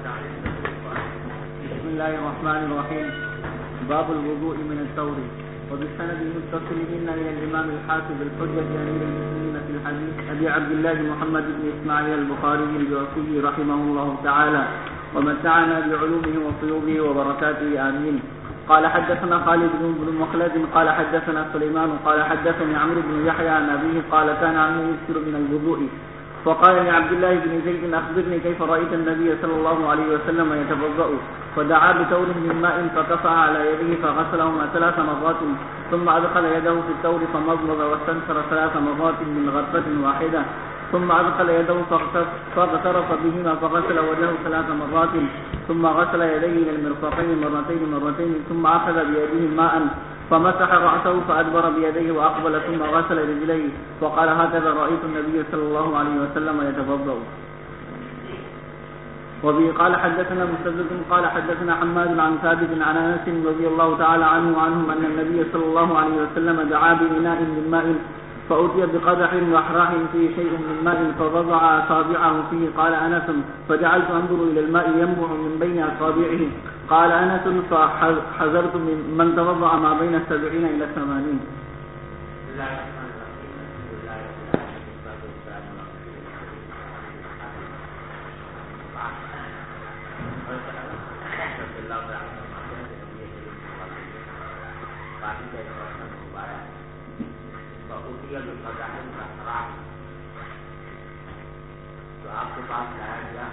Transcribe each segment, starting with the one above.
بسم الله الرحمن الرحيم. باب الوضوء من الثور. وبالسند المتصل منا الى الامام الحافظ الحجة امير المسلمين في الحديث ابي عبد الله محمد بن اسماعيل البخاري الجعفي رحمه الله تعالى ومتعنا بعلومه وطيوبه وبركاته امين. قال حدثنا خالد بن مخلد قال حدثنا سليمان قال حدثني عمرو بن يحيى عن ابيه قال كان عمي يكثر من الوضوء فقال لعبد الله بن زيد اخبرني كيف رايت النبي صلى الله عليه وسلم يتوضا فدعا بثور من ماء فقص على يده فغسلهما 3 مرات ثم ادخل يده في الثور فمضمض واستنثر 3 مرات من غرفه واحده ثم ادخل يده فاغترف بهما فغسل وجهه 3 مرات ثم غسل يديه الى المرفقين مرتين ثم اخذ بيده ماء فمسح رأسه فأدبر بيديه وأقبل ثم غسل رجليه وقال هكذا رأيت النبي صلى الله عليه وسلم يتوضأ. وبه قال حدثنا مسدد قال حدثنا حماد عن ثابت عن أنس رضي الله تعالى عنه وعنهم أن النبي صلى الله عليه وسلم دعا بإناء من ماء فأتي بقدح وحراح فيه شيء من ماء فوضع أصابعه فيه. قال أنس فجعلت أنظر إلى الماء ينبع من بين أصابعه. قال أنس فحذرت من توضأ ما بين 70 إلى 80. تو آپ کے پاس لایا گیا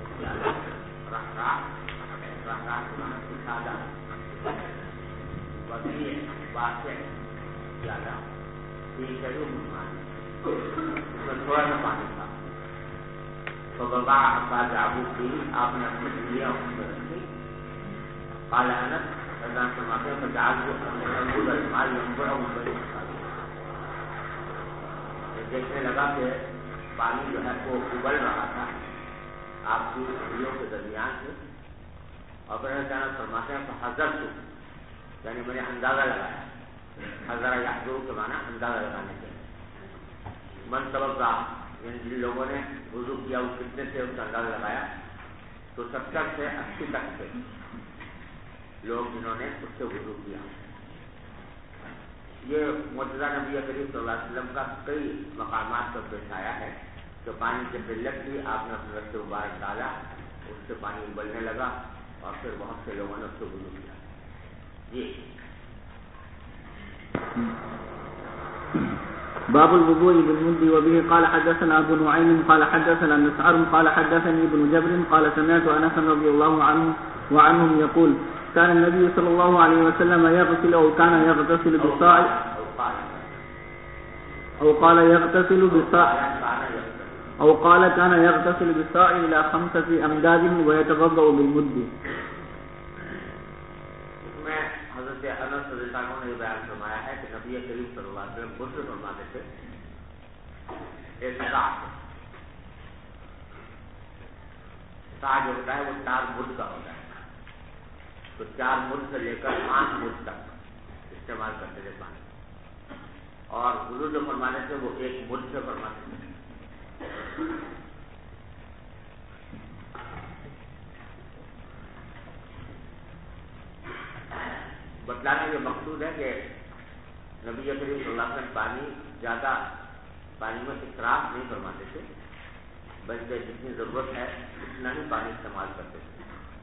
تھوڑا سا پانی تھا تو بابا آپ نے اپنے لیا اس میں رکھی. قال انس اللہ فرماتے ہیں دیکھنے لگا کہ پانی جو ہے وہ ابل رہا تھا آپ کی انگلیوں کے درمیان سے اور پھر جانا فرماتے ہیں حضرت یعنی میں نے اندازہ لگایا. حضرہ یحضر کے معنی اندازہ لگانے کے من سبب کا یعنی جن لوگوں نے وضو کیا وہ کتنے سے اس کا اندازہ لگایا تو 70 سے 80 تک تھے لوگ جنہوں نے اس سے وضو کیا. یہ معجزہ نبی کریم صلی اللہ علیہ وسلم کا کئی مقامات پر پیش آیا ہے کہ پانی کی قلت تھی آپ نے اپنے رس مبارک ڈالا اس سے پانی ابلنے لگا اور پھر بہت سے لوگوں نے اس سے وضو کیا. جی باب الوضوء بالمد. وبه قال حدثنا ابو نعيم قال حدثنا مسعر قال حدثني ابن جبر قال سمعت انس رضي الله عنه وعنهم يقول كان النبي صلى الله عليه وسلم يغسل او كان يغتسل بالصاع او قال كان يغتسل بالصاع الى 5 امداد ويتوضا بالمد. حضرت انس رضی اللہ عنہ نے بیان فرمایا ہے کہ نبی کریم صلی اللہ علیہ وسلم غسل فرماتے تھے ایک سا جو ہوتا ہے وہ 4 مد کا ہوتا ہے تو 4 مد سے لے کر 5 مد تک استعمال کرتے تھے پانی اور وضو جو فرمانے تھے وہ 1 مد سے فرماتے تھے. بتلانے کا مقصود ہے کہ نبی کریم صلی اللہ علیہ وسلم زیادہ پانی میں اسراف نہیں فرماتے تھے بلکہ جتنی ضرورت ہے اتنا ہی پانی استعمال کرتے تھے.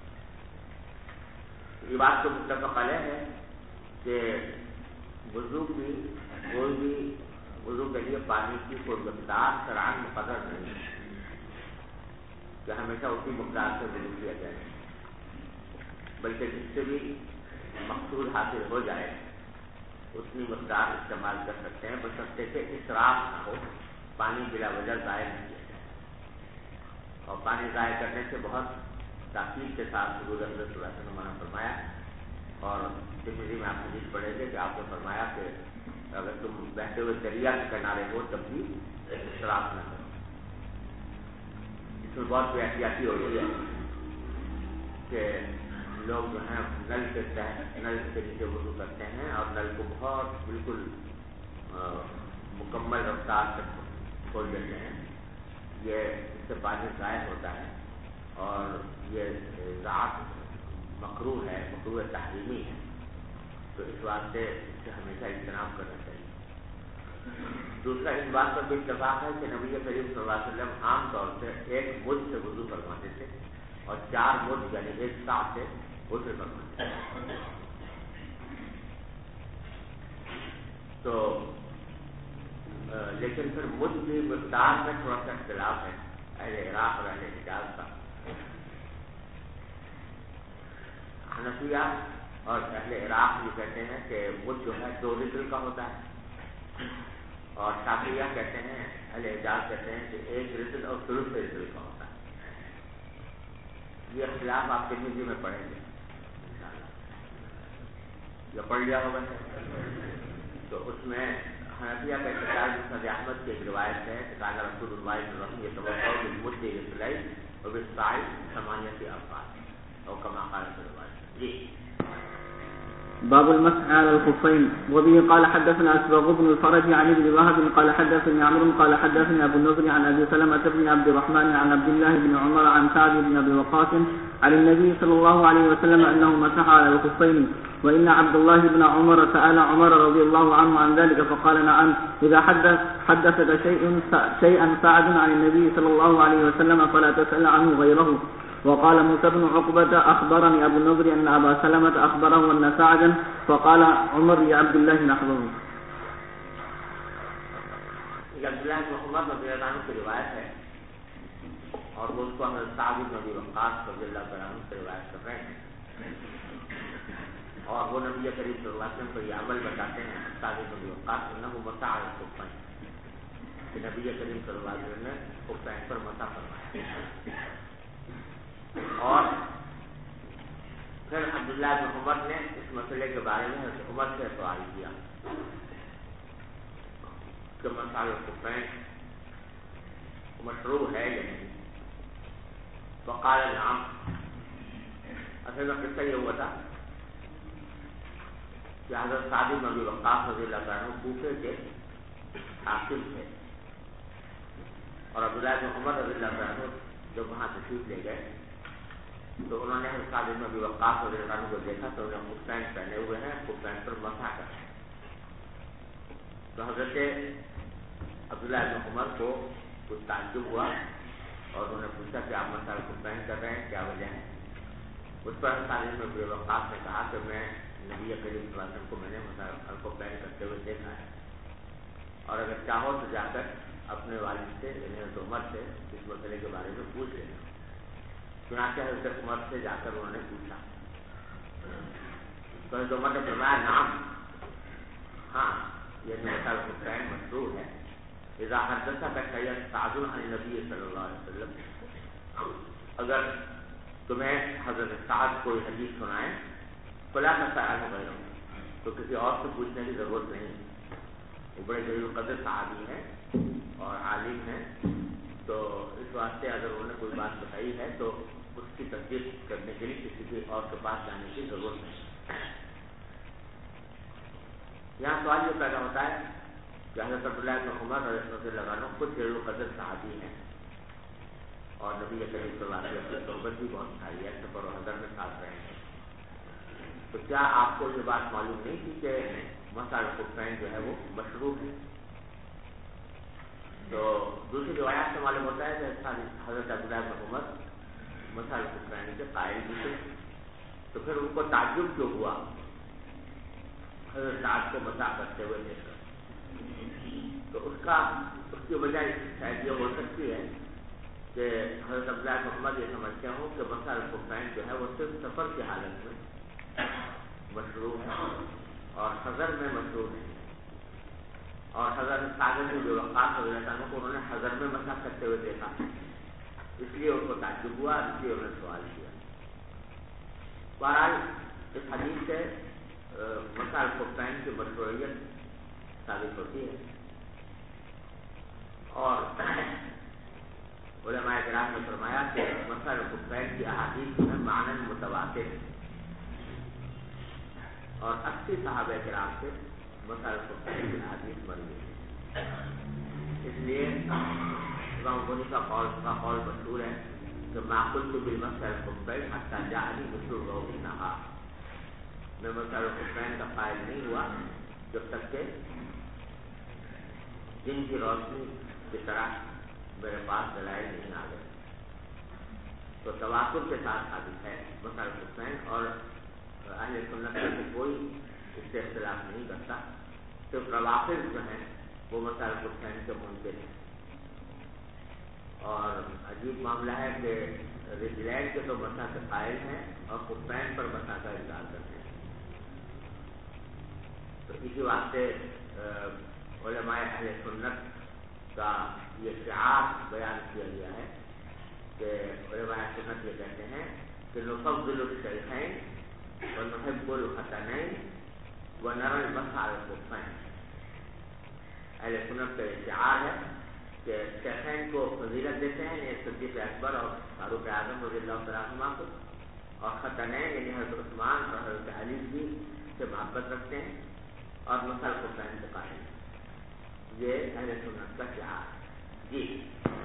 یہ بات تو متفق علیہ ہے کہ وضو کی کوئی بھی وضو کے لیے پانی کی کوئی مقدار شرعاً مقرر نہیں ہے کہ ہمیشہ اسی مقدار سے وضو کیا جائے بلکہ جس سے بھی مقصود حاصل ہو جائے اتنی مقدار استعمال کر سکتے ہیں بشرطے کہ اسراف نہ ہو. پانی بلا وجہ ضائع نہیں کیا جائے اور پانی ضائع کرنے سے بہت تاکید کے ساتھ حضور حضرت صلی اللہ علیہ وسلم نے فرمایا اور ترمذی میں آپ حدیث پڑھے تھے کہ آپ نے فرمایا کہ اگر تم بہتے ہوئے دریا کے کنارے ہو تب بھی اسراف نہ کرو. اس میں بہت سی احتیاطی ہو رہی ہے کہ لوگ جو ہیں نل کے نیچے وضو کرتے ہیں اور نل کو بہت بالکل مکمل رفتار سے کھول دیتے ہیں. یہ اس سے پانی ضائع ہوتا ہے اور یہ ذات مکروہ ہے، مکروہ تحریمی ہے، تو اس واسطے اس سے ہمیشہ اجتناب کرنا چاہیے۔ دوسرا اس بات پر بھی اتفاق ہے کہ نبی کریم صلی اللہ علیہ وسلم عام طور سے ایک مجھ سے وضو فرماتے تھے اور 4 مجھ یعنی ایک ساتھ سے غسل فرماتے تھے۔ تو لیکن پھر مجھ کی مقدار میں تھوڑا سا اختلاف ہے اہل عراق اور اہل حجاز کا۔ حنفیہ اور اہل عراق یہ کہتے ہیں کہ مجھ جو ہے 2 لیٹر کا ہوتا ہے، اور شافعیہ کہتے ہیں، اہل حجاز کہتے ہیں کہ 1 لیٹر اور ثلث لیٹر کا ہوتا ہے۔ یہ اختلاف آپ ترمذی میں پڑھیں گے انشاءاللہ، یا پڑھ لیا ہوگا۔ تو اس میں حنفیہ کا اعتقاد مسند احمد کی ایک روایت ہے کہ قال رسول اللہ صلی اللہ علیہ وسلم يتوضأ بالمد الصغير وبالصاع 8 أفعال او كما قال في الرواية۔ جی باب المسح على الخفين. وبه قال حدثنا أسبغ بن الفرج عن ابن وهب قال حدثني عمرو قال حدثني أبو النضر عن أبي سلمة بن عبد الرحمن عن عبد الله بن عمر عن سعد بن أبي وقاص عن النبي صلى الله عليه وسلم أنه مسح على الخفين. وإن عبد الله بن عمر سأل عمر رضي الله عنه عن ذلك فقال نعم إذا حدثك شيئا سعد عن النبي صلى الله عليه وسلم فلا تسأل عنه غيره. وقال موسى بن عقبة أخبرني أبو النضر أن أبا سلمة أخبره أن سعدا فقال عمر لعبد الله نحوه. عبداللہ بن عمر رضی اللہ عنہ کی روایت ہے اور وہ اس کو حضرت سعد بن ابی وقاص رضی اللہ عنہ سے روایت کر رہے ہیں، اور وہ نبی کریم صلی اللہ علیہ وسلم کو یہ عمل بتاتے ہیں سعد بن ابی وقاص انه مسح على الخفين، کہ نبی کریم صلی اللہ علیہ وسلم نے خفین پر مسح فرمایا۔ اور پھر عبداللہ بن عمر نے اس مسئلے کے بارے میں حضرت عمر سے سوال کیا کہ مسح الخفین مشروع ہے یا نہیں؟ فقال نعم۔ اصل میں قصہ یہ ہوا تھا کہ حضرت سعد بن ابی وقاص رضی اللہ عنہ کوفے کے حاکم تھے، اور عبداللہ بن عمر رضی اللہ عنہ جب وہاں تشریف لے گئے تو انہوں نے حضرت سعد بن ابی وقاص رضی اللہ عنہ کو دیکھا تو انہوں نے خفین پہنے ہوئے ہیں، خفین پر مسح کر رہے ہیں۔ تو حضرت عبداللہ بن عمر کو کچھ تعجب ہوا اور انہوں نے پوچھا کہ آپ مسح الخفین کر رہے ہیں، کیا وجہ ہے؟ اس پر سعد بن ابی وقاص نے کہا کہ میں نبی کریم صلی اللہ علیہ وسلم کو میں نے مسح الخفین کرتے ہوئے دیکھا ہے، اور اگر چاہو تو جا کر اپنے والد سے یعنی حضرت عمر سے اس مسئلے کے بارے میں پوچھ لینا۔ چنانچہ حضرت عمر سے جا کر انہوں نے پوچھا تو حضرت عمر نے فرمایا نعم، ہاں یہ مسح الخفین مشروع ہے۔ اذا حدثك شيئا سعد عن النبي صلی اللہ علیہ وسلم، اگر تمہیں حضرت سعد کوئی حدیث سنائے فلا تسأل عنه غيره، تو کسی اور سے پوچھنے کی ضرورت نہیں، وہ بڑے جلیل القدر صحابی ہیں اور عالم ہیں، تو اس واسطے اگر انہوں نے کوئی بات بتائی ہے تو اس کی تصدیق کرنے کے لیے کسی اور کے پاس جانے کی ضرورت نہیں۔ یہاں سوال یہ پیدا ہوتا ہے کہ حضرت عبداللہ بن عمر رضی اللہ عنہ خود جلیل القدر صحابی ہیں اور نبی کریم صلی اللہ علیہ وسلم کی صحبت بھی بہت بھاری ہے، سفر و حضر میں ساتھ رہے ہیں، تو کیا آپ کو یہ بات معلوم نہیں تھی کہ مسح الخفین جو ہے وہ مشروع ہے؟ تو دوسری روایات سے معلوم ہوتا ہے کہ حضرت عبداللہ بن عمر مسح الخفین کے قائل بھی تھے، تو پھر ان کو تعجب کیوں ہوا حضرت سعد کو مسح کرتے ہوئے دیکھ کر؟ تو اس کی وجہ شاید یہ ہو سکتی ہے کہ حضرت عبداللہ بن عمر یہ سمجھتے ہوں کہ مسح الخفین جو ہے وہ صرف سفر کی حالت میں مشروع ہے اور حضر میں مشروع نہیں، اور حضرت سعد بن وقاص رضی اللہ عنہ کو انہوں نے حضر میں مسح کرتے ہوئے دیکھا، اس لیے ان کو تعجب ہوا، اس لیے انہوں نے سوال کیا۔ بہرحال اس حدیث سے مسح الخفین کی مشروعیت ثابت ہوتی ہے، اور علماء کرام نے فرمایا کہ مسح الخفین کی احادیث میں معنی متواتر ہے، اور 80 صحابہ کرام سے مسح الخفین کی احادیث مروی ہے۔ اس لیے امام بخاری کا قول مشہور ہے کہ معقول تو بالمسح الخفین حتی جعلی مثل ضوء النہار، میں مسح الخفین کا قائل نہیں ہوا جب تک کہ دن کی روشنی کی طرح میرے پاس دلائل نہیں آ گئے۔ تو تواتر کے ساتھ ثابت ہے مسح الخفین، اور اہل سنت میں کوئی اس سے اختلاف نہیں کرتا، صرف روافض جو ہیں وہ مسح الخفین کے منکر ہیں۔ اور عجیب معاملہ ہے کہ رجلین کے تو مسح کے قائل ہیں اور خفین پر مسح کا انکار کرتے ہیں۔ تو اسی واسطے علماء اہل سنت کا یہ شعار بیان کیا گیا ہے کہ علماء سنت یہ کہتے ہیں کہ نفضل الشیخین ونحب الختنین ونرى المسح على الخفین۔ اہل سنت کا یہ شعار ہے کہ شیخین کو فضیلت دیتے ہیں، یعنی صدیق اکبر اور فاروق اعظم رضی اللہ تعالیٰ عنہما کو، اور ختنین یعنی حضرت عثمان اور حضرت علی بھی سے محبت رکھتے ہیں، اور مسح الخفین سے قائل ہیں۔ یہ اہل سنت کا شعار ہے۔ جی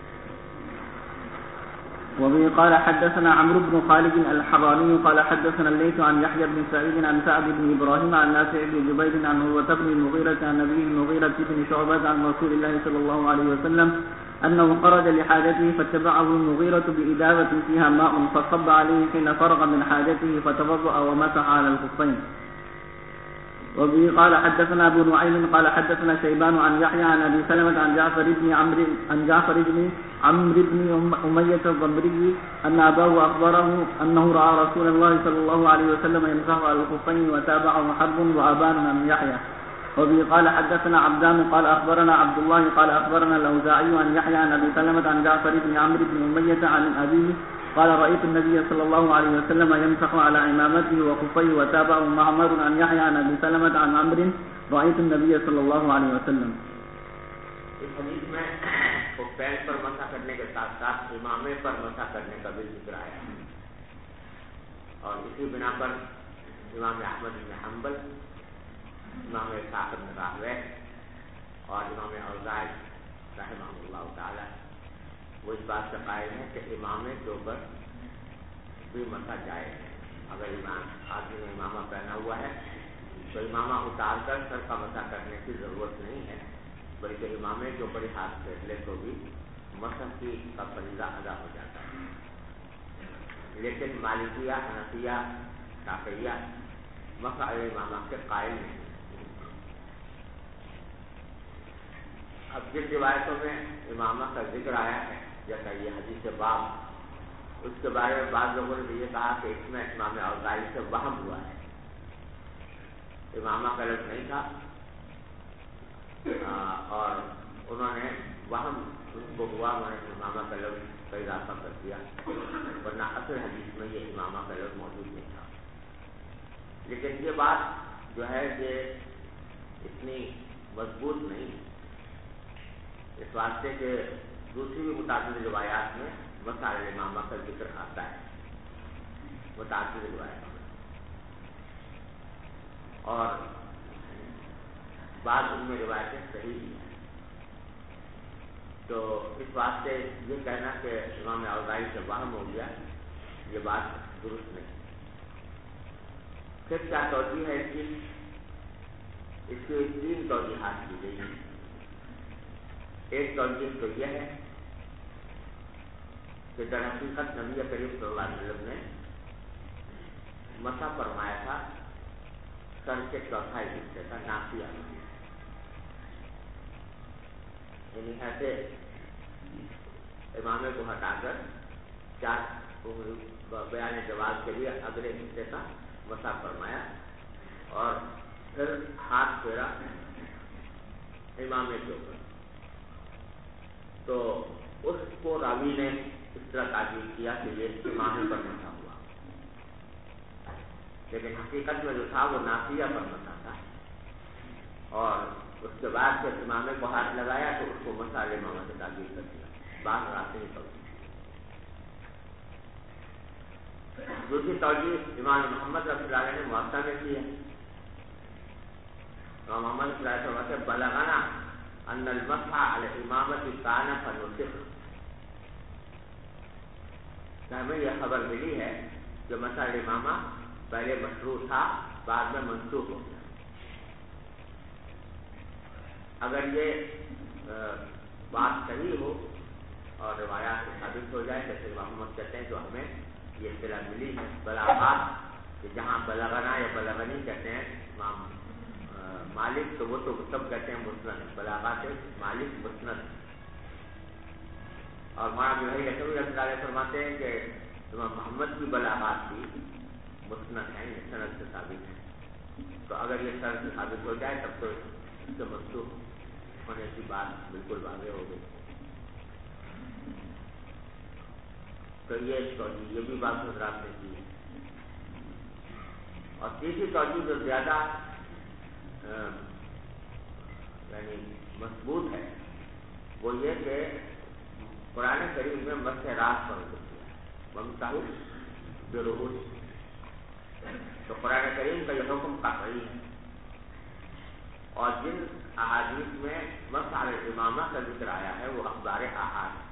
وبه قال حدثنا عمرو بن خالد الحضاني قال حدثنا الليث عن يحيى بن سعيد عن سعد بن إبراهيم عن نافع بن جبير عن عروة بن المغيرة عن أبيه المغيرة بن شعبة عن رسول الله صلى الله عليه وسلم أنه خرج لحاجته فاتبعه المغيرة بإداوة فيها ماء فصب عليه حين فرغ من حاجته فتوضأ ومسح على الخفين. وبه قال حدثنا أبو نعيم قال حدثنا شيبان عن يحيى عن أبي سلمة عن جعفر بن عمرو بن أمية الضمري أن أباه أخبره أنه رأى رسول الله صلى الله عليه وسلم يمسح على الخفين وتابعه حرب وأبان عن يحيى. وبه قال حدثنا عبدان قال أخبرنا عبد الله قال أخبرنا الأوزاعي عن يحيى عن أبي سلمة عن جعفر بن عمرو بن أمية عن أبيه قال رأيت النبي صلى الله عليه وسلم يمسح على عمامته وخفيه وتابعه معمر عن يحيى عن أبي سلمة عن عمرو رأيت النبي صلى الله عليه وسلم. اس حدیث میں خفین پر مسح کرنے کے ساتھ ساتھ امامے پر مسح کرنے کا بھی ذکر آیا، اور اسی بنا پر امام احمد بن حنبل، امام اسحاق بن راہویہ اور امام اوزاعی رحمہ اللہ تعالی وہ اس بات کا قائل ہے کہ امامے کے اوپر بھی مسح جائے ہے۔ اگر آدمی نے امامہ پہنا ہوا ہے تو امامہ اتار کر سر کا مسح کرنے کی ضرورت نہیں ہے، بلکہ امامے کے اوپر ہاتھ پھیر لے تو بھی مسح کی کا فریضہ ادا ہو جاتا ہے۔ لیکن مالکیہ، حنفیہ، شافعیہ مسح علی امامہ کے قائل نہیں۔ اب جن روایتوں میں امامہ کا ذکر آیا ہے جیسا یہ حدیث باب، اس کے بارے میں بعض لوگوں نے یہ کہا کہ اس میں امام اوزاعی سے وہم ہوا ہے، امامہ کا لفظ نہیں تھا، اور انہوں نے وہم ان کو ہوا، انہوں نے امامہ کا لفظ کا اضافہ کر دیا، ورنہ اصل حدیث میں یہ امامہ کا لفظ موجود نہیں تھا۔ لیکن یہ بات جو ہے یہ اتنی مضبوط نہیں، اس واسطے کہ دوسری بھی متعدد روایات میں مسح علی امامہ کا ذکر آتا ہے، متعدد روایات میں، اور بعض ان میں روایتیں صحیح ہیں۔ تو اس واسطے یہ کہنا کہ امام اوزاعی سے وہم ہو گیا، یہ بات درست نہیں۔ پھر کیا توجیہ ہے اس کی تین توجیحات کی گئی ہیں۔ ایک توجیہ تو یہ ہے کہ در حقیقت نبی کریم صلی اللہ علیہ وسلم نے مسح فرمایا تھا سر کے چوتھائی حصے کا، ناصیہ، یعنی ایسے امامے کو ہٹا کر چار بیان جواز کے لیے اگلے حصے کا مسح فرمایا، اور پھر ہاتھ پھیرا امامے کے اوپر۔ تو اس کو راوی نے اس طرح تعبیر کیا کہ یہ امامے پر مسح ہوا، لیکن حقیقت میں جو تھا وہ ناصیہ پر مسح تھا، اور اس کے بعد جب امامے کو ہاتھ لگایا تو اس کو مسح علی امامہ سے تعبیر کر دیا، بات راستے نہیں پڑتی۔ دوسری توجیہ امام محمد رحمۃ اللہ علیہ نے موطا میں کی ہے۔ امام محمد صلی اللہ علیہ وسلم سے بلغنا ان المسح علی امامۃ کان فنسخ، کہ ہمیں یہ خبر ملی ہے کہ مسح امامہ پہلے مشروع تھا، بعد میں منسوخ ہو گیا۔ اگر یہ بات صحیح ہو اور روایات سے ثابت ہو جائے، جیسے محمد کہتے ہیں، تو ہمیں یہ اطلاع ملی ہے بلاغات کہ جہاں بلغنا یا بلغنی کہتے ہیں امام مالک، تو وہ تو سب کہتے ہیں مسند، بلاغات مالک مسند۔ اور مولانا بحری لکھنوی رحمۃ اللہ علیہ فرماتے ہیں کہ امام محمد کی بلاغات بھی مسند ہیں، یہ سند سے ثابت ہیں۔ تو اگر یہ سند سے ثابت ہو جائے تب تو اس سے منسوخ ہونے کی بات بالکل واضح ہو گئی۔ تو یہ توجہ، یہ بھی بات حضرات نے کی ہے۔ اور تیسری توجہ جو زیادہ یعنی مضبوط ہے وہ یہ کہ قرآن کریم میں مسح راس پر ذکر کیا ہے، وامسحوا برؤوسکم۔ تو قرآن کریم کا یہ حکم قطعی ہے، اور جن احادیث میں مسح الامامہ کا ذکر آیا ہے وہ اخبار احاد ہے،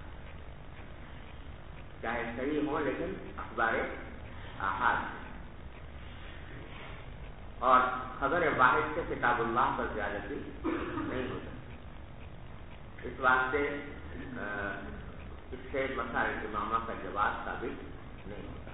چاہے صحیح ہو لیکن اخبار احاد ہے، اور خبر واحد سے کتاب اللہ پر زیادتی نہیں ہو سکتی۔ اس واسطے اس سے مسح الامامہ کا جواز ثابت نہیں ہوتا۔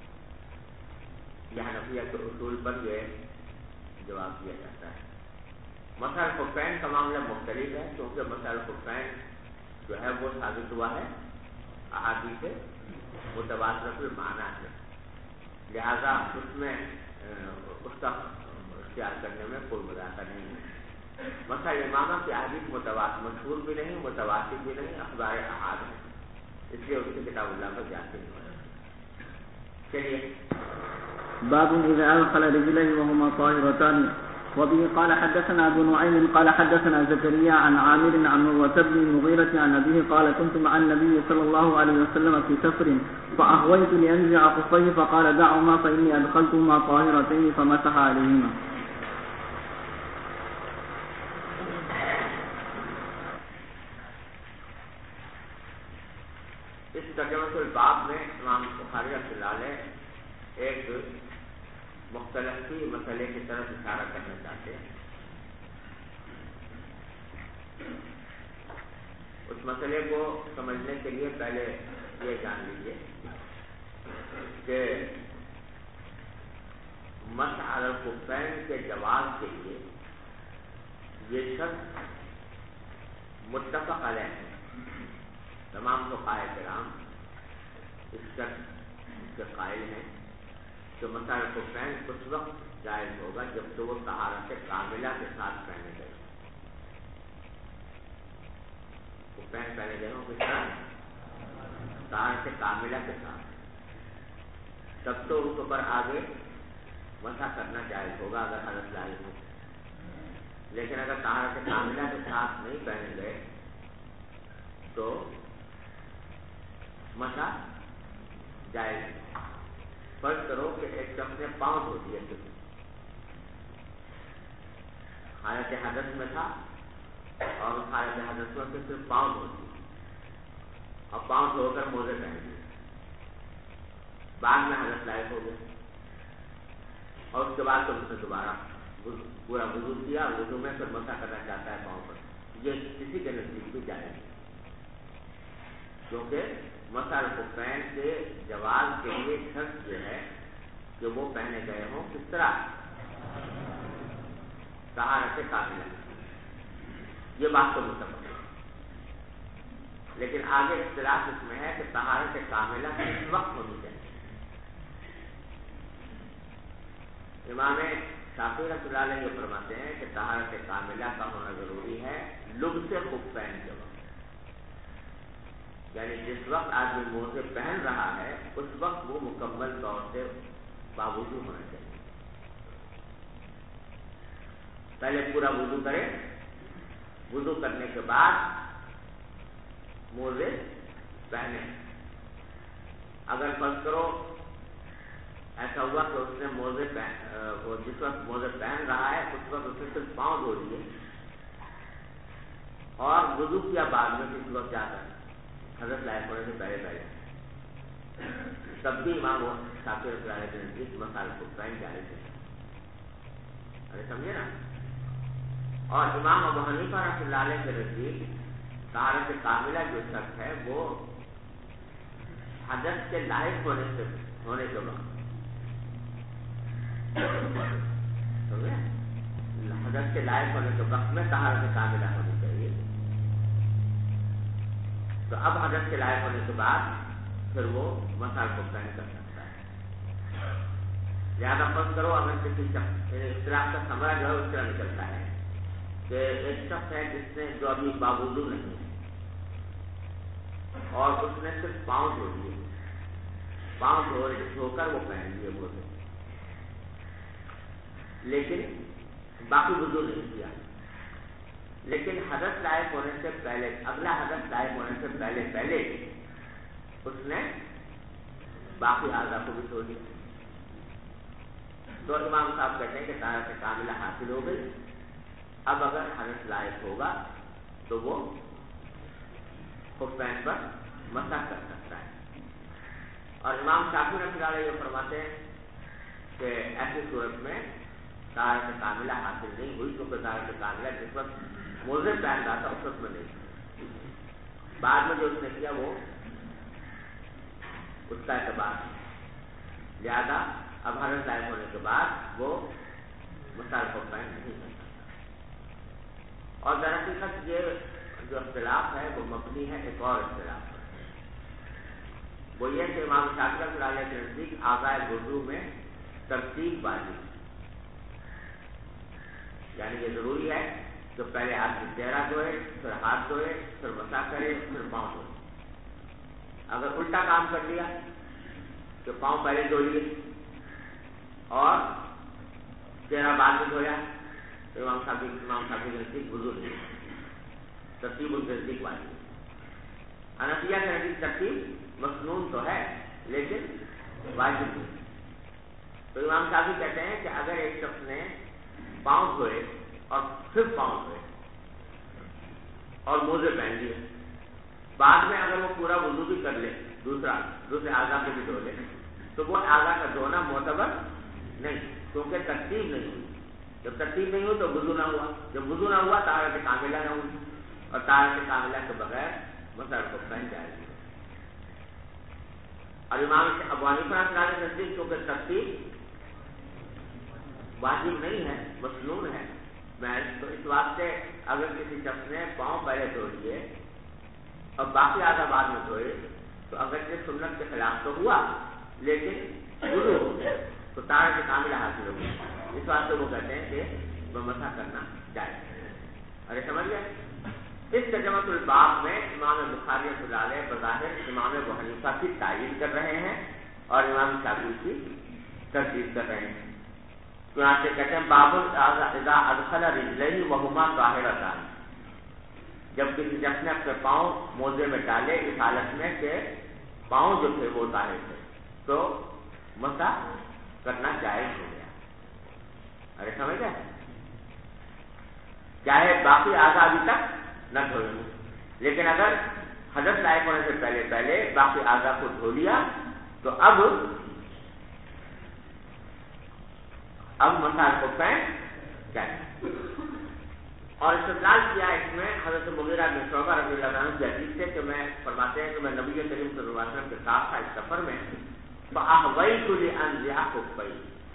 یہ حنفیہ کے اصول پر یہ جواب دیا جاتا ہے۔ مسح الخفین کا معاملہ مختلف ہے، کیونکہ مسح الخفین جو ہے وہ ثابت ہوا ہے احادیث متواترۃ المعنی سے، لہذا اس میں اس کا اختیار کرنے میں کوئی مذاکرہ نہیں ہے۔ مسح امامہ کی احادیث متواتر مشہور بھی نہیں، متواتر بھی نہیں، اخبار احاد ہے، اس لیے اس کی کتاب اللہ پر جاتے نہیں ہوتا۔ چلیے، باب اذا ادخل رجليه وهما طاهرتان، وبه قال حدثنا ابو نعيم قال حدثنا زكريا عن عامر عن عروة بن المغيرة عن أبيه قال كنت مع النبي صلى الله عليه وسلم في سفر فأهويت لأنزع خفيه فقال دعهما فإني أدخلتهما طاهرتين فمسح عليهما۔ اس ترجمۃ الباب میں امام بخاری رحمۃ اللہ علیہ ایک مختلف مسئلے کی طرف اشارہ کرنا چاہتے ہیں۔ اس مسئلے کو سمجھنے کے لیے پہلے یہ جان لیجیے کہ مسح علی الخفین کے جواز کے لیے یہ شرط متفق علیہ ہے، تمام فقہاء کرام اس شرط کے قائل ہیں کہ مسح الخفین اس وقت جائز ہوگا جب تو وہ طہارت کاملہ کے ساتھ پہنے گئے۔ خفین پہنے گئے ہوں کس طرح؟ طہارت کاملہ کے ساتھ، تب تو اس پر آگے مسح کرنا جائز ہوگا اگر حدث لاحق ہو۔ لیکن اگر طہارت کاملہ کے ساتھ نہیں پہنے گئے تو مسح جائز۔ فرض کرو کہ ایک شخص نے پاؤں دھو دیے، حالت حدث میں تھا اور اس حالت حدث میں صرف پاؤں دھو دیے اور پاؤں دھو کر موزے پہن دیے، بعد میں حدث لاحق ہو گیا اور اس کے بعد تو اس نے دوبارہ پورا وضو کیا، وضو میں پھر مسح کرنا چاہتا ہے پاؤں پر، یہ کسی کے نزدیک بھی جائز ہے، کیونکہ مسح الخفین کے جواز کے لیے شرط یہ ہے کہ وہ پہنے گئے ہوں کس طرح؟ طہارت کاملہ۔ یہ بات تو متفق ہے، لیکن آگے اختلاف اس میں ہے کہ طہارت کاملہ کس وقت ہونی چاہیے۔ امام شافعی رحمۃ اللہ علیہ یہ فرماتے ہیں کہ طہارت کاملہ کا ہونا ضروری ہے لبس خفین کے وقت، یعنی جس وقت آدمی موزے پہن رہا ہے اس وقت وہ مکمل طور سے باوضو ہونا چاہیے۔ پہلے پورا وضو کرے، وضو کرنے کے بعد موزے پہنے۔ اگر فرض کرو ایسا ہوا کہ اس نے موزے جس وقت موزے پہن رہا ہے اس وقت اس نے صرف پاؤں دھو دیے اور وضو کیا بعد میں کسی وقت جا کر حضرت لاحق ہونے سے پہلے، تب بھی امام شافعی رحمۃ اللہ علیہ کے نزدیک مسائل کو قائم جائز ہے. ارے سمجھے نا. اور امام ابو حنیفہ رحمۃ اللہ علیہ کے نزدیک طہارت کاملہ جو شرط ہے وہ حدث کے لاحق ہونے کے بعد سمجھے حدث کے لائق ہونے کے وقت میں طہارت کاملہ ہونی چاہیے. تو اب حدث کے لائق ہونے کے بعد پھر وہ مسائل کو قائم کر سکتا ہے. لہٰذا فرض کرو اگر کسی شخص اختلاف کا ثمرہ جو ہے اس طرح نکلتا ہے کہ ایک شخص ہے جس نے جو ابھی باوضو نہیں ہے اور اس نے صرف پاؤں دھو دیے, پاؤں دھو کر وہ پہن لیے بولے, لیکن باقی وضو نہیں کیا, لیکن حدث لائق ہونے سے پہلے اگلا حدث لائق ہونے سے پہلے اس نے باقی اعضاء کو بھی دھو دیا. تو امام صاحب کہتے ہیں کہ طہارت کاملہ حاصل ہو گئی. اب اگر حدث لائق ہوگا تو وہ خفین پر مسح کر سکتا ہے. اور امام شافعی رحمۃ اللہ علیہ یہ فرماتے ہیں کہ ایسی صورت میں طہارت کاملہ حاصل نہیں ہوئی, کیونکہ طہارت کاملہ جس وقت موزے پہن رہا تھا اس وقت میں نہیں, بعد میں جو اس نے کیا وہ اس کا اعتبار ہے. لہذا اب حدث لائق ہونے کے بعد وہ مسائل کو قائم نہیں کر سکتا. اور در حقیقت یہ جو اختلاف ہے وہ مبنی ہے ایک اور اختلاف پر. وہ یہ کہ امام شافعی رحمۃ اللہ علیہ کے نزدیک اعضاء وضو میں ترتیب واجب, یعنی یہ ضروری ہے کہ پہلے آدمی چہرہ دھوئے, پھر ہاتھ دھوئے, پھر مسح کرے, پھر پاؤں دھوئے. اگر الٹا کام کر لیا کہ پاؤں پہلے دھو لیے اور چہرہ بعد میں دھویا تو امام شافعی کے نزدیک وضو نہیں, ترتیب ان کے نزدیک واجب. حنفیہ کے نزدیک ترتیب مسنون تو ہے لیکن واجب نہیں. تو امام شافعی کہتے ہیں کہ اگر ایک شخص نے پاؤں دھوئے اور پھر پاؤں دھوئے اور موزے پہن لیے, بعد میں اگر وہ پورا وضو بھی کر لے, دوسرے اعضاء کو بھی دھو لے, تو وہ اعضاء کا دھونا معتبر نہیں, کیونکہ ترتیب نہیں ہوئی. جب ترتیب نہیں ہوئی تو وضو نہ ہوا, جب وضو نہ ہوا طہارت کاملہ نہ ہوئی, اور طہارت کاملہ کے بغیر مسائل کو پہن جائے گی. اور امام ابو حنیفہ رحمۃ اللہ علیہ کے نزدیک کیونکہ ترتیب واجب نہیں ہے, مسنون ہے, تو اس واسطے اگر کسی شخص نے پاؤں پہلے دھو لیے اور باقی اعضاء بعد میں دھوئے تو اگر یہ سنت کے خلاف تو ہوا لیکن وضو ہو گیا تو طہارت کاملہ حاصل ہو گئی. اس واسطے وہ کہتے ہیں کہ وہ مسح کرنا چاہیے. ارے سمجھ گئے. اس ترجمۃ الباب میں امام بخاری رحمۃ اللہ علیہ بظاہر امام ابو حنیفہ کی تعیین کر رہے ہیں اور امام شافعی کی تردید کر رہے ہیں. چنانچہ کہتے ہیں باب اذا ادخل رجلین وہما طاہرتان, جب کسی شخص نے اپنے پاؤں موزے میں ڈالے اس حالت میں کہ پاؤں جو تھے وہ طاہر تھے تو مسح کرنا جائز ہو گیا. ارے سمجھ گئے, چاہے باقی اعضاء ابھی تک نہ دھوئے ہوں, لیکن اگر حدث لائق ہونے سے پہلے باقی اعضاء کو دھو لیا تو اب مسائل کو پہن جائے. اور استدلال کیا اس میں حضرت مغیرہ بن شعبہ رضی اللہ عنہ کی حدیث سے کہ میں فرماتے ہیں کہ میں نبی کریم صلی اللہ علیہ وسلم کے ساتھ تھا اس سفر میں, فاحویت لانزع خفی.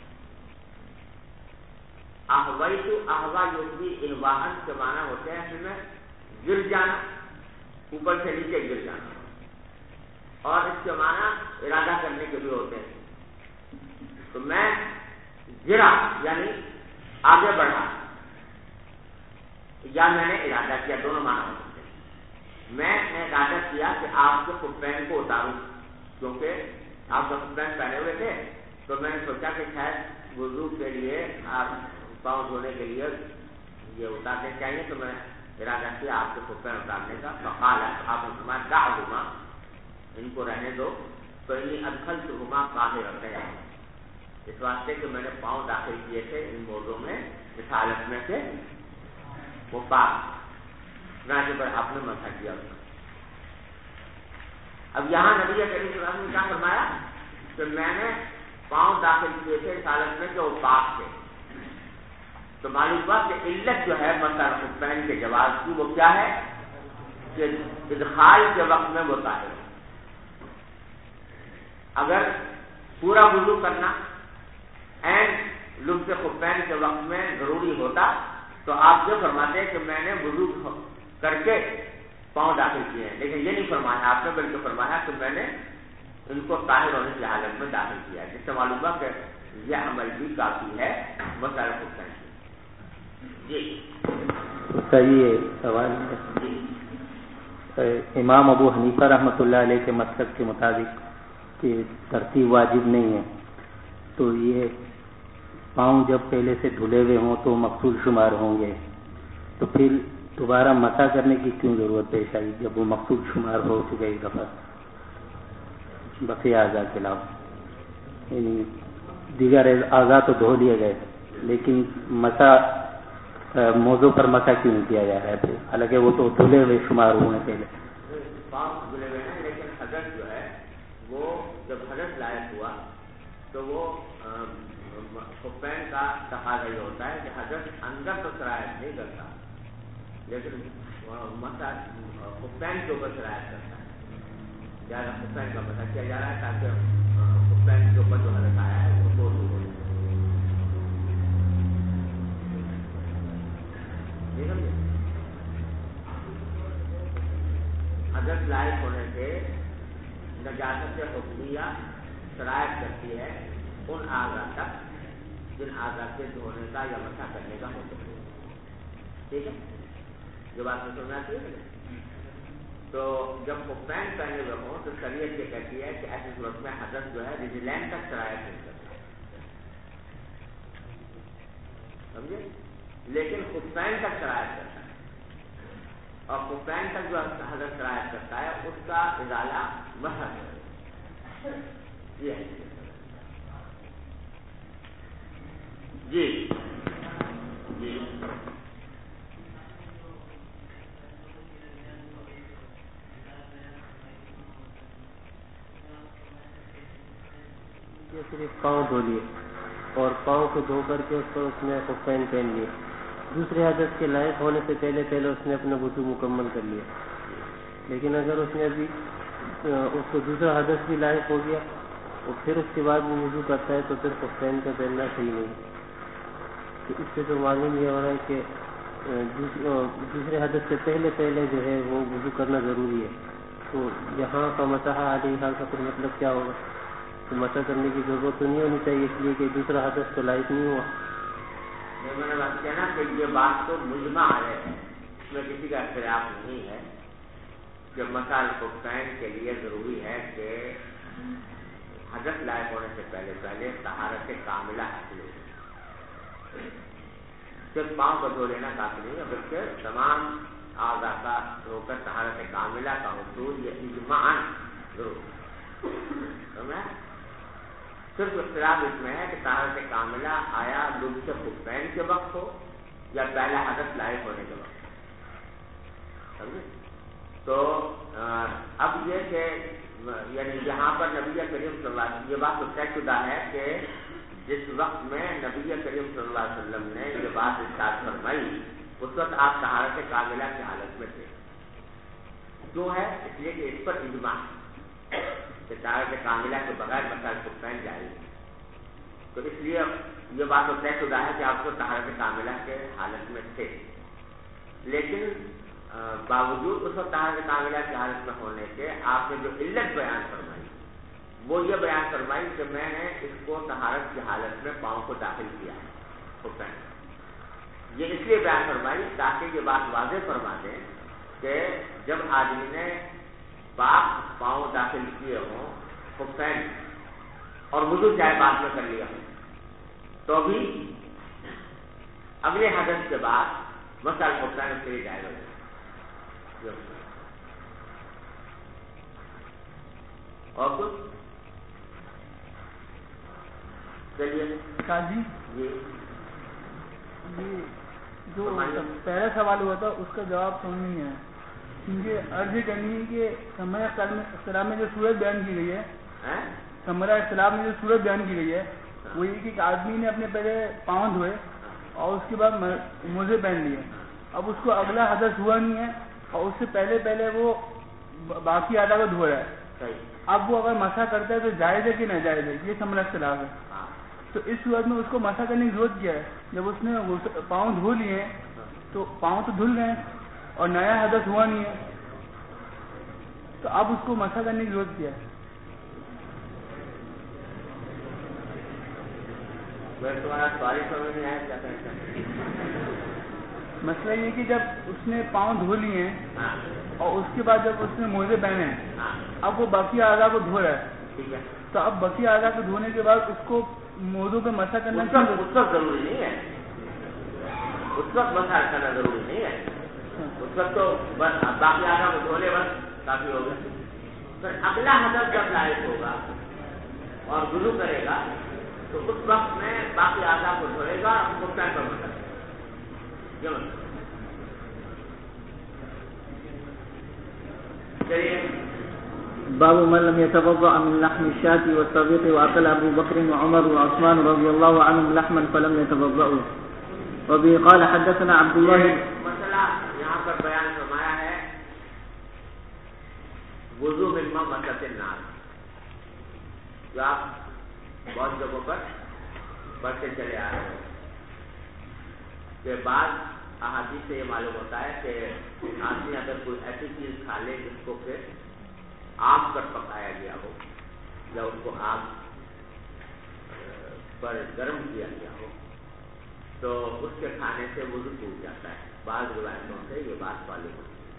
احویت احوا یوزی احواہن کے معنی ہوتے ہیں اصل میں گر جانا, اوپر سے نیچے گر جانا, اور اس کے معنی ارادہ کرنے کے بھی ہوتے ہیں. تو میں گرا یعنی آگے بڑھا یا میں نے ارادہ کیا, دونوں معنی ہو سکتے ہیں. میں نے ارادہ کیا کہ آپ کے خفین کو اتاروں, کیونکہ آپ کا خفین پہنے ہوئے تھے تو میں نے سوچا کہ شاید وضو کے لیے آپ پاؤں دھونے کے لیے یہ اتارنے چاہیے, تو میں ارادہ کیا آپ کے خفین اتارنے کا. فقال آپ نے دعہما, ان کو رہنے دو, تو انی ادخلتہما طاہرتین, اس واسطے کہ میں نے پاؤں داخل کیے تھے ان موضوع میں اس حالت میں سے وہ پاک, نہ کہ پر آپ نے مسح کیا. اب یہاں نبی کریم صلی اللہ علیہ وسلم نے کیا فرمایا کہ میں نے پاؤں داخل کیے تھے اس حالت میں کہ وہ پاک تھے. تو معلوم ہوا کہ علت جو ہے مسح الخفین کے جواز کی وہ کیا ہے کہ ادخال کے وقت میں وہ طاہر ہے. اگر پورا وضو کرنا عین لبس خفین کے وقت میں ضروری ہوتا تو آپ یہ فرماتے ہیں کہ میں نے وضو کر کے پاؤں داخل کیے ہیں, لیکن یہ نہیں فرمایا آپ نے, بلکہ فرمایا کہ میں نے ان کو طاہر ہونے کی حالت میں داخل کیا ہے, جس سے معلوم ہوا کہ یہ عمل بھی کافی ہے مسح الخفین. جی صحیح سوال ہے. امام ابو حنیفہ رحمۃ اللہ علیہ کے مسلک کے مطابق کہ ترتیب واجب نہیں ہے, تو یہ پاؤں جب پہلے سے دھلے ہوئے ہوں تو مقصول شمار ہوں گے, تو پھر دوبارہ مسح کرنے کی کیوں ضرورت پیش آئی جب وہ مقصول شمار ہو چکے ایک دفعہ بقیہ اعضاء کے علاوہ؟ یعنی دیگر اعضاء تو دھو لیے گئے, لیکن مسح موضوع پر مسح کیوں نہیں کیا جا رہا ہے پھر, حالانکہ وہ تو دھلے ہوئے شمار ہوئے پہلے. پاؤں دھلے ہوئے ہیں, لیکن حدث جو ہے وہ جب حدث لاحق ہوا تو وہ خفین کا تقاضا یہ ہوتا ہے کہ حدث اندر تو سرایت نہیں کرتا, لیکن مسح خفین کے اوپر سرایت کرتا ہے. زیادہ خفین کا مسح کیا جا رہا ہے تاکہ خفین کے اوپر جو حدث آیا ہے وہ دور ہو جائے. حدث لاحق ہونے سے نجاست حکمیہ سرایت کرتی ہے ان اعضاء تک جن اعضاء سے دھونے کا یا مسح کرنے کا حکم ہے. ٹھیک ہے, جو بات میں سننا چاہیے. تو جب خفین پہنے ہوئے ہوں تو شریعت یہ کہتی ہے کہ ایسی صورت میں حدث جو ہے رجلین تک سرایت نہیں کرتی, سمجھے, لیکن خفین تک سرایت کرتا ہے, اور خفین تک جو حدث سرایت کرتا ہے اس کا ازالہ محض ہے. یہ ہے جی جی صرف پاؤں دھو لیے اور پاؤں کو دھو کر کے اس نے خفین پہن لیے, دوسرے حدث کے لائق ہونے سے پہلے اس نے اپنا وضو مکمل کر لیا, لیکن اگر اس نے ابھی اس کو دوسرا حدث بھی لائق ہو گیا اور پھر اس کے بعد وہ وضو کرتا ہے تو پھر خفین کا پہننا صحیح نہیں. تو اس سے تو معلوم یہ ہو رہا ہے کہ دوسرے حدث سے پہلے جو ہے وہ وضو کرنا ضروری ہے. تو یہاں کا مسح علیہ حال کا پھر مطلب کیا ہوگا کہ مسح کرنے کی ضرورت تو نہیں ہونی چاہیے, اس لیے کہ دوسرا حدث تو لائق نہیں ہوا. میں نے بات کیا نا کہ یہ بات تو مجمع ہے, اس میں کسی کا اختلاف نہیں ہے کہ مسح الخفین کے لیے ضروری ہے کہ حدث لائق ہونے سے پہلے طہارت کاملہ حاصل ہو. صرف پاؤں کو دھو لینا کافی نہیں ہے, بلکہ تمام اعضاء کا ہو کر طہارت کاملہ کا حصول یہ اجماعاً ضرور ہے. صرف اختلاف اس میں ہے کہ طہارت کاملہ آیا لبس خفین کے وقت ہو یا پہلا حدث لائق ہونے کے وقت, سمجھے. تو اب یہ کہ یعنی یہاں پر نبی کریم صلی اللہ علیہ وسلم, یہ بات تو طے شدہ ہے کہ جس وقت میں نبی کریم صلی اللہ علیہ وسلم نے یہ بات ارشاد فرمائی اس وقت آپ طہارت کاملہ کی حالت میں تھے. کیوں ہے؟ اس لیے کہ اس پر اجماع کہ طہارت کاملہ کے بغیر مسح الخفین جائز. تو اس لیے یہ بات تو طے شدہ ہے کہ آپ کو طہارت کاملہ کے حالت میں تھے, لیکن باوجود اس وقت طہارت کاملہ کی حالت میں ہونے کے آپ نے جو علت بیان فرمائی وہ یہ بیان فرمائی کہ میں نے اس کو طہارت کی حالت میں پاؤں کو داخل کیا ہے. یہ اس لیے بیان فرمائی تاکہ یہ بات واضح فرما دیں کہ جب آدمی نے پاک پاؤں داخل کیے ہوں خفین اور وضو چاہے بعد میں کر لیا ہو تو بھی اگلے حدث کے بعد مسح الخفین اس کے لیے جائز ہو جائے. اور کچھ چلیے جی جو پہلا سوال ہوا تھا اس کا جواب سننی ہے کیونکہ عرض کرنی ہے کہ ثمرہ اختلاف میں جو صورت بیان کی گئی ہے، ثمرہ اختلاف میں جو صورت بیان کی گئی ہے وہ یہ کہ ایک آدمی نے اپنے پہلے پاؤں دھوئے اور اس کے بعد موزے پہن لیے. اب اس کو اگلا حدث ہوا نہیں ہے اور اس سے پہلے وہ باقی اعضاء کو دھو رہا ہے. اب وہ اگر مسح کرتا ہے تو جائز ہے کہ ناجائز ہے؟ یہ ثمرہ اختلاف ہے. تو اس صورت میں اس کو مسح کرنے کی ضرورت کیا ہے؟ جب اس نے پاؤں دھو لیے ہیں تو پاؤں تو دھل گئے اور نیا حدث ہوا نہیں ہے، تو اب اس کو مسح کرنے کی ضرورت کیا ہے؟ مسئلہ یہ کہ جب اس نے پاؤں دھو لیے ہیں اور اس کے بعد جب اس نے موزے پہنے ہیں اب وہ باقی اعضاء کو دھو رہا ہے، تو اب باقی اعضاء کو دھونے کے بعد اس کو موضوع پہ مسح کرنا اس وقت ضروری نہیں ہے، اس وقت مسح کرنا ضروری نہیں ہے. اس وقت تو بس باقی اعضاء کو دھو لے بس کافی ہو گیا. پھر اگلا حدث جب لاحق ہوگا اور وضو کرے گا تو اس وقت میں باقی اعضاء کو دھوئے گا اور ان کو پیر پر مسح کرے گا. چلیے باب من لم يتوضأ من لحم الشاة والصديق وأكل أبو بكر وعمر وعثمان رضي الله عنهم لحما فلم يتوضأوا. وبه قال حدثنا عبد الله. مسئلہ یہاں پر بیان فرمایا ہے وضو من مسحت الناس، جو آپ بہت جگہوں پر پڑھتے چلے آ رہے ہیں کہ بعض احادیث سے یہ معلوم ہوتا ہے کہ آدمی اگر کوئی ایسی چیز کھا لے جس کو کہ آگ پر پکایا گیا ہو یا اس کو آگ پر گرم کیا گیا ہو تو اس کے کھانے سے وضو ٹوٹ جاتا ہے. بعض روایتوں سے یہ بات معلوم ہوتی ہے.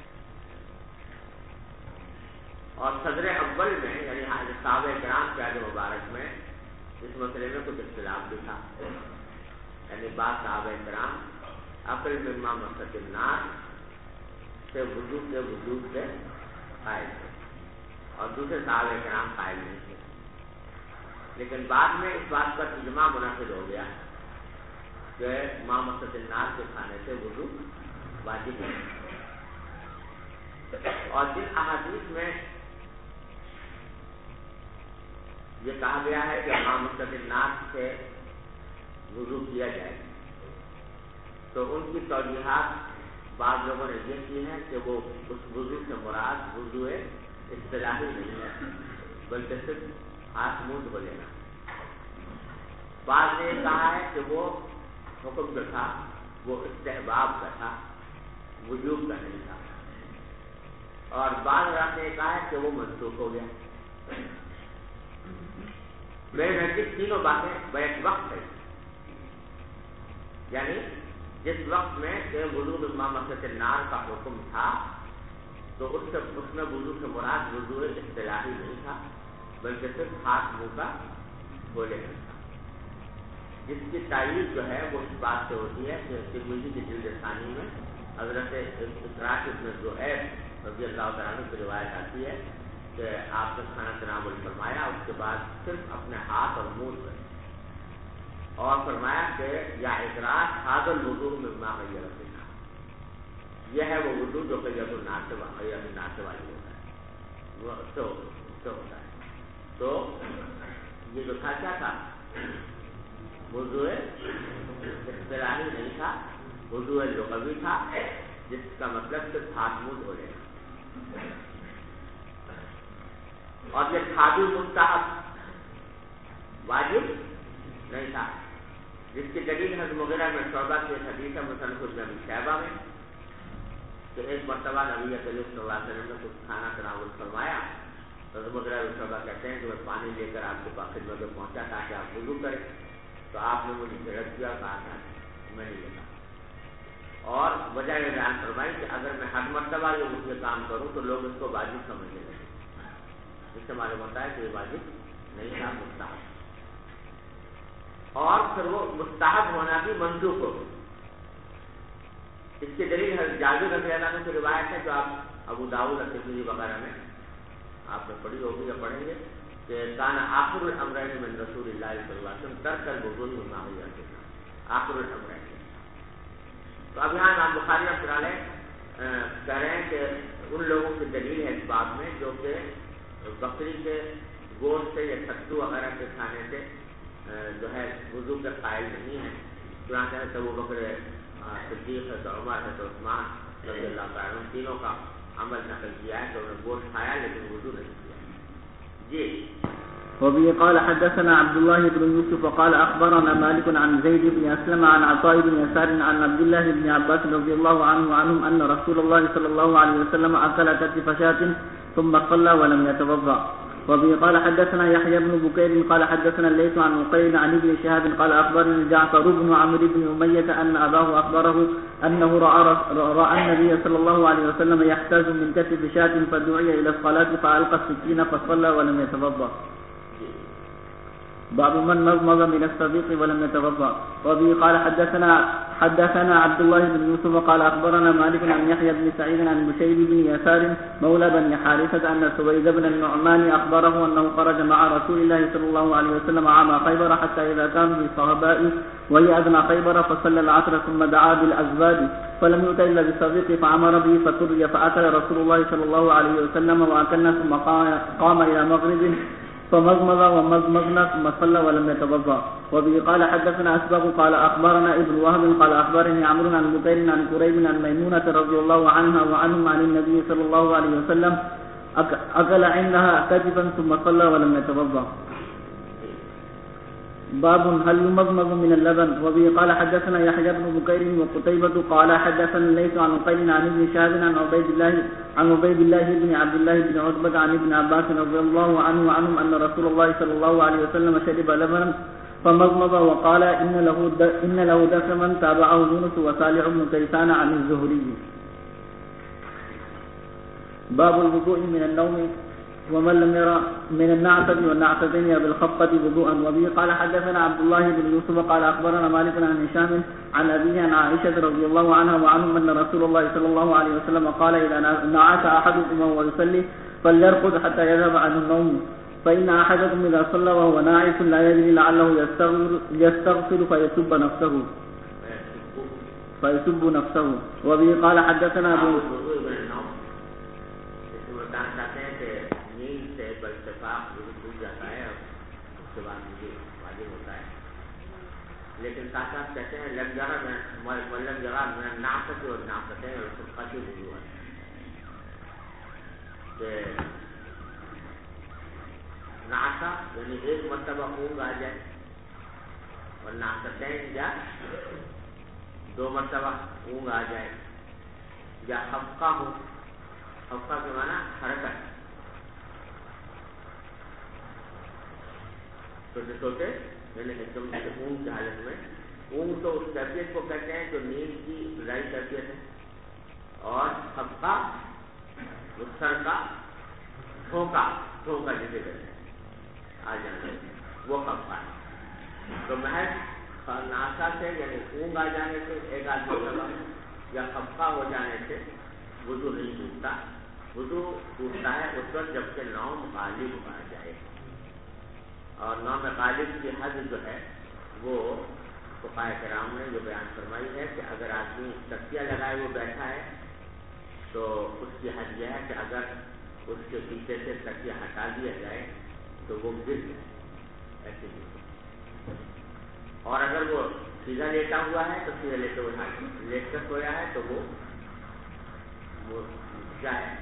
اور صدر اول میں یعنی صحابہ کرام کے عہد مبارک میں اس مسئلے میں کچھ اختلاف بھی تھا. یعنی بعض صحابہ کرام عقل مما مسحت الناس سے وضو کے وجود سے قائل تھے اور دوسرے صحابہ کرام قائل نہیں تھے. لیکن بعد میں اس بات پر اجماع منعقد ہو گیا کہ ماں مسحت الناس کے کھانے سے وضو واجب ہے. اور جن احادیث میں یہ کہا گیا ہے کہ ماں مسحت الناس سے وضو کیا جائے تو ان کی توجیحات بعض لوگوں نے یہ کی ہے کہ وہ اس وضو سے مراد وضو اصطلاحی نہیں ہے بلکہ صرف ہاتھ منہ دھو لینا. بعض نے کہا ہے کہ وہ حکم جو تھا وہ استحباب کا تھا، وجوب کا نہیں تھا. اور بعض نے کہا ہے کہ وہ منسوخ ہو گیا. میرے نزدیک تینوں باتیں بیک وقت ہے. یعنی جس وقت میں کہ وضو مما مسحت الناس کا حکم تھا تو اس میں وضو سے مراد وضو اصطلاحی نہیں تھا بلکہ صرف ہاتھ منہ کا دھو لینا تھا. جس کی تعریف جو ہے وہ اس بات سے ہوتی ہے کہ ترمذی کی جلد ثانی میں حضرت اقراء بن ذؤیب رضی اللہ تعالیٰ عنہ کی روایت آتی ہے کہ آپ نے کھانا تناول فرمایا، اس کے بعد صرف اپنے ہاتھ اور منہ دھوئے اور فرمایا کہ یا اقراء هذا الوضوء مما غیر الناس، یہ ہے وہ وضو جو کہ غیر الناس والی ہوتا ہے، وہ اس سے ہوتا ہے. تو یہ جو تھا کیا تھا؟ وضو اصطلاحی نہیں تھا، وضو لغوی تھا جس کا مطلب صرف ہاتھ منہ دھو لینا. اور یہ تھا بھی مستحب، واجب نہیں تھا، جس کی دلیل حضرت مغیرہ میں شعبہ کی ایک حدیث ہے مصنف ابن شیبہ میں کہ ایک مرتبہ نبی کریم صلی اللہ علیہ وسلم نے کچھ کھانا تناول فرمایا تو حضرت مغیرہ بن شعبہ کہتے ہیں کہ میں پانی لے کر آپ کے خدمت میں پہنچا تاکہ آپ وضو کریں تو آپ نے مجھے جھڑک دیا، کہا تھا میں نہیں لیتا. اور وجہ یہ بیان فرمائی کہ اگر میں ہر مرتبہ یہ کام کروں تو لوگ اس کو واجب سمجھنے لگے. اس سے معلوم ہوتا ہے کہ یہ واجب نہیں تھا، مستحب. اور پھر وہ مستحب ہونا بھی منسوخ ہو گیا. اس کی دلیل حضرت جابر رضی اللہ عنہ کی روایت ہے جو آپ ابو داؤد اور ترمذی وغیرہ میں آپ نے پڑھی ہوگی یا پڑھیں گے کہ کان آخر الامرین من رسول اللہ صلی اللہ علیہ وسلم ترک الوضوء مما غیر الناس، آخر الامرین. تو اب یہاں امام بخاری رحمۃ اللہ علیہ کہہ رہے ہیں کہ ان لوگوں کی دلیل ہے اس بات میں جو کہ بکری کے گوشت سے یا ستو وغیرہ کے کھانے سے جو ہے وضو کے قائل نہیں ہے. چنانچہ ہے تو وہ بکر صدیق ہے تو عمر ہے تو عثمان رضی اللہ تعالیٰ عنہ تینوں کا عمل نقل کیا ہے کہ انہوں نے گوشت کھایا لیکن وضو نہیں کیا. جی. وبه قال حدثنا عبد الله بن يوسف وقال أخبرنا مالك عن زيد بن أسلم عن عطاء بن يسار عن عبد الله بن عباس رضي الله عنهم أن رسول الله صلى الله عليه وسلم أكل كتف شاة ثم صلى ولم يتوضأ. وبه قال حدثنا يحيى بن بكير قال حدثنا الليث عن عقيل عن ابن شهاب قال أخبرني جعفر بن عمرو بن أمية أن أباه أخبره أنه رأى النبي صلى الله عليه وسلم يحتاج من كتف شاة فدعي إلى الصلاة فألقى السكين فصلى ولم يتوضأ. باب من مضمض من الصديق ولم يتوضأ. وبه قال حدثنا عبد الله بن يوسف قال أخبرنا مالك عن يحيى بن سعيد عن بشير بن يسار مولى بن حارثة أن سويد بن النعمان أخبره أنه خرج مع رسول الله صلى الله عليه وسلم عام خيبر حتى إذا كان بالصهباء وهي أدنى خيبر فصلى العصر ثم دعا بالأزباد فلم يؤت إلا بالصديق فأمر به فسري فأكل رسول الله صلى الله عليه وسلم وأكلنا ثم قام إلى مغرب فمضمض ومضمضنا ثم صلى ولم يتوضأ. وبه قال حدثنا أسبق قال أخبرنا ابن وهب قال أخبرني عمرو عن بكير عن كريب عن ميمونة رضي الله عنها وعنهم عن النبي صلى الله عليه وسلم أكل عندها كتفا ثم صلى ولم يتوضأ. باب هل يمضمض من اللبن. وبه قال حدثنا يحيى بن بكير وقتيبة قال حدثنا الليث عن عقيل عن ابن شهاب عن عبيد الله بن عبد الله بن عتبة عن ابن عباس رضي الله عنه وعنهم أن رسول الله صلى الله عليه وسلم شرب لبنا فمضمض وقال إن له دسما تابعه يونس وصالح بن كيسان عن الزهري. باب الوضوء من النوم ومن لم يرى من النعتة والنعتتين بالخفقة وضوءا. وبه قال حدثنا عبد الله بن يوسف قال أخبرنا مالك عن هشام عن أبيه عن عائشة رضي الله عنها وعنهم أن رسول الله صلى الله عليه وسلم قال إذا نعس أحدكم وهو يصلي فليرقد حتى يذهب عنه النوم فإن أحدكم إذا صلى وهو ناعس لا يدري لعله يستغفر فيسب نفسه. وبه قال حدثنا أبو لیکن ساتھ ساتھ کہتے ہیں لگ جگہ ملب جگہ میں ناقص اور ناقص ہے اور خفقتی وضو ہے کہ ناقصہ یعنی ایک مرتبہ اونگ آ جائے اور ناقصین یا دو مرتبہ اونگ آ جائے یا خفقہ ہو. خفقہ کے معنی حرکت چھوٹے چھوٹے یعنی ایک دم سے اونگ کی حالت میں. اونگ تو اس کیفیت کو کہتے ہیں جو نیند کی ابتدائی کیفیت ہے اور خفقہ اس سر کا ٹھونکا جسے کہتے ہیں آ جانے وہ خفقہ ہے. تو محض ناسا سے یعنی اونگ آ جانے سے ایک آدمی سبب یا خفقہ ہو جانے سے وضو نہیں ٹوٹتا. وضو ٹوٹتا ہے اس وقت جب کہ نوم غالب آ جائے اور نوم غالب کی حد جو ہے وہ فقہائے کرام نے جو بیان فرمائی ہے کہ اگر آدمی تکیہ لگائے وہ بیٹھا ہے تو اس کی حد یہ ہے کہ اگر اس کے پیچھے سے تکیہ ہٹا دیا جائے تو وہ گر جائے ایسے ہی. اور اگر وہ سیدھا لیٹا ہوا ہے تو سیدھا لیٹ کر سویا ہے تو وہ کیا ہے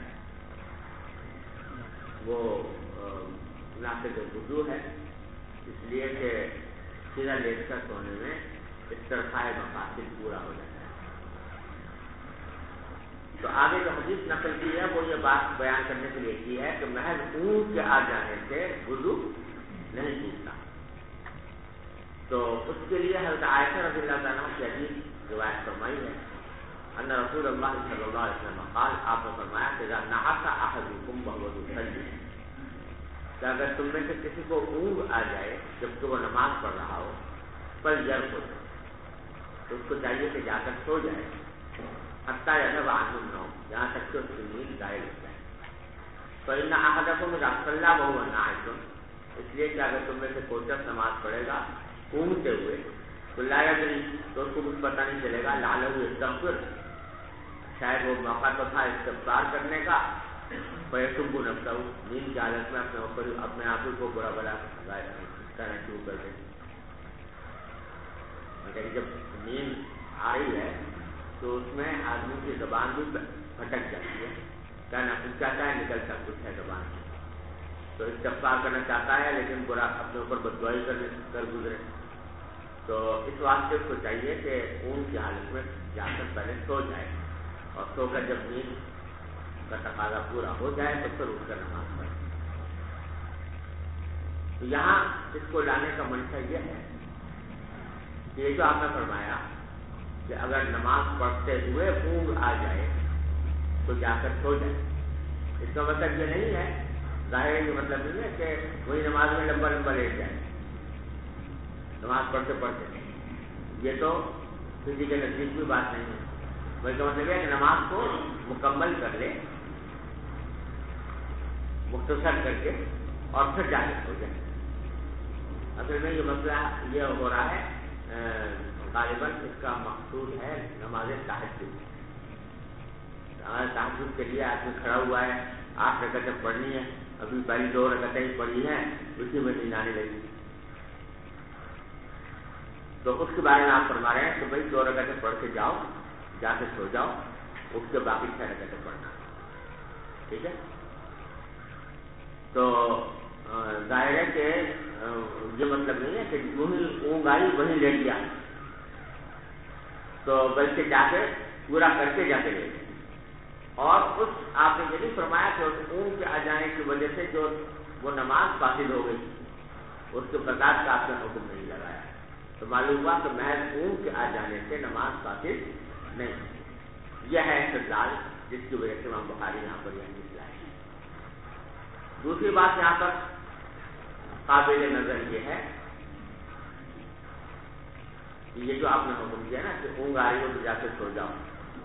وہ ناقض وضو ہے اس لیے کہ سیدھا لیٹ کر سونے میں استرخاء مقاصد پورا ہو جاتا ہے. تو آگے جو حدیث نقل کی ہے وہ یہ بات بیان کرنے کے لیے کی ہے کہ محض اونگ کے آ جانے سے وضو نہیں ٹوٹتا. تو اس کے لیے حضرت عائشہ رضی اللہ عنہا کی حدیث روایت فرمائی ہے ان رسول اللہ صلی اللہ علیہ وسلم قال آپ نے فرمایا کہ اذا نعس احدکم وهو يصلي کہ اگر تم میں سے کسی کو اونگ آ جائے جبکہ وہ نماز پڑھ رہا ہو فليرقد تو اس کو چاہیے کہ جا کر سو جائے حتى يذهب عنه النوم جہاں تک کہ اس کی نیند غائب ہو جائے. فإن أحدكم إذا صلى وهو ناعس اس لیے کہ اگر تم میں سے کوئی شخص نماز پڑھے گا اونگتے ہوئے تو لا يدري تو اس کو کچھ پتہ نہیں چلے گا لعله يستغفر شاید وہ موقع تو تھا استغفار کرنے کا، فیسب نفسہ، نیند کی حالت میں اپنے اوپر اپنے آپ کو برا بلا کرنا شروع کر دے. مگر جب نیند آ رہی ہے تو اس میں آدمی کی زبان بھی بھٹک جاتی ہے، کہنا کچھ چاہتا ہے نکل سب کچھ ہے زبان سے، تو استغفار کرنا چاہتا ہے لیکن برا اپنے اوپر بددعائی کر گزرے. تو اس واسطے اس کو چاہیے کہ اونگ کی حالت میں جا کر پہلے سو جائے، اور سو کر جب نیند کا تقاضا پورا ہو جائے تو پھر اٹھ کر نماز پڑھے. تو یہاں اس کو لانے کا منشا یہ ہے کہ یہ جو آپ نے فرمایا کہ اگر نماز پڑھتے ہوئے اونگ آ جائے تو جا کر سو جائے، اس کا مطلب یہ نہیں ہے، ظاہر یہ مطلب نہیں ہے کہ وہی نماز میں لمبا لمبا لیٹ جائے نماز پڑھتے پڑھتے. یہ تو کسی کے نزدیک بھی بات نہیں ہے، بلکہ مطلب ہے کہ نماز کو مکمل کر لے، مختصر کر کے، اور پھر جا کے سو جائے. اصل میں یہ مسئلہ یہ ہو رہا ہے، غالباً اس کا مقصود ہے نماز تہجد. تہجد کے لیے آدمی کھڑا ہوا ہے، 8 رکعتیں پڑھنی ہے، ابھی پہلی 2 رکعتیں پڑھی ہیں، اسی میں نیند آنے لگی. تو اس کے بارے میں آپ فرما رہے ہیں کہ بھائی 2 رکعتیں پڑھ کے جاؤ، جا کے سو جاؤ، اس کے باقی 6 رکعتیں پڑھنا. ٹھیک ہے؟ تو ظاہر ہے کہ یہ مطلب نہیں ہے کہ وہی اونگ آئی وہیں لیٹ گیا، تو بلکہ جا کے پورا کر کے جا کے لے گئے. اور اس آپ نے یہ نہیں فرمایا کہ اس اونگ کے آ جانے کی وجہ سے جو وہ نماز فاسد ہو گئی، اس کے برکات کا آپ نے حکم نہیں لگایا. تو معلوم ہوا کہ محض اونگ کے آ جانے سے نماز فاسد نہیں. یہ ہے استدلال جس کی وجہ سے امام بخاری یہاں پر یہ حدیث لائے. دوسری بات یہاں پر قابل نظر یہ ہے کہ یہ جو آپ نے حکم کیا نا کہ اونگ آ رہی ہو تو جا کے سو جاؤ،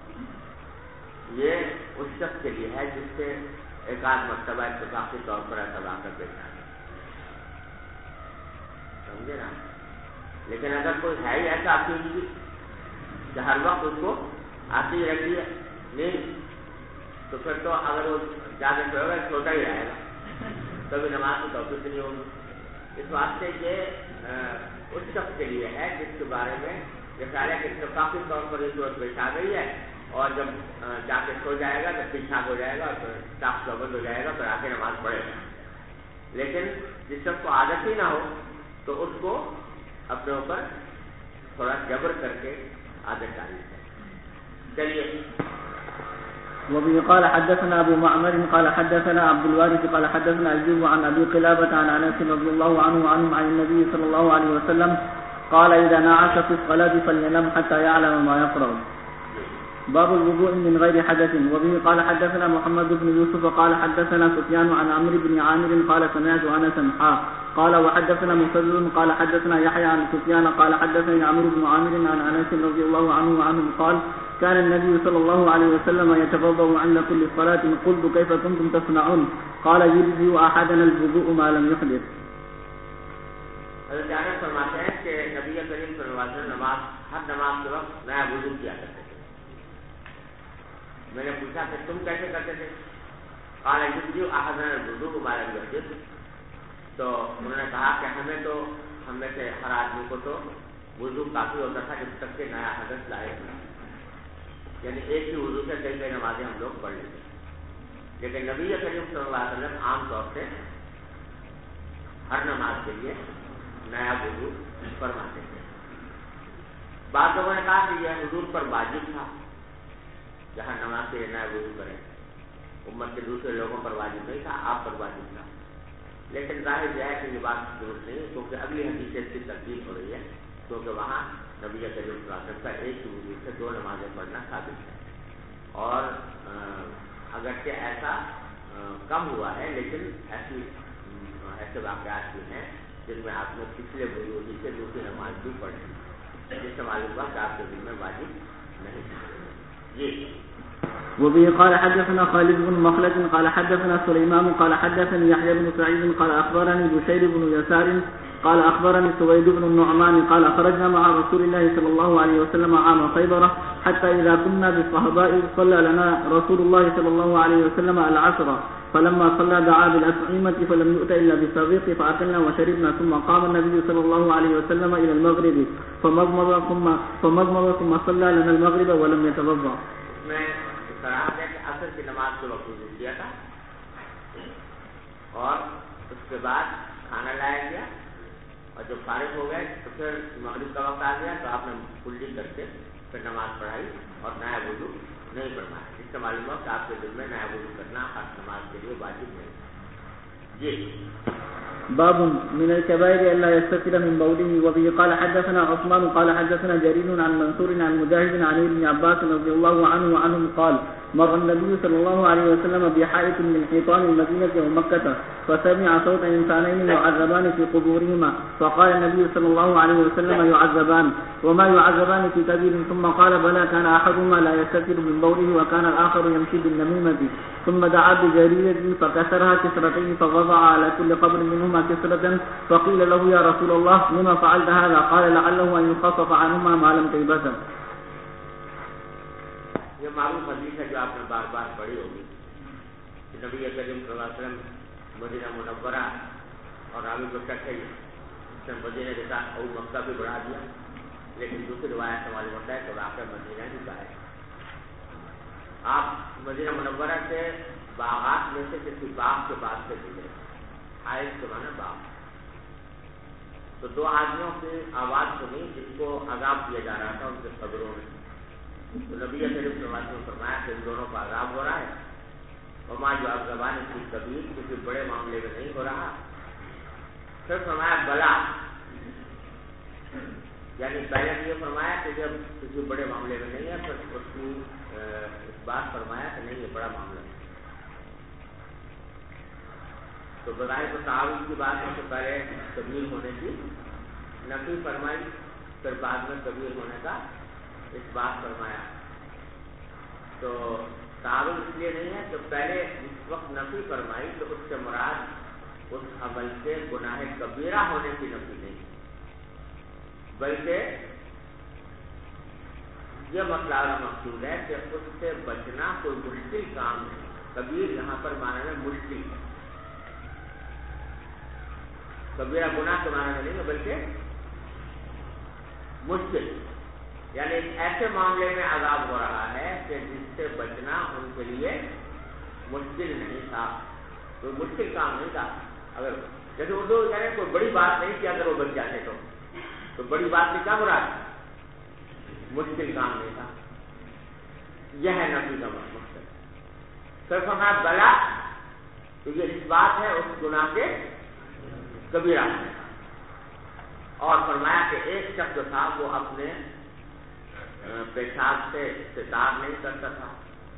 یہ اس شخص کے لیے ہے جس سے ایک آدھ مرتبہ اتفاقی طور پر ایسا لا کر دیکھا ہے، سمجھے نا. لیکن اگر کوئی ہے ہی ایسا آپ کی کہ ہر وقت اس کو آتی رہتی ہے نہیں، تو پھر تو اگر وہ جا کے سوئے گا سوتا ہی رہے گا، کبھی نماز کی توفیق نہیں ہوگی. اس واسطے یہ اس شخص کے لیے ہے جس کے بارے میں یہ خیال ہے کہ اتفاقی طور پر یہ صورت پیش آ گئی ہے، اور جب جا کے سو جائے گا تو ٹھیک ٹھاک ہو جائے گا، چاق چوبند ہو جائے گا، پھر آ کے نماز پڑھے گا. لیکن جس شخص کو عادت ہی نہ ہو تو اس کو اپنے اوپر تھوڑا جبر کر کے عادت ڈالنی ہے. چلیے. وبه قال حدثنا ابو معمر قال حدثنا عبد الوارث قال حدثنا ايوب عن ابي قلابة عن انس رضي الله عنه عن النبي صلى الله عليه وسلم قال اذا نعس في الصلاة فلينم حتى يعلم ما يقرأ. باب الوضوء من غير حدث. وبه قال حدثنا محمد بن يوسف قال حدثنا سفيان عن عمرو بن عامر قال سمعت انسا قال وحدثنا مسدد قال حدثنا يحيى عن سفيان قال حدثني عمرو بن عامر عن انس رضي الله عنه قال كان النبي صلى الله عليه وسلم يتوضأ عند كل صلاة. قلت كيف كنتم تصنعون؟ قال يجزئ احدنا الوضوء ما لم يحدث. حضرت انس فرماتے ہیں کہ نبی کریم صلی اللہ علیہ وسلم ہر نماز کے وقت نیا وضو کیا کرتے تھے. میں نے پوچھا کہ تم کیسے کرتے تھے؟ قال يجزئ احدنا الوضوء ما لم يحدث. تو انہوں نے کہا کہ ہم میں سے ہر آدمی کو تو وضو کافی ہوتا تھا جب تک کہ نیا حدث لائے نہ، یعنی ایک ہی وضو سے کئی نمازیں ہم لوگ پڑھ لیتے. لیکن نبی کریم صلی اللہ علیہ وسلم عام طور سے ہر نماز کے لیے نیا وضو فرماتے تھے. بعض لوگوں نے کہا کہ یہ حضور پر واجب تھا کہ ہر نماز کے لیے نیا وضو کریں، امت کے دوسرے لوگوں پر واجب نہیں تھا، آپ پر واجب تھا. لیکن ظاہر یہ ہے کہ یہ بات درست نہیں ہے، کیونکہ اگلی حدیث سے اس کی ترتیب ہو رہی ہے، کیونکہ وہاں نبی کریم صلی اللہ علیہ وسلم کا ایک ہی وضو سے 2 نمازیں پڑھنا ثابت ہے. اور اگرچہ ایسا کم ہوا ہے، لیکن ایسے واقعات بھی ہیں جن میں آپ نے پچھلے وضو سے دوسری نماز بھی پڑھی، جس سے معلوم ہوا کہ آپ کے دل میں واجب نہیں ہے. جی. وبه قال حدثنا خالد بن مخلد قال حدثنا سليمان قال حدثني يحيى بن سعيد قال أخبرني بشير بن يسار قال أخبرني سويد بن النعمان قال خرجنا مع رسول الله صلى الله عليه وسلم عام خيبر حتى إذا كنا بالصهباء صلى لنا رسول الله صلى الله عليه وسلم العصر فلما صلى دعا بالأطعمة فلم يؤت إلا بالصديق فأكلنا وشربنا ثم قام النبي صلى الله عليه وسلم إلى المغرب فمضمض ثم صلى لنا المغرب ولم يتوضأ. عصر کی نماز کو وقت دیا تھا اور اس کے بعد کھانا لایا گیا اور جب فارغ ہو گئے تو پھر مغرب کا وقت آ گیا تو آپ نے کلی کر کے پھر نماز پڑھائی اور نیا وضو نہیں پڑھنا. اس سے معلوم ہوا کہ آپ کے دل میں نیا وضو کرنا ہر نماز کے لیے واجب نہیں. جی باب من الكبائر الا يستتر من بوله. وبه قال حدثنا عثمان قال حدثنا جرير عن منصور عن مجاهد عن ابن عباس رضي الله عنه وعنهم قال مر النبي صلى الله عليه وسلم بحائط من حيطان المدينة ومكة فسمع صوت إنسانين يعذبان في قبورهما فقال النبي صلى الله عليه وسلم يعذبان وما يعذبان في كبير ثم قال بلى كان أحدهما لا يستتر من بوله وكان الآخر يمشي بالنميمة ثم دعا بجريدة فكسرها كسرتين فوضع على كل قبر منهما كسرة فقيل له يا رسول الله لما فعلت هذا قال لعله أن يخفف عنهما ما لم تيبسا. یہ معروف حدیث ہے جو آپ نے بار بار پڑھی ہوگی کہ نبی کریم صلی اللہ علیہ وسلم مدینہ منورہ اور راوی کو شک ہے اس نے مدینہ کے ساتھ اور مکہ بھی بڑھا دیا لیکن دوسری روایت سے معلوم ہوتا ہے کہ واقعہ مدینہ ہی کا ہے. آپ مدینہ منورہ سے باغات میں سے کسی باغ کے بعد سے گزرے. آئس کے معنی باغ. تو دو آدمیوں کی آواز سنی جس کو عذاب دیا جا رہا تھا ان کے قبروں میں. تو نبی کریم صلی اللہ علیہ وسلم نے فرمایا کہ ان دونوں کا عذاب ہو رہا ہے اور ماں جو آپ زبان کی کبیر کسی بڑے معاملے میں نہیں ہو رہا. پھر فرمایا بلا یعنی پہلے یہ فرمایا کہ جب کسی بڑے معاملے میں نہیں ہے پھر اس کی اس بات فرمایا کہ نہیں یہ بڑا معاملہ ہے. تو بظاہر تو تعاون کی بات ہے کہ پہلے کبیر ہونے کی نفی فرمائی پھر بعد میں کبیر ہونے کا اس بات فرمایا. تو تعاون اس لیے نہیں ہے کہ پہلے اس وقت نفی فرمائی تو اس سے مراد اس عمل سے گناہ کبیرہ ہونے کی نفی نہیں بلکہ یہ مسئلہ مقصود ہے کہ اس سے بچنا کوئی مشکل کام ہے. کبیر یہاں پر معنی میں مشکل ہے. کبیرہ گناہ کے معنی میں نہیں ہے بلکہ مشکل یعنی ایسے معاملے میں عذاب ہو رہا ہے کہ جس سے بچنا ان کے لیے مشکل نہیں تھا. کوئی مشکل کام نہیں تھا. اگر جیسے اردو کہہ رہے کوئی بڑی بات نہیں تھی اگر وہ بچ جاتے تو بڑی بات سے کیا مراد مشکل کام نہیں تھا. یہ ہے نفی کا مقصد. پھر فرمایا بلا تو یہ اس بات ہے اس گناہ کے کبیرہ ہونے کا. اور فرمایا کہ ایک شخص جو تھا وہ اپنے پیشاب سے استتار نہیں کرتا تھا.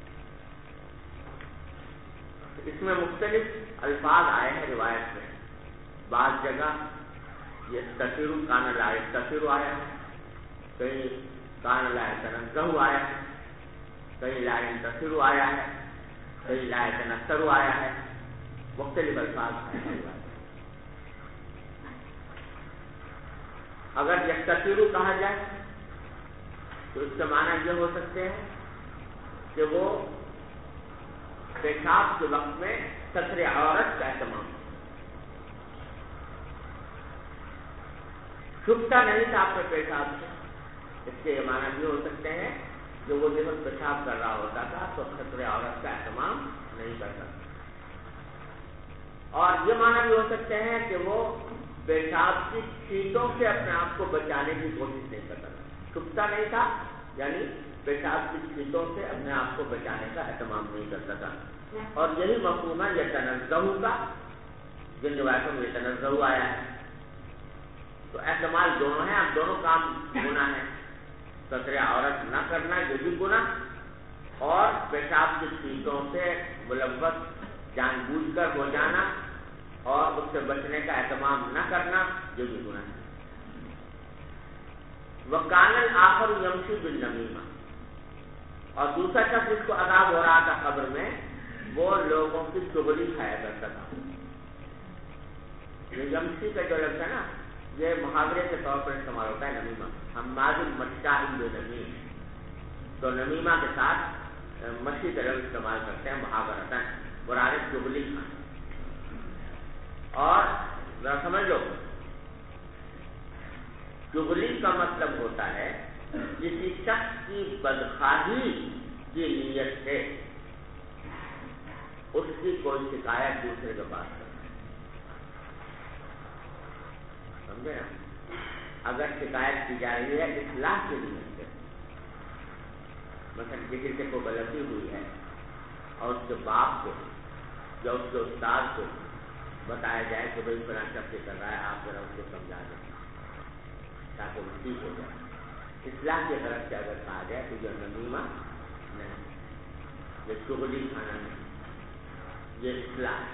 اس میں مختلف الفاظ آئے ہیں روایت میں. بعض جگہ یہ تسیرو کان لا تسیرو آیا ہے, کہیں کان لا تنزہ آیا ہے, کہیں لا تسیرو آیا ہے, کہیں لا تنسرو آیا ہے. مختلف الفاظ آئے ہیں. اگر یکتسیرو کہا جائے تو اس کے معنی یہ ہو سکتے ہیں کہ وہ پیشاب کے وقت میں ستر عورت کا اہتمام چھپتا نہیں تھا اپنے پیشاب سے. اس کے یہ معنی یہ ہو سکتے ہیں کہ وہ جب پیشاب کر رہا ہوتا تھا تو ستر عورت کا اہتمام نہیں کرتا تھا. اور یہ معنی بھی ہو سکتے ہیں کہ وہ پیشاب کی چیزوں سے اپنے آپ کو بچانے کی کوشش نہیں کرتا تھا. چھپتا نہیں تھا یعنی پیشاب کی چیزوں سے اپنے آپ کو بچانے کا اہتمام نہیں کرتا تھا. اور یہی مفہوم ہے یہ تنزہ کا جن روایتوں میں یہ تنزہ آیا ہے. تو احتمال دونوں ہیں. اب دونوں کام گناہ ہے. ستر عورت نہ کرنا یہ بھی گناہ اور پیشاب کی چیزوں سے ملوث جان بوجھ کر ہو جانا اور اس سے بچنے کا اہتمام نہ کرنا یہ بھی گناہ ہے. وَكَانَ الْآخَرُ يَمْشِي بِالنَّمِيمَةِ اور دوسرا شخص جس کو عذاب ہو رہا تھا قبر میں وہ لوگوں کی چغلی کھایا کرتا تھا. یہ یمشی کا جو لفظ ہے نا یہ محاورے کے طور پر استعمال ہوتا ہے نمیمہ. حماد المشاء بنمیم، تو نمیمہ کے ساتھ مچھی کا لفظ استعمال کرتے ہیں محاورتاً. قرآن چغلی کھانا. اور ذرا سمجھ لو، چغلی کا مطلب ہوتا ہے کسی شخص کی بدخواہی کی نیت سے اس کی کوئی شکایت دوسرے کے پاس کرنا. سمجھے نا؟ اگر شکایت کی جا رہی ہے اصلاح کے نیت سے، مثلا کسی سے کوئی غلطی ہوئی ہے اور اس کے باپ کو یا اس کے استاد کو بتایا جائے کہ بھائی فلاں شخص سے کر رہا ہے، آپ ذرا اس کو سمجھا دیں تاکہ وہ ٹھیک ہو جائے. اصلاح کی طرف سے اگر کہا جائے تو یہ نمیمہ نہیں، یہ چغلی کھانا نہیں، یہ اصلاح ہے.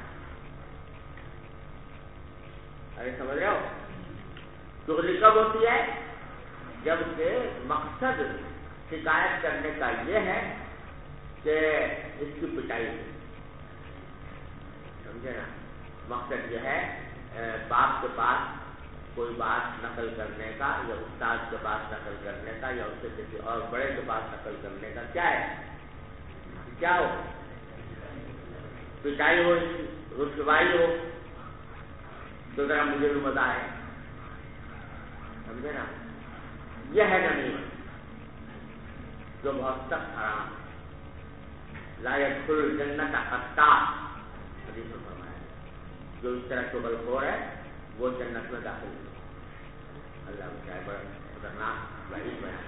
ارے سمجھ رہے ہو؟ چغلی کب ہوتی ہے؟ جب کہ مقصد شکایت کرنے کا یہ ہے کہ اس کی پٹائی ہو. سمجھے نا؟ مقصد یہ ہے باپ کے پاس کوئی بات نقل کرنے کا یا استاد کے پاس نقل کرنے کا یا اس سے کسی اور بڑے کے پاس نقل کرنے کا. کیا ہے؟ کیا ہو؟ پٹائی ہو، رسوائی ہو، تو ذرا مجھے بھی مزہ آئے. سمجھے نا؟ یہ ہے نمیمہ جو بہت سخت حرام. لا يدخل الجنت قطاع، حدیث میں فرمایا جو اس طرح چغل خور ہے وہ جنت میں داخل نہیں. اللہ بچائے، بڑا خطرناک وعید بیان.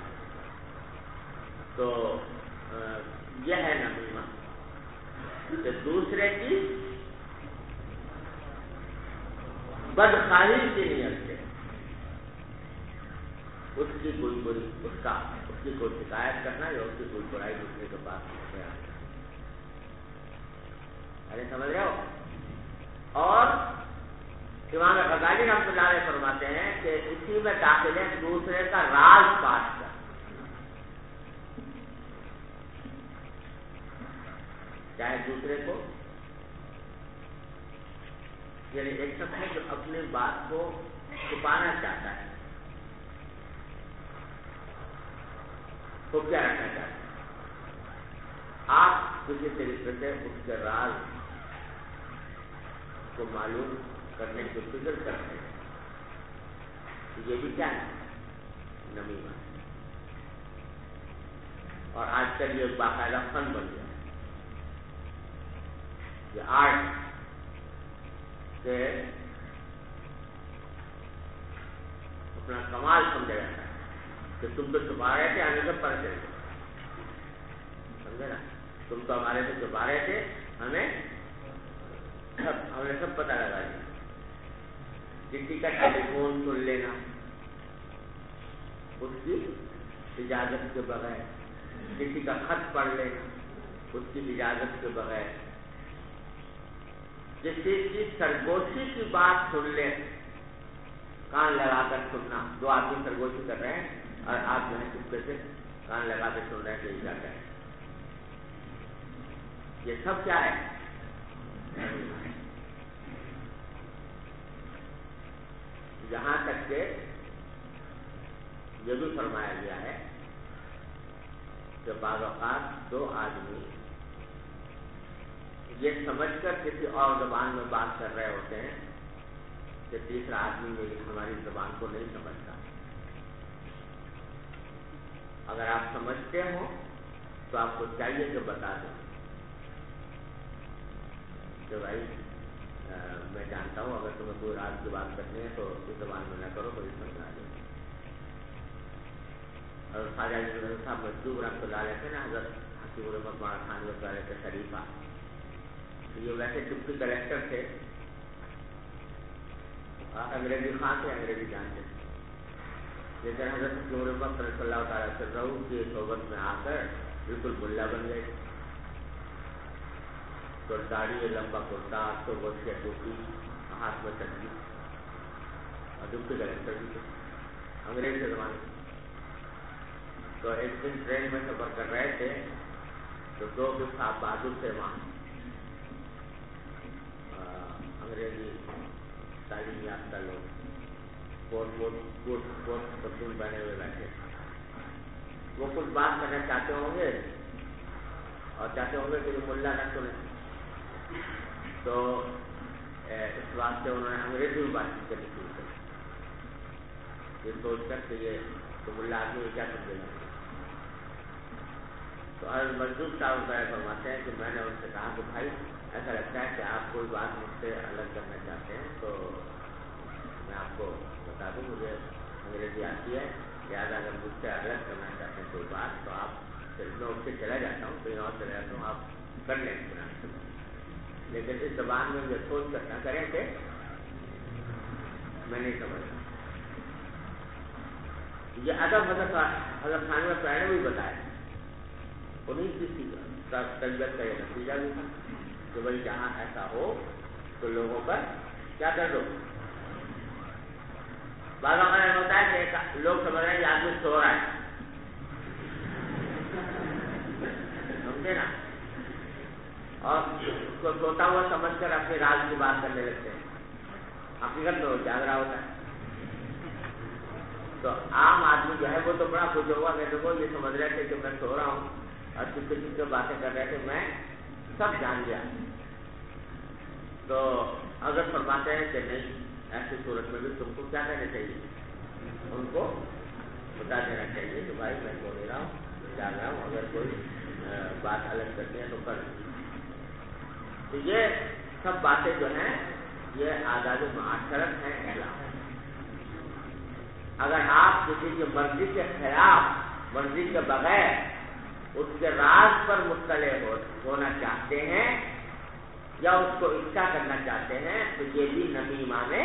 تو یہ ہے نمیمہ کہ دوسرے کی بدخواہی کی نیت سے اس کی کوئی شکایت کرنا یا اس کی کوئی برائی دوسرے کے پاس بیان کرنا. ارے سمجھ رہے ہو؟ اور امام غزالی رحمۃ اللہ علیہ فرماتے ہیں کہ اسی میں داخل ہے دوسرے کا راز پاش کرنا. چاہے دوسرے کو، یعنی ایک شخص ہے جو اپنی بات کو چھپانا چاہتا ہے، تو کیا رکھنا چاہتا ہے، آپ کسی طریقے سے اس کے راز کو معلوم کرنے کی فکر کرتے ہیں. یہ بھی کیا ہے؟ نمیمہ. اور آج کل یہ باقاعدہ فن بن گیا ہے، یہ آرٹ سے اپنا کمال سمجھا جاتا ہے کہ تم تو چھپا رہے تھے، ہمیں سب پتہ چل گیا. سمجھے نا؟ تم تو ہمارے سے چھپا رہے تھے، ہمیں سب پتہ لگا دیا. کسی کا ٹیلی فون سن لینا اس کی اجازت کے بغیر، کسی کا خط پڑھ لینا اس کی اجازت کے بغیر، کسی کی سرگوشی کی بات سن لے، کان لگا کر سننا. دو آدمی سرگوشی کر رہے ہیں اور آپ جو ہے چپکے سے کان لگا کے سن رہے ہیں کہ اجازت ہے. یہ سب کیا ہے؟ یہاں تک کہ یہ بھی فرمایا گیا ہے کہ بعض اوقات دو آدمی یہ سمجھ کر کسی اور زبان میں بات کر رہے ہوتے ہیں کہ تیسرا آدمی میری ہماری زبان کو نہیں سمجھتا. اگر آپ سمجھتے ہو تو آپ کو چاہیے کہ بتا دیں کہ بھائی میں جانتا ہوں اگر تمہیں کوئی رات کی بات کرنی ہے تو اس زبان میں نہ کرو، کوئی سمجھ آ جائے. اور خواجہ صاحب مجدور رحمۃ اللہ علیہ تھے نا، حضرت حکیم الرحمت مولانا تھانوی رحمۃ اللہ علیہ کے شریفہ، یہ ویسے ڈپٹی کلیکٹر تھے، انگریزی خان تھے، انگریزی جانتے تھے. لیکن حضرت حکیم الرحمت صلی اللہ تعالیٰ وسلم کی صحبت میں آ کر بالکل ملا بن گئے. تو داڑھی، لمبا کرتا، تو گوشت ٹوپی، ہاتھ میں تسبیح، اور ڈپٹی کلیکٹر بھی تھے انگریز کے زمانے میں. تو ایک دن ٹرین میں سفر کر رہے تھے تو دو کچھ صاحب بہادر تھے وہاں، انگریزی تعلیم یافتہ لوگ. پختون بنے ہوئے بیٹھے، وہ کچھ بات کرنا چاہتے ہوں گے اور چاہتے ہوں گے کہ یہ ملا نہ سنے، تو اس واسطے انہوں نے انگریزی میں بات چیت کرنی شروع کر، یہ سوچ کر کہ یہ تو ملا آدمی کیا سمجھے گا۔ تو حضرت مجذوب صاحب فرماتے ہیں کہ میں نے ان سے کہا کہ بھائی ایسا لگتا ہے کہ آپ کوئی بات مجھ سے الگ کرنا چاہتے ہیں، تو میں آپ کو بتا دوں مجھے انگریزی آتی ہے، لہٰذا اگر مجھ سے الگ کرنا چاہتے ہیں کوئی بات تو آپ میں اس سے چلا جاتا ہوں، کہیں اور چلا جاتا ہوں، آپ کر لیں گے، لیکن اس زبان میں یہ سوچ کر نہ کریں کہ میں نہیں سمجھتا۔ یہ ادب حضرت خانوی پہلے بھی بتایا، انہیں کسی کا تربیت کا یہ نتیجہ بھی تھا کہ بھائی جہاں ایسا ہو تو لوگوں پر کیا کر دو۔ بعض اوقات ایسا ہوتا ہے کہ لوگ سمجھ رہے ہیں کہ آدمی سو رہا ہے، سمجھے نا، اور اس کو سوتا ہوا سمجھ کر اپنے راز کی بات کرنے لگتے ہیں، حقیقت میں وہ جاگ رہا ہوتا ہے۔ تو عام آدمی جو ہے وہ تو بڑا خوش ہوگا کہ دیکھو یہ سمجھ رہے تھے کہ میں سو رہا ہوں اور چپکے باتیں کر رہے تھے، میں سب جان گیا۔ تو اگر فرماتے ہیں کہ نہیں، ایسی صورت میں بھی تم کو کیا کہنا چاہیے، ان کو بتا دینا چاہیے کہ بھائی میں سو نہیں رہا ہوں، جاگ رہا ہوں، اگر کوئی بات الگ کرتے ہیں تو کر لیں۔ تو یہ سب باتیں جو ہیں یہ آداب معاشرت ہیں اخلاق۔ اگر آپ کسی کی مرضی کے خلاف، مرضی کے بغیر اس کے راز پر مطلع ہونا چاہتے ہیں یا اس کو افشا کرنا چاہتے ہیں تو یہ بھی نمیمانہ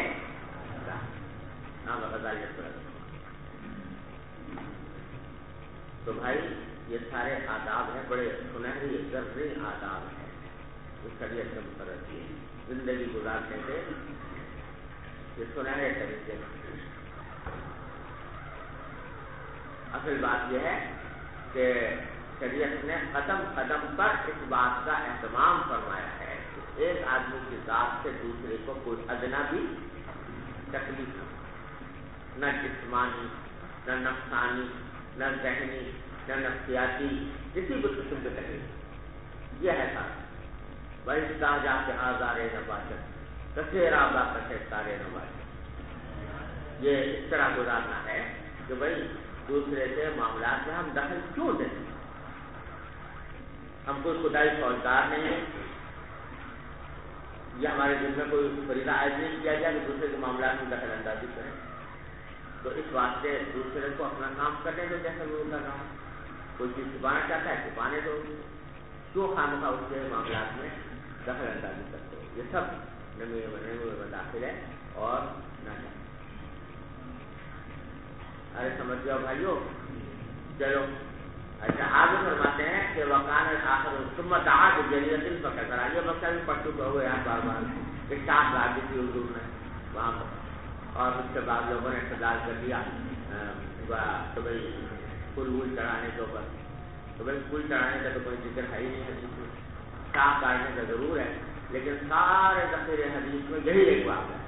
تو بھائی یہ سارے آداب ہیں، بڑے سنہری ضروری آداب ہیں، اس شریعت سے مقرر کیے زندگی گزارنے سے یہ سنہرے طریقے ہیں۔ اصل بات یہ ہے کہ شریعت نے قدم قدم پر اس بات کا اہتمام فرمایا ہے کہ ایک آدمی کی ذات سے دوسرے کو کوئی ادنا بھی تکلیف نہ جسمانی، نہ نفسانی، نہ ذہنی، نہ نفسیاتی، کسی بھی قسم کی تکلیف یہ ہے سارا۔ بھائی کہا جا کے آزارے نہ باشد کثیرا با کثیرے نہ باشد، یہ اس طرح گزارنا ہے کہ بھائی دوسرے سے معاملات میں ہم دخل کیوں دیں؟ ہم کوئی خدائی فوجدار نہیں ہیں، یہ ہمارے دل میں کوئی فریضہ عائد نہیں کیا جائے کہ دوسرے کے معاملات میں دخل اندازی کریں۔ تو اس واسطے دوسرے کو اپنا کام کرنے دو جیسا بھی ہوتا کام، کوئی چیز چھپانا چاہتا ہے چھپانے دو، کیوں خامخواہ اس کے معاملات میں دخل اندازی کرتے ہو؟ یہ سب نمی میں داخل ہے اور نہ جائے۔ ارے سمجھ جاؤ بھائیو، چلو اچھا آگے فرماتے ہیں کہ وقان الآخر ثم دعا بجریۃ فکثر، یہ مسئلہ بھی پڑھ چکے ہوئے ہیں بار بار کہ چاند راجی تھی اردو میں وہاں پر، اور اس کے بعد لوگوں نے استدلال کر دیا تو بھائی پھول وول چڑھانے کے اوپر، تو بھائی پھول چڑھانے کا تو کوئی ذکر ہے ہی نہیں حدیث میں، چاند کاٹنے کا ضرور ہے لیکن سارے ذخیرے حدیث میں یہی ایک بات ہے۔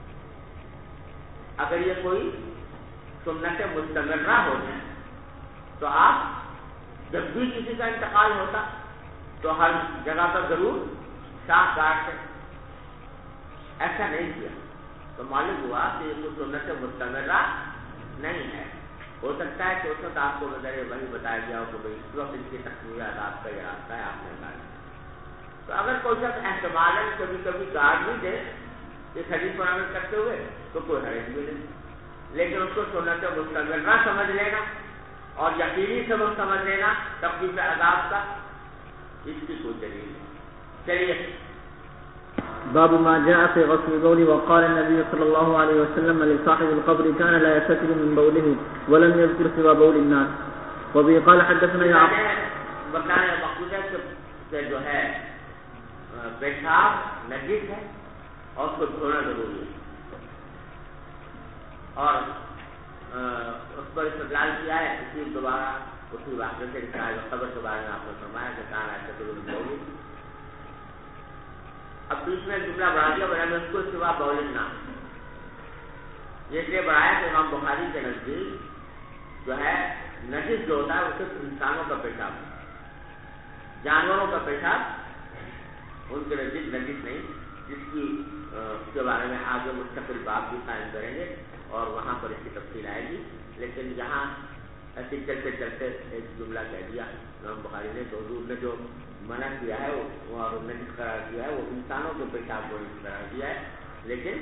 اگر یہ کوئی سنت مستمرہ ہو جائے تو آپ جب بھی کسی کا انتقال ہوتا تو ہر جگہ پر ضرور شاخ کاٹتے، ایسا نہیں کیا تو معلوم ہوا کہ یہ کوئی سنت مستمرہ نہیں ہے۔ ہو سکتا ہے کہ اس وقت آپ کو نظر وہی بتایا گیا ہو کہ بھائی اس وقت ان کی تکمیل آداب کا یہ راستہ ہے، آپ نے کاٹا۔ تو اگر کوئی شخص احتمالاً کبھی کبھی کاٹ بھی دے اس حدیث پر عمل کرتے ہوئے تو کوئی حرج بھی نہیں، لیکن اس کو سنت مستمرہ سمجھ لینا اور یقینی سبب سمجھ لینا تخفیف عذاب کا، اس کی کوئی دلیل نہیں۔ چلیے باب ما جاء في غسل البول. وقال النبي صلى الله عليه وسلم لصاحب القبر كان لا يستتر من بوله ولم يذكر سوى بول الناس. وبه قال حدثنا يعقوب. بتانے مقصود ہے کہ جو ہے پیشاب نجس ہے اور اس کو دھونا ضروری ہے، اور اس پر استدلال کیا ہے اسی دوبارہ اسی واقعے سے قبر کے بارے میں آپ نے فرمایا کہ کان ایسے بول۔ اب بیچ میں جملہ بڑھا دیا بنا میں اس کو سوا بول نہ، اس لیے بڑھایا کہ امام بخاری کے نزدیک جو ہے نجس جو ہوتا ہے وہ صرف انسانوں کا پیشاب، جانوروں کا پیشاب ان کے نزدیک نجس نہیں، جس کی اس کے بارے میں آگے مستقل باب بھی قائم کریں گے اور وہاں پر اس کی تفصیل آئے گی. لیکن یہاں ایسے چلتے چلتے ایک جملہ کہہ دیا امام بخاری نے، تو حضور نے جو منع کیا ہے اور نجس قرار کیا ہے وہ انسانوں کے پیشاب کو نجس قرار دیا ہے، لیکن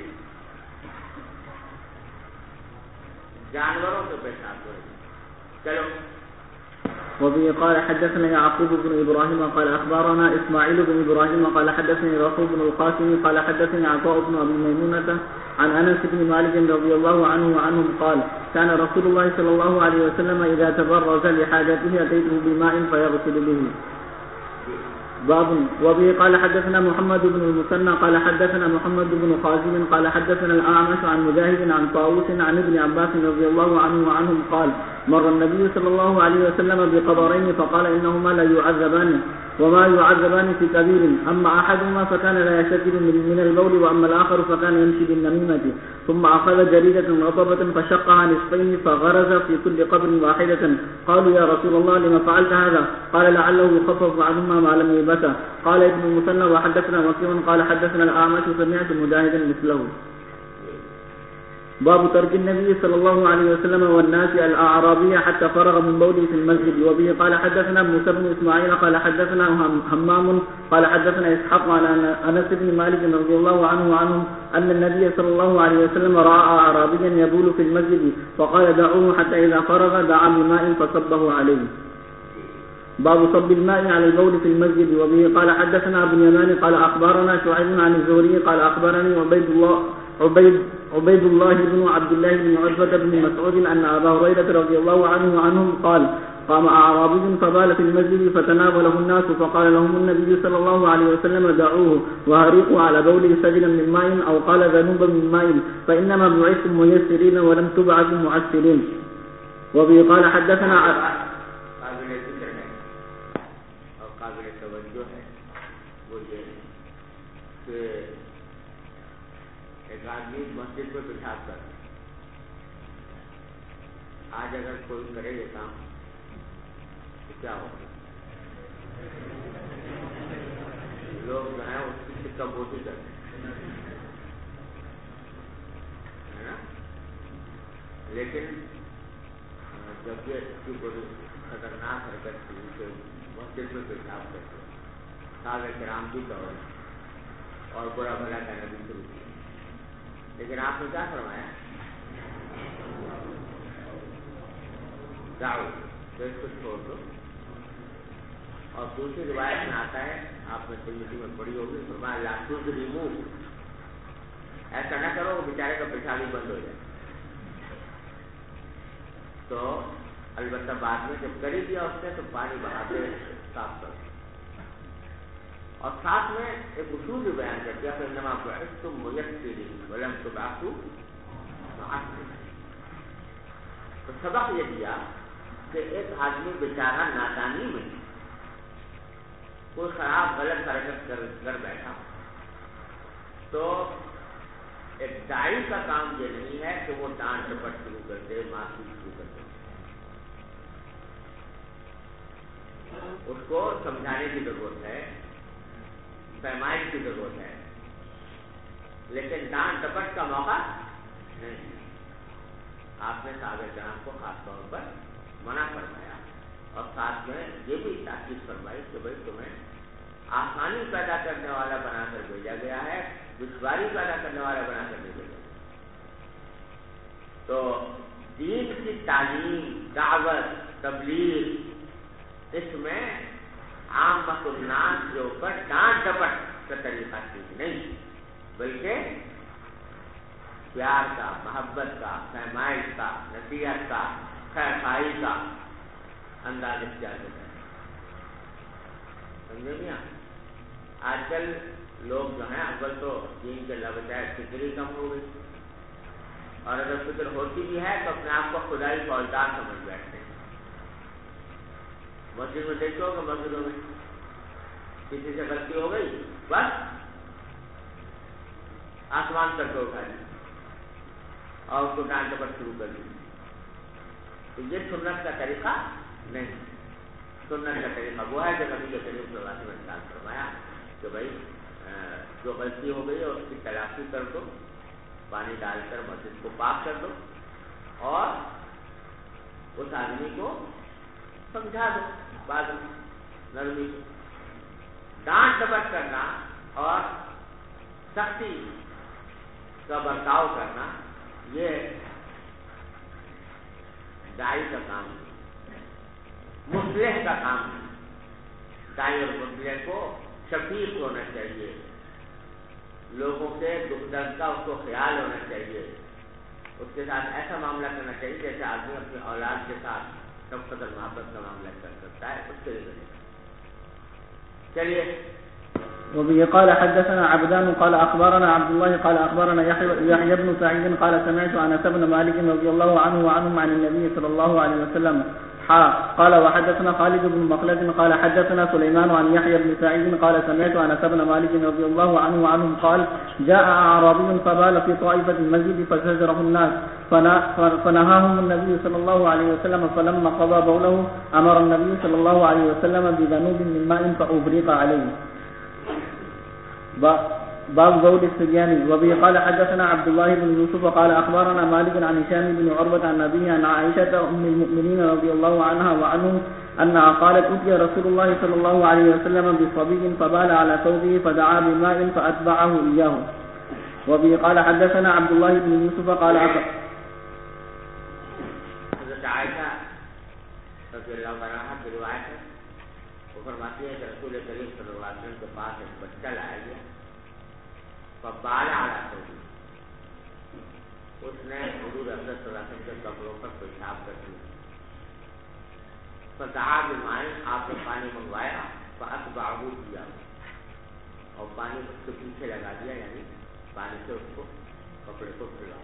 جانوروں کے پیشاب کو نجس. چلو. وبه قال حدثنا يعقوب بن إبراهيم قال أخبرنا إسماعيل بن إبراهيم قال حدثني رسول بن القاسم قال حدثني عطاء بن أبي ميمونة عن أنس بن مالك رضي الله عنه وعنهم قال كان رسول الله صلى الله عليه وسلم إذا تبرز لحاجته أتيته بماء فيغسل به. باب. وبه قال حدثنا محمد بن المثنى قال حدثنا محمد بن خازم قال حدثنا الأعمش عن مجاهد عن طاووس عن ابن عباس رضي الله عنه وعنهم قال مر النبي صلى الله عليه وسلم بقبرين فقال إنهما لا يعذبان وما يعذبان في كبير، أما أحدهما فكان لا يشتكي من البول وأما الآخر فكان يمشي بالنميمة. ثم أخذ جريدة رطبة فشقها نصفين فغرز في كل قبر واحدة. قالوا يا رسول الله لما فعلت هذا؟ قال لعله يخفف عنهما ما لم يلبسا. قال ابن المثنى وحدثنا وكيع قال حدثنا الأعمش سمعت مجاهدا مثله. باب ترك النبي صلى الله عليه وسلم والناس الأعرابية حتى فرغ من بوله في المسجد. وبه قال حدثنا موسى بن إسماعيل قال حدثنا همام قال حدثنا إسحاق عن أنس بن مالك رضي الله عنه وعنهم أن النبي صلى الله عليه وسلم رأى أعرابيا يبول في المسجد فقال دعوه حتى إذا فرغ دعا بماء فصبه عليه. باب صب الماء على البول في المسجد. وبه قال حدثنا أبو اليمان قال أخبرنا شعيب عن الزهري قال أخبرني عبيد الله بن عبد الله بن عتبة بن مسعود أن أبا هريرة رضي الله عنه وعنهم قال قام أعرابي فبال في المسجد فتناوله الناس فقال لهم النبي صلى الله عليه وسلم دعوه وهريقوا على بوله سجلا من ماء أو قال ذنوبا من ماء فإنما بعثتم ميسرين ولم تبعثوا معسرين. وبه قال حدثنا آدمی مسجد میں پیشاب کر، آج اگر کوئی کرے یہ کام تو کیا ہوگا؟ لوگ جو ہیں اس کی سکہ بوٹی کرتے ہیں نا، لیکن جب یہ اس کی بڑی خطرناک حرکت تھی کہ مسجد میں پیشاب کرتے صحابہ کرام بھی دور اور برا بھلا کہنا بھی شروع کیا. لیکن آپ نے کیا فرمایا؟ جاؤ اس کو چھوڑ دو. اور دوسری روایت میں آتا ہے، آپ نے ترمذی میں پڑھی ہوگی، فرمایا لا تظلموا، ایسا نہ کرو وہ بیچارے کا پیشاب ہی بند ہو جائے. تو البتہ بعد میں جب کر ہی دیا اس نے تو پانی بہا کے صاف کر دیا، اور ساتھ میں ایک اصول بھی بیان کر دیا کہ انما بعثتم ميسرين ولم تبعثوا معسرين. تو سبق یہ دیا کہ ایک آدمی بیچارہ نادانی میں کوئی خراب غلط حرکت کر بیٹھا تو ایک داعی کا کام یہ نہیں ہے کہ وہ ڈانٹ ڈپٹ شروع کر دے، معافی شروع کر دے. اس کو سمجھانے کی ضرورت ہے، پیمائش کی ضرورت ہے، لیکن ڈانٹ ڈپٹ کا موقع نہیں. آپ نے صحابہ کرام کو خاص طور پر منع فرمایا اور ساتھ میں یہ بھی تاکید فرمائی کہ بھائی تمہیں آسانی پیدا کرنے والا بنا کر بھیجا گیا ہے، دشواری پیدا کرنے والا بنا کر نہیں بھیجا گیا. تو دین کی تعلیم، دعوت، تبلیغ، اس میں عامۃ الناس کے اوپر ڈانٹ ڈپٹ کا طریقہ ٹھیک نہیں، بلکہ پیار کا، محبت کا، پیمائش کا، نصیحت کا، خیر خواہی کا انداز اختیار کرنا ہے. سمجھے نہیں؟ آج کل لوگ جو ہیں اول تو دین کے بجائے فکر ہی کم ہو گئی، اور اگر فکر ہوتی بھی ہے تو اپنے آپ کو خدائی فوجدار سمجھ بیٹھتے ہیں. مسجد میں دیکھو کہ مسجدوں میں کسی سے غلطی ہو گئی بس آسمان تک کو اٹھا لی. اور اس کو ڈانٹ ڈپٹ شروع کر دی. تو یہ سنت کا طریقہ نہیں. سنت کا طریقہ وہ ہے جو نبی کے کریم صلی اللہ علیہ وسلم نے فرمایا کہ بھائی جو غلطی ہو گئی ہے اس کی تلافی کر دو, پانی ڈال کر مسجد کو پاک کر دو اور اس آدمی کو سمجھا دو. بعد نرمی کو ڈانٹ ڈپٹ کرنا اور سختی کا برتاؤ کرنا یہ دائی کا کام ہے, مصلح کا کام ہے. دائی اور مصلح کو شفیق ہونا چاہیے, لوگوں کے دکھ درد کا اس کو خیال ہونا چاہیے, اس کے ساتھ ایسا معاملہ کرنا چاہیے جیسے آدمی اپنی اولاد کے ساتھ شفقت اور محبت کا معاملہ کر سکتا ہے, اس کے لیے. چلیے. وبه قال حدثنا عبدان قال اخبرنا عبد الله قال اخبرنا يحيى بن سعيد قال سمعت انس بن مالك رضي الله عنه وعنهم عن النبي صلى الله عليه وسلم قال وحدثنا خالد بن مخلد قال حدثنا سليمان عن يحيى بن سعيد قال سمعت انس بن مالك رضي الله عنه وعنهم قال جاء اعرابي فبال في طائفه المسجد فزجره الناس فنهاهم النبي صلى الله عليه وسلم فلما قضى بوله امر النبي صلى الله عليه وسلم بذنوب من ماء فأبرق عليه. باب بول الصبيان. وبه قال حدثنا عبد الله بن يوسف قال اخبرنا مالك عن هشام بن عروة عن أبيه عن عائشة ام المؤمنين رضي الله عنها وعنهم انها قالت اتي رسول الله صلى الله عليه وسلم بصبي فبال على ثوبه فدعا بماء فاتبعه اياه. وبه قال حدثنا عبد الله بن يوسف قال حضرت عائشہ رضی اللہ عنہا کی روایت ہے, وہ فرماتی ہے کہ رسول کریم صلی اللہ علیہ وسلم کے پاس ایک بچہ لایا گیا, فبال علی ثوبه, اس نے حضور اکرم صلی اللہ علیہ وسلم کے کپڑوں پر پیشاب کر دیا. فدعا بماء, آپ نے پانی منگوایا, فاتبعه اياه, اور پانی اس کے پیچھے لگا دیا, یعنی پانی سے اس کو کپڑے کو دھلا.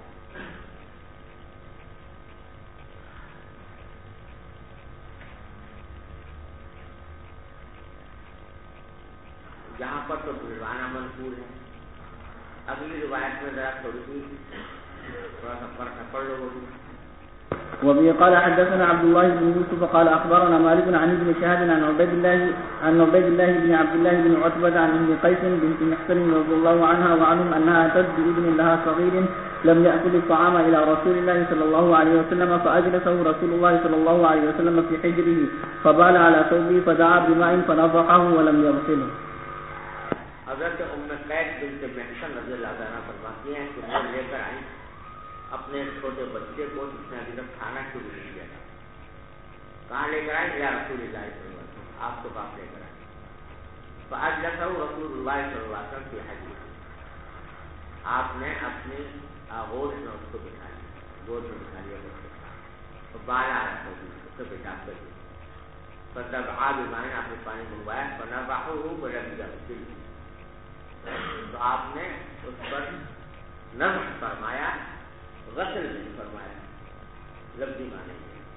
یہاں پر تو دھلوانا منظور ہے. اگلی روایت میں ذرا تھوڑا سا فرق پڑھ لو. وبه قال حدثنا عبد الله بن يوسف قال اخبرنا مالك عن ابن شهاب عن عبيد الله بن عبد الله بن عتبة عن ام قيس بنت محصن رضي الله عنها وعنهم انها اتت بابن لها صغير لم يأكل الطعام الى رسول الله صلى الله عليه وسلم فاجلسه رسول الله صلى الله عليه وسلم في حجره فبال على ثوبه فدعا بماء فنضحه ولم يغسله. حضرت ام قیس بنت محصن رضی اللہ عنہا فرماتی ہیں کہ وہ لے کر آئی اپنے چھوٹے بچے کو جس نے ابھی تک کھانا شروع نہیں کیا تھا. کہاں لے کر آئے؟ یا رسول اللہ صلی اللہ علیہ وسلم, آپ کے پاس لے کر آئے. فاجلسه رسول اللہ صلی اللہ علیہ وسلم في حجره, آپ نے اپنی آغوش میں اس کو بٹھا لیا, گود میں بٹھا لیا بچے کو. بال آ رہا تھا اس کو پیشاب کر دیا. فدعا بماء, آپ نے پانی منگوایا. فنضحه ولم يغسله, تو آپ نے اس پر نضح فرمایا, غسل نہیں فرمایا, لفظی معنی.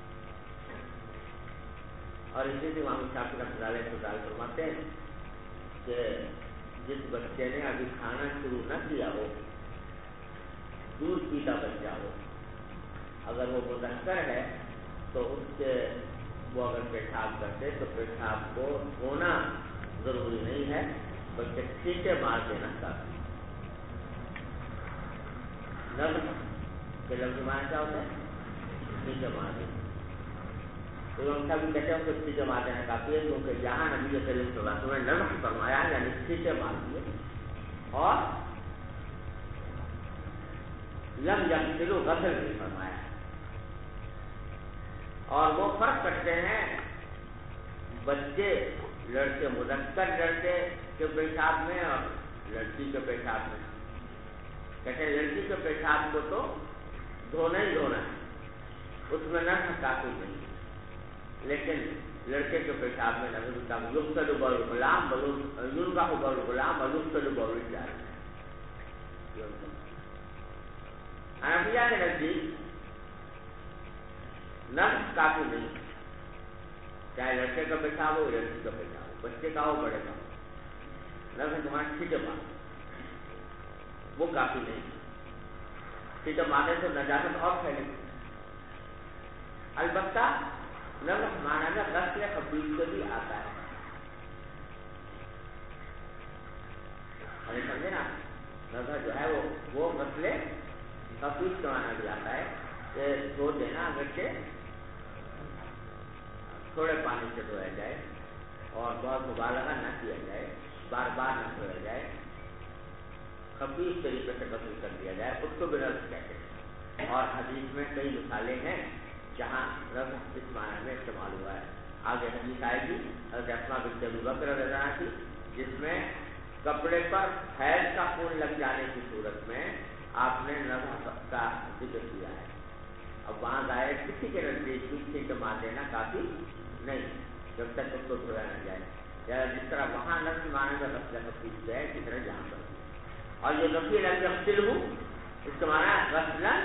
اور اسی سے امام شافعی رحمۃ اللہ علیہ فرماتے ہیں کہ جس بچے نے ابھی کھانا شروع نہ کیا ہو, دودھ پیتا بچہ ہو, اگر وہ مذکر ہے تو اس کے وہ اگر پیشاب کرتے تو پیشاب کو دھونا ضروری نہیں ہے, بلکہ چھینٹے مار دینا کافی. نظر کے لفظ معنی کیا ہوتا ہے؟ چھینٹے مار دینا. تو ہم سب کہتے ہیں کہ چھینٹے مار دینا کافی ہے, کیونکہ یہاں نبی کریم صلی اللہ علیہ وسلم نے نظر فرمایا, یعنی چھینٹے مار دیے, اور لم یغسلوا, غسل نہیں فرمایا. اور وہ فرق کرتے ہیں بچے لڑکے, مذکر لڑکے کے پیشاب میں اور لڑکی کے پیشاب میں. کہتے ہیں لڑکی کے پیشاب کو تو دھونا ہی دھونا ہے, اس میں نظر کافی نہیں, لیکن لڑکے کے پیشاب میں نظر یغسل بول غلام یلغح بول غلام اور یغسل بول رجال. حنفیہ کے نزدیک نظر کافی نہیں, چاہے لڑکے کا پیشاب ہو لڑکی کا پیشاب ہو, بچے کا ہو بڑے کا ہو, نظر تمہارے چھینٹے مار, وہ کافی نہیں. سیدھا مارنے سے نجاست اور پھیلے گی. البتہ نظر مانا میں غسل خبیث سے بھی آتا ہے. سمجھے نا, نظر جو ہے وہ غسل خبیث کا مانا بھی آتا ہے کہ دھو دینا اگرچہ تھوڑے پانی سے دھویا جائے اور بہت مبالغہ نہ کیا جائے, بار بار نہ دھویا جائے, خبیث طریقے سے غسل کر دیا جائے, اس کو بھی رزق کہتے ہیں. اور حدیث میں کئی مثالیں ہیں جہاں رزق اس معنی میں استعمال ہوا ہے. آگے حدیث آئے گی حضرت اسماء بنت ابی بکر رضی اللہ عنہا کی, جس میں کپڑے پر حیض کا خون لگ جانے کی صورت میں آپ نے نظر کا ذکر کیا ہے. اب وہاں ظاہر کسی کے نزدیک کسی کے مار دینا کافی نہیں جب تک اس کو دھویا نہ جائے, یا جس طرح وہاں نظر مانے کا غسل خبیث ہے اسی طرح یہاں پر. اور یہ نفی لم یغسلہ اس کا معنی ہے غسلا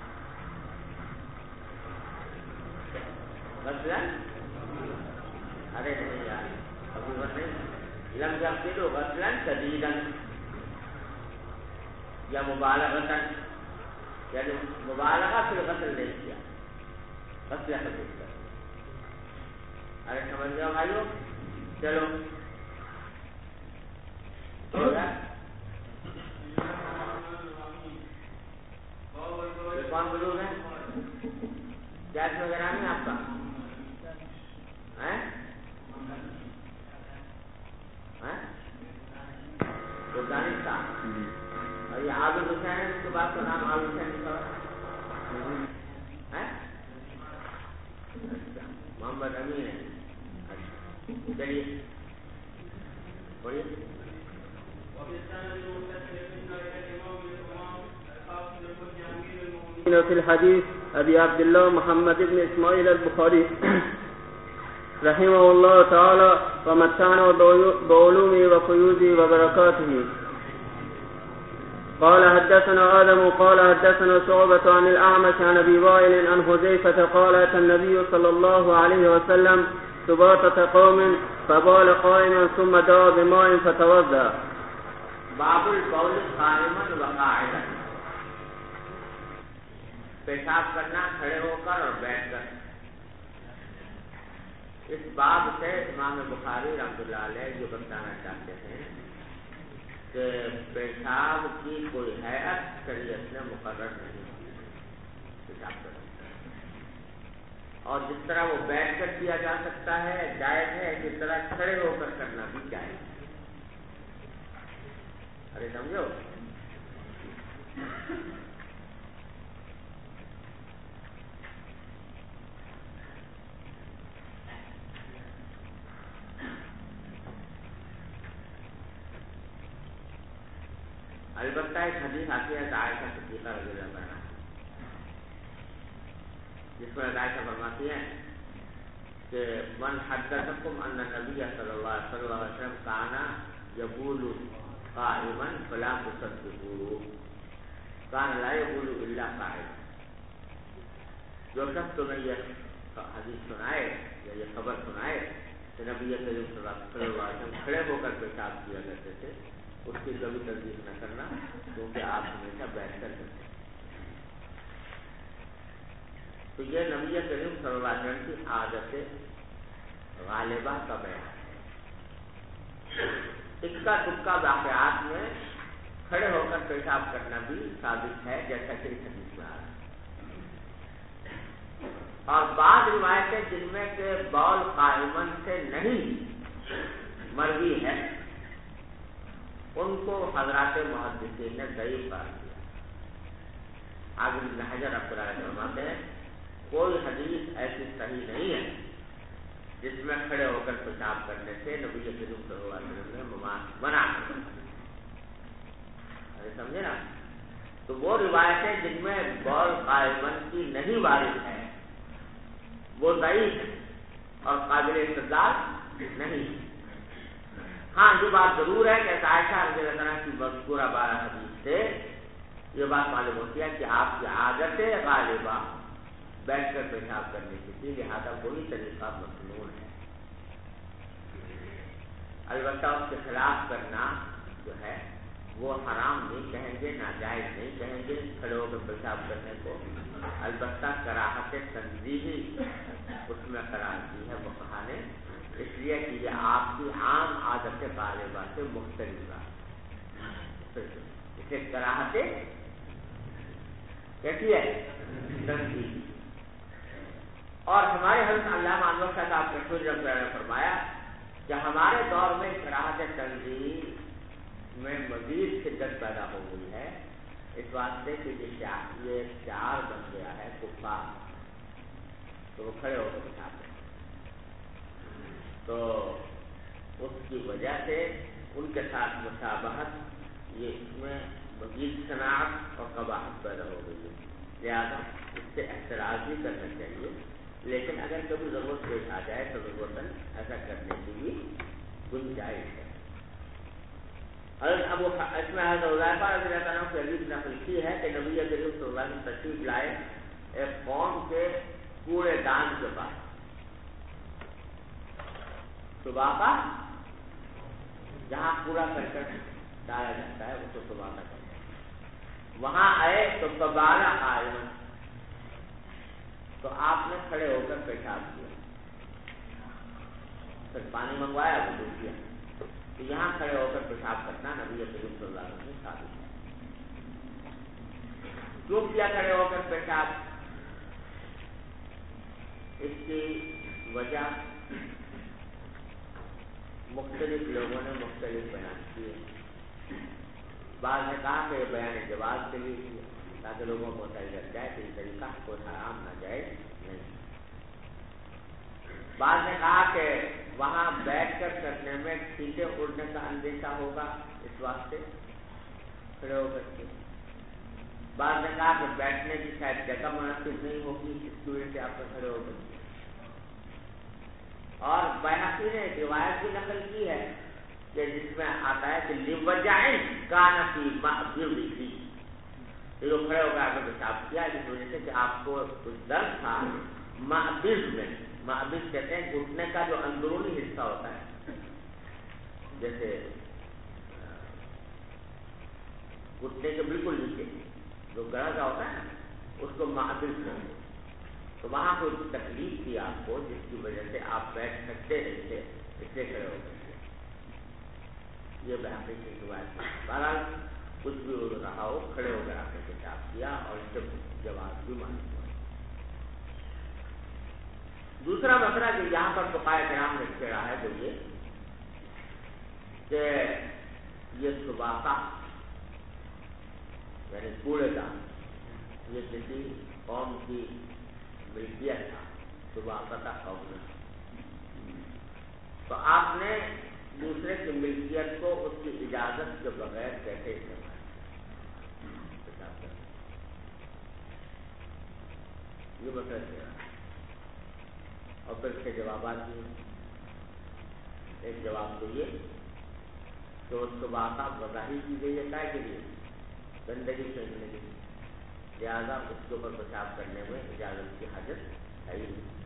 ارے نہیں یار ابھی بس نہیں, لم یغسلہ غسلا شدیدا یا مبالغۃ, یعنی مبالغہ سے غسل نہیں کیا, غسل خبیث کر. ارے سمجھ گیا بھائیو, چلو کون بلوغ ہے, گیس وغیرہ نہیں آپ کا افغانستان, اور یہ عابد حسین ہے, اس کے بعد کا نام عابد حسین لکھا ہے, محمد امین ہے. چلیے بولیے. في الحديث أبي عبد الله محمد بن إسماعيل البخاري رحمه الله تعالى ومتعنا بعلومه وفيوزه وبركاته. قال حدثنا آدم قال حدثنا شعبة عن الأعمش عن أبي وائل عن حذيفة قال أتى النبي صلى الله عليه وسلم سباطة قوم فبال قائما ثم دعا بماء فتوضأ. باب البول قائما وقاعدا, پیشاب کرنا کھڑے ہو کر اور بیٹھ کر. اس باب سے امام بخاری رحمۃ اللہ علیہ یہ بتانا چاہتے ہیں کہ پیشاب کی کوئی حیت شریعت میں مقرر نہیں پیشاب کرنا, اور جس طرح وہ بیٹھ کر کیا جا سکتا ہے جائز ہے, جس طرح کھڑے ہو کر کرنا بھی جائز. ارے سمجھو, البتہ ایک حدیث آتی ہے عائشہ صدیقہ رضی اللہ عنہا, جس میں عائشہ فرماتی ہیں کہ من حدثکم ان النبی صلی اللہ علیہ وسلم کان یبول قائما فلا تصدقوه کان لا یبول الا قائما. جو شخص تمہیں یہ حدیث سنائے یا یہ خبر سنائے کہ نبی کریم صلی اللہ علیہ وسلم کھڑے ہو کر پیشاب کیا کرتے تھے, اس کی کبھی تصدیق نہ کرنا, کیونکہ آپ ہمیشہ بیٹھ کر کرتے ہیں. تو یہ نبی کریم صلی اللہ علیہ وسلم کی عادت غالبہ کا بیان ہے. اکا دکا واقعات میں کھڑے ہو کر پیشاب کرنا بھی ثابت ہے, جیسا کہ اس حدیث میں آ رہا ہے. اور بعض روایتیں جن میں کہ بول قائمن سے نہیں مروی ہے, ان کو حضرات محدثین نے ضعیف قرار دیا. آگے ابن حجر رحمۃ اللہ علیہ فرماتے ہیں کوئی حدیث ایسی صحیح نہیں ہے جس میں کھڑے ہو کر پیشاب کرنے سے نبی کریم صلی اللہ علیہ وسلم نے منع کیا. سمجھے نا, تو وہ روایتیں جن میں بول قائمن کی نہیں وارد ہے وہ ضعیف ہے اور قابل استدلال نہیں. ہاں یہ بات ضرور ہے کہ عائشہ رضی اللہ عنہا کی مذکورہ 12 حدیث سے یہ بات معلوم ہوتی ہے کہ آپ کی عادت غالبہ بیٹھ کر پیشاب کرنے کی تھی, لہٰذا وہی طریقہ مصنون ہے. البتہ اس کے خلاف کرنا جو ہے وہ حرام نہیں کہیں گے، ناجائز نہیں کہیں گے کھڑے ہو کر پیشاب کرنے کو، البتہ کراہت تنزیہی اس میں قرار دی ہے فقہا نے، اس لیے کہ یہ آپ کی عام عادت غالبہ سے مختلف ہے، اسے کراہت کیسی ہے تنزیہی۔ اور ہمارے حضرت علامہ انور شاہ صاحب کشمیری رحمۃ اللہ نے فرمایا کہ ہمارے دور میں کراہت تنزیہی میں مزید شدت پیدا ہو گئی ہے، اس واسطے کہ یہ شعار بن گیا ہے کفار، تو وہ کھڑے ہو کر پیشاب کرتے ہیں، تو اس کی وجہ سے ان کے ساتھ مشابہت، یہ اس میں مزید صناعت اور قباحت پیدا ہو گئی ہے، لہٰذا اس سے احتراز بھی کرنا چاہیے، لیکن اگر کبھی ضرورت پیش آ جائے تو ضرورتاً ایسا کرنے کی بھی گنجائش ہے۔ حضرت ابو اس میں حضرت حذیفہ رضی اللہ عنہ کی حدیث نقل کی ہے کہ نبی کریم صلی اللہ علیہ وسلم تشریف لائے ایک قوم کے کوڑے دان کے پاس، صبح کا جہاں کوڑا کرکٹ ڈالا جاتا ہے اس کو صبح کا کرتے، وہاں آئے تو قبالہ قائم، تو آپ نے کھڑے ہو کر پیشاب کیا، پھر پانی منگوایا وضو کیا، تو یہاں کھڑے ہو کر پیشاب کرنا نبی کریم صلی اللہ علیہ وسلم نے ثابت ہے۔ کیوں کیا کھڑے ہو کر پیشاب؟ اس کی وجہ مختلف لوگوں نے مختلف بیان کیے، بعض نے کہا کہ یہ بیان جواز کے لیے کیا تاکہ لوگوں کو پتہ چل جائے کہ یہ طریقہ کوئی حرام ناجائز نہیں، بعض نے کہا کہ وہاں بیٹھ کر کرنے میں چھینٹیں اڑنے کا اندیشہ ہوگا اس واسطے کھڑے ہو کر کے، بعض نے کہا کہ بیٹھنے کی شاید جگہ مناسب نہیں ہوگی اس کی وجہ سے آپ کو کھڑے ہو کر کے، اور بیہقی نے روایت بھی نقل کی ہے کہ جس میں آتا ہے کہ لِوَجَعٍ كَانَ فِي مَعْبِرِهِ، یہ جو کھڑے ہو کر آپ نے پیشاب کیا جس وجہ سے کہ آپ کو کچھ درد تھا معبر میں، معبر کہتے ہیں گھٹنے کا جو اندرونی حصہ ہوتا ہے، جیسے گھٹنے کے بالکل نیچے جو گڑا کا ہوتا ہے نا اس کو معبر کہتے ہیں، تو وہاں کوئی تکلیف تھی آپ کو جس کی وجہ سے آپ بیٹھ سکتے نہیں تھے، اس لیے کھڑے ہو گئے، یہ بہترین کی روایت ہے۔ بہرحال کچھ بھی ہو رہا ہو کھڑے ہو کر آپ نے پیشاب کیا اور اس سے جواز بھی معلوم ہوا۔ دوسرا مسئلہ جو یہاں پر فقہائے کرام نے چھیڑا ہے تو یہ کہ یہ سباقہ یعنی کوڑے دان یہ کسی قوم کی ملکیت تھا، سباقہ کا قوم، تو آپ نے دوسرے کی ملکیت کو اس کی اجازت کے بغیر کیسے استعمال یہ مسئلہ ہے، اور پھر اس کے جوابات بھی ہیں۔ ایک جواب تو یہ کہ اس کو واقع وضاحی کی گئی ہے کائے کے لیے گندگی پھینکنے کے لیے، لہٰذا اس کے اوپر پیشاب کرنے میں اجازت کی حاجت ہے ہی نہیں،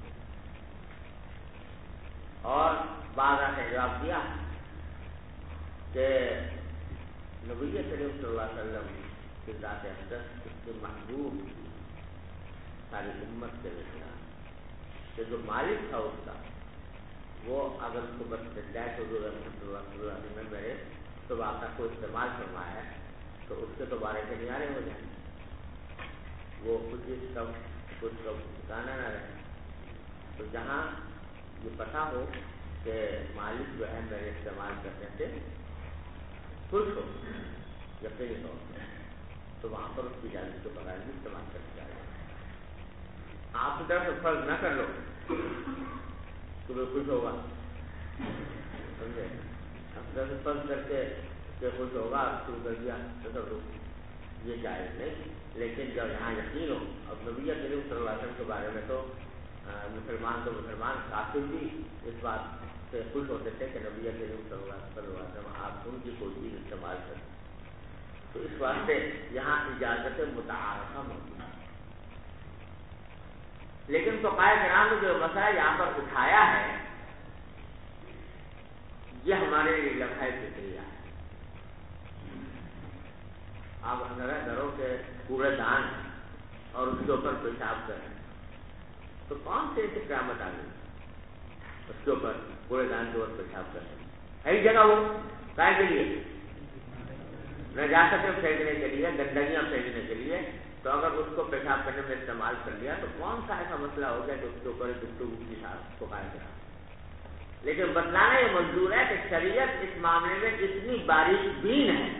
اور بعض نے جواب دیا کہ نبی کریم صلی اللہ علیہ وسلم کی ذات اقدس اس کے محبوب ساری امت کے رشتہ کہ جو مالک تھا اس کا وہ اگر اس کو بس چل جائے تو رحمۃ اللہ علیہ نے میرے سباقہ کو استعمال فرمایا ہے تو اس کے تو بارے کے نعرے ہو جائیں، وہ کچھ ٹھکانا نہ رہے، تو جہاں یہ پتہ ہو کہ مالک جو ہے میرے استعمال کرنے سے خوش ہو یقینی طور پر، تو وہاں پر اس کی اجازت کے بغیر بھی استعمال کر دیا جائے۔ آپ کی طرف سے فرض نہ کر لو تو وہ خوش ہوگا، سمجھے؟ اپنی طرف سے فرض کر کے کہ خوش ہوگا شروع کر دیا تصرف، یہ جائز نہیں، لیکن جب یہاں یقین ہو، اب نبی کریم صلی اللہ علیہ وسلم کے بارے میں تو مسلمان کافر بھی اس بات سے خوش ہوتے تھے کہ نبی کریم صلی اللہ علیہ وسلم آپ ان کی کوئی چیز استعمال کریں، تو اس واسطے یہاں اجازت متعارفہ موجود ہے۔ لیکن فقہائے کرام نے جو مسئلہ یہاں پر اٹھایا ہے یہ ہمارے لیے لمحہ فکریہ ہے، آپ اندر گھروں کے کوڑے دان اور اس کے اوپر پیشاب کریں تو کون سے ایسی قیامت آ گئی اس کے اوپر کوڑے دان کے اوپر پیشاب کریں؟ ہے جگہ وہ کائے کے لیے نجاستیں پھینکنے کے لیے، گندگیاں پھینکنے کے لیے، تو اگر اس کو پیشاب کرنے میں استعمال کر لیا تو کون سا ایسا مسئلہ ہو گیا کہ اس کے اوپر گفتگو کی ساتھ کو قائم کرا. لیکن بتلانا یہ منظور ہے کہ شریعت اس معاملے میں اتنی باریک بین ہے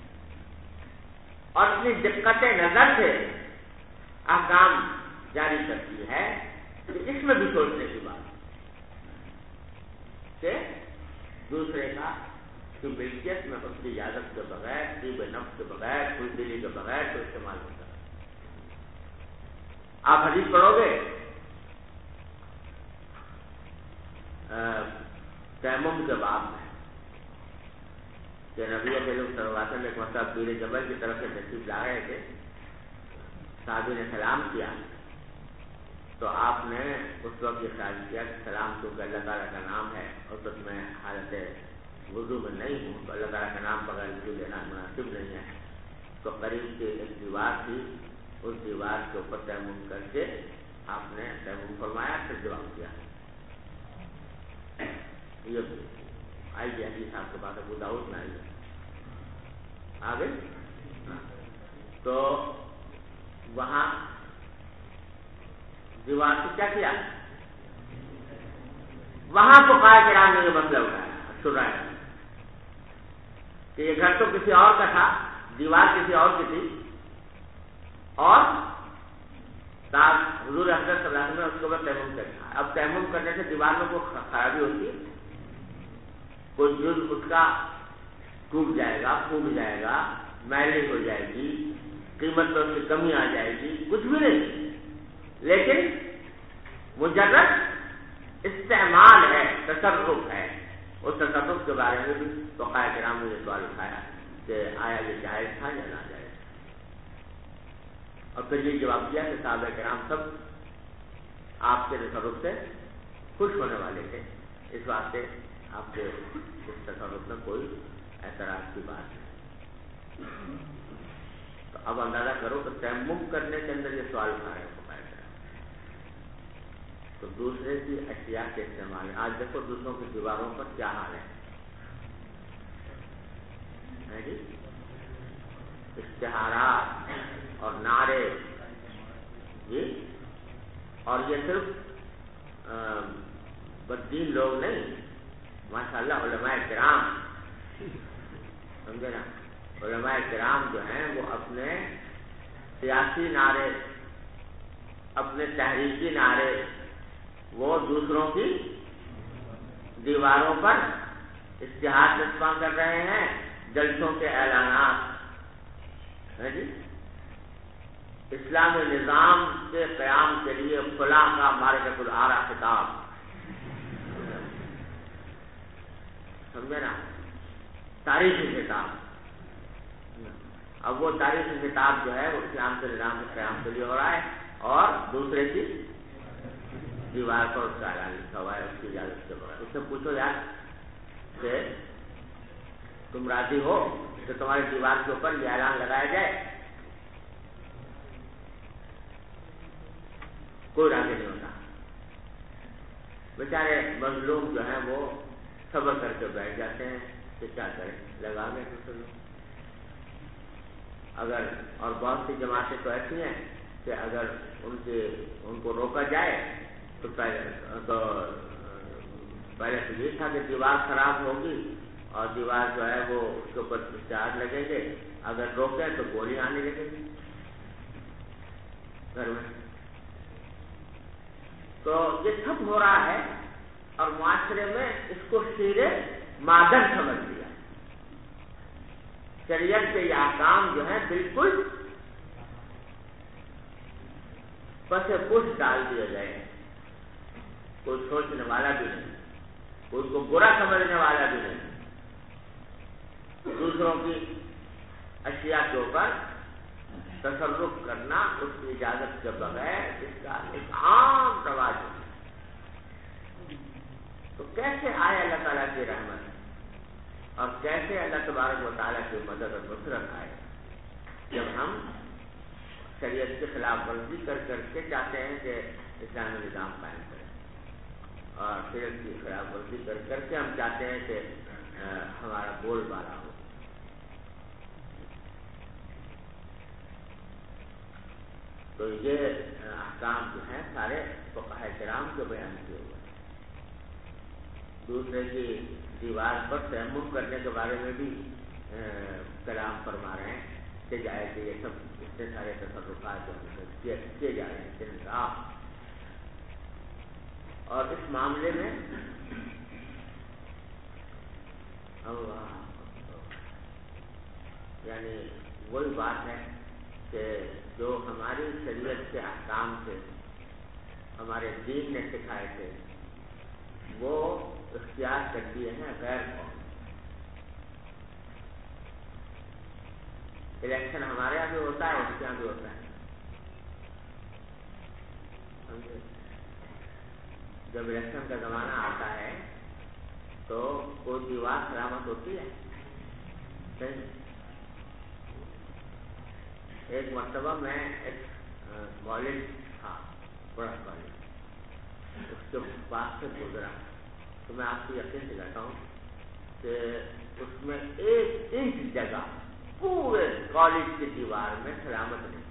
اور اتنی دقت نظر سے احکام جاری کرتی ہے کہ اس میں بھی سوچنے کی بات کہ دوسرے کا کی ملکیت میں اس کی اجازت کے بغیر، طیب نفس کے بغیر، خوشدلی کے بغیر تو استعمال ہوتا ہے. آپ حدیث پڑھو گے تیمم کے باب میں کہ نبی کریم صلی اللہ علیہ وسلم ایک مرتبہ پیر جبل کی طرف سے تشریف لا رہے تھے، صحابی نے سلام کیا تو آپ نے اس وقت یہ خیال کیا کہ سلام کیونکہ اللہ تعالیٰ کا نام ہے اور تو میں حالت وضو میں نہیں ہوں تو اللہ تعالیٰ کا نام بغیر وضو لینا مناسب نہیں ہے. تو قریب کی ایک دیوار تھی، اس دیوار کے اوپر تیمم کر کے آپ نے تیمم فرمایا، پھر جواب کیا. یہ آئی گیا حدیث صاحب کے پاس ابو داؤد میں آئی آگے. تو وہاں دیوار سے کیا کیا؟ وہاں فقہاء کرام نے یہ مسئلہ اٹھایا شرائع کہ یہ گھر تو کسی اور کا تھا، دیوار کسی اور کی تھی، اور حضور حضرت صلی اللہ علیہ وسلم نے اس کے اوپر تیمم کرنا. اب تیمم کرنے سے دیوار میں کوئی خرابی ہوتی ہے؟ کوئی جز اس کا ٹوٹ جائے گا، پھوٹ جائے گا، میلی ہو جائے گی، قیمت میں اس کی کمی آ جائے گی، کچھ بھی نہیں. لیکن مجرد استعمال ہے، تصرف ہے. اس تصرف کے بارے میں بھی فقہاء کرام نے یہ سوال اٹھایا کہ آیا یہ جائز تھا یا ناجائز. اور پھر یہ جواب دیا کہ صحابہ کرام سب آپ کے تصرف سے خوش ہونے والے تھے، اس واسطے آپ کے اس تصرف میں کوئی اعتراض کی بات نہیں. تو اب اندازہ کرو کہ تیمم کرنے کے اندر یہ سوال اٹھا رہے ہیں فقہاء کرام. تو دوسرے کی اشیاء کے استعمال ہے. آج دیکھو دوسروں کی دیواروں پر کیا حال ہے جی، اشتہارات اور نعرے جی. اور یہ صرف بدین لوگ نہیں، ماشاءاللہ علماء کرام، سمجھے نا، علماء کرام جو ہیں وہ اپنے سیاسی نعرے، اپنے تحریکی نعرے وہ دوسروں کی دیواروں پر اشتہار چسپاں کر رہے ہیں، جلسوں کے اعلانات ہے جی. اسلامی نظام کے قیام کے لیے فلاں کا معرکۃ الآراء خطاب، سمجھے نا، تاریخی خطاب. اب وہ تاریخی خطاب جو ہے وہ اسلام کے نظام کے قیام کے لیے ہو رہا ہے اور دوسرے کی دیوار پر اس کا اعلان لکھا ہوا ہے اس کی اجازت کے بغیر. اس سے پوچھو یار کہ تم راضی ہو کہ تمہاری دیوار کے اوپر یہ اعلان لگایا جائے؟ کوئی راضی نہیں ہوتا. بیچارے مظلوم جو ہیں وہ صبر کر کے بیٹھ جاتے ہیں کہ کیا کریں، لگا گئے دوسرے لوگ. اگر اور بہت سی جماعتیں تو ایسی ہیں کہ اگر ان کو روکا جائے تو پہلے تو یہ تھا کہ دیوار خراب ہوگی اور دیوار جو ہے وہ اس کے اوپر اشتہار لگیں گے، اگر روکیں تو گولی آنے لگے گی گھر میں. تو یہ سب ہو رہا ہے اور معاشرے میں اس کو شیر مادر سمجھ لیا. شریعت کے یہ احکام جو ہیں بالکل پس پوچھ ڈال دیے گئے ہیں. کوئی سوچنے والا بھی نہیں، کوئی کو برا سمجھنے والا بھی نہیں. دوسروں کی اشیاء کے اوپر تصرف کرنا اس کی اجازت کے بغیر اس کا ایک عام رواج ہے. تو کیسے آئے اللہ تعالیٰ کی رحمت اور کیسے اللہ تبارک و تعالیٰ کی مدد اور نصرت آئے؟ جب ہم شریعت کی خلاف ورزی کر کے چاہتے ہیں کہ اسلامی نظام قائم کریں، اور شریعت کی خلاف ورزی کر کے ہم چاہتے ہیں کہ ہمارا بول بالا ہو. تو یہ احکام جو ہیں سارے فقہاء کرام کے بیان کیے ہوئے ہیں. دوسرے کی دیوار پر تیمم کرنے کے بارے میں بھی کلام فرما رہے ہیں کہ جائے کہ یہ سب اتنے سارے تصرفات جو کیے جا رہے ہیں انصاف. اور اس معاملے میں یعنی وہی بات ہے کہ جو ہماری شریعت کے احکام سے ہمارے دین نے سکھائے تھے وہ اختیار کر دیے ہیں غیر قوم. الیکشن ہمارے یہاں بھی ہوتا ہے، اس کے یہاں بھی ہوتا ہے. جب الیکشن کا زمانہ آتا ہے تو کوئی دیوار سلامت ہوتی ہے. ایک مرتبہ میں ایک کالج تھا، بڑا کالج، اس کے پاس سے گزرا تو میں آپ کو یقین دلاتا ہوں کہ اس میں 1 انچ جگہ پورے کالج کی دیوار میں سلامت نہیں.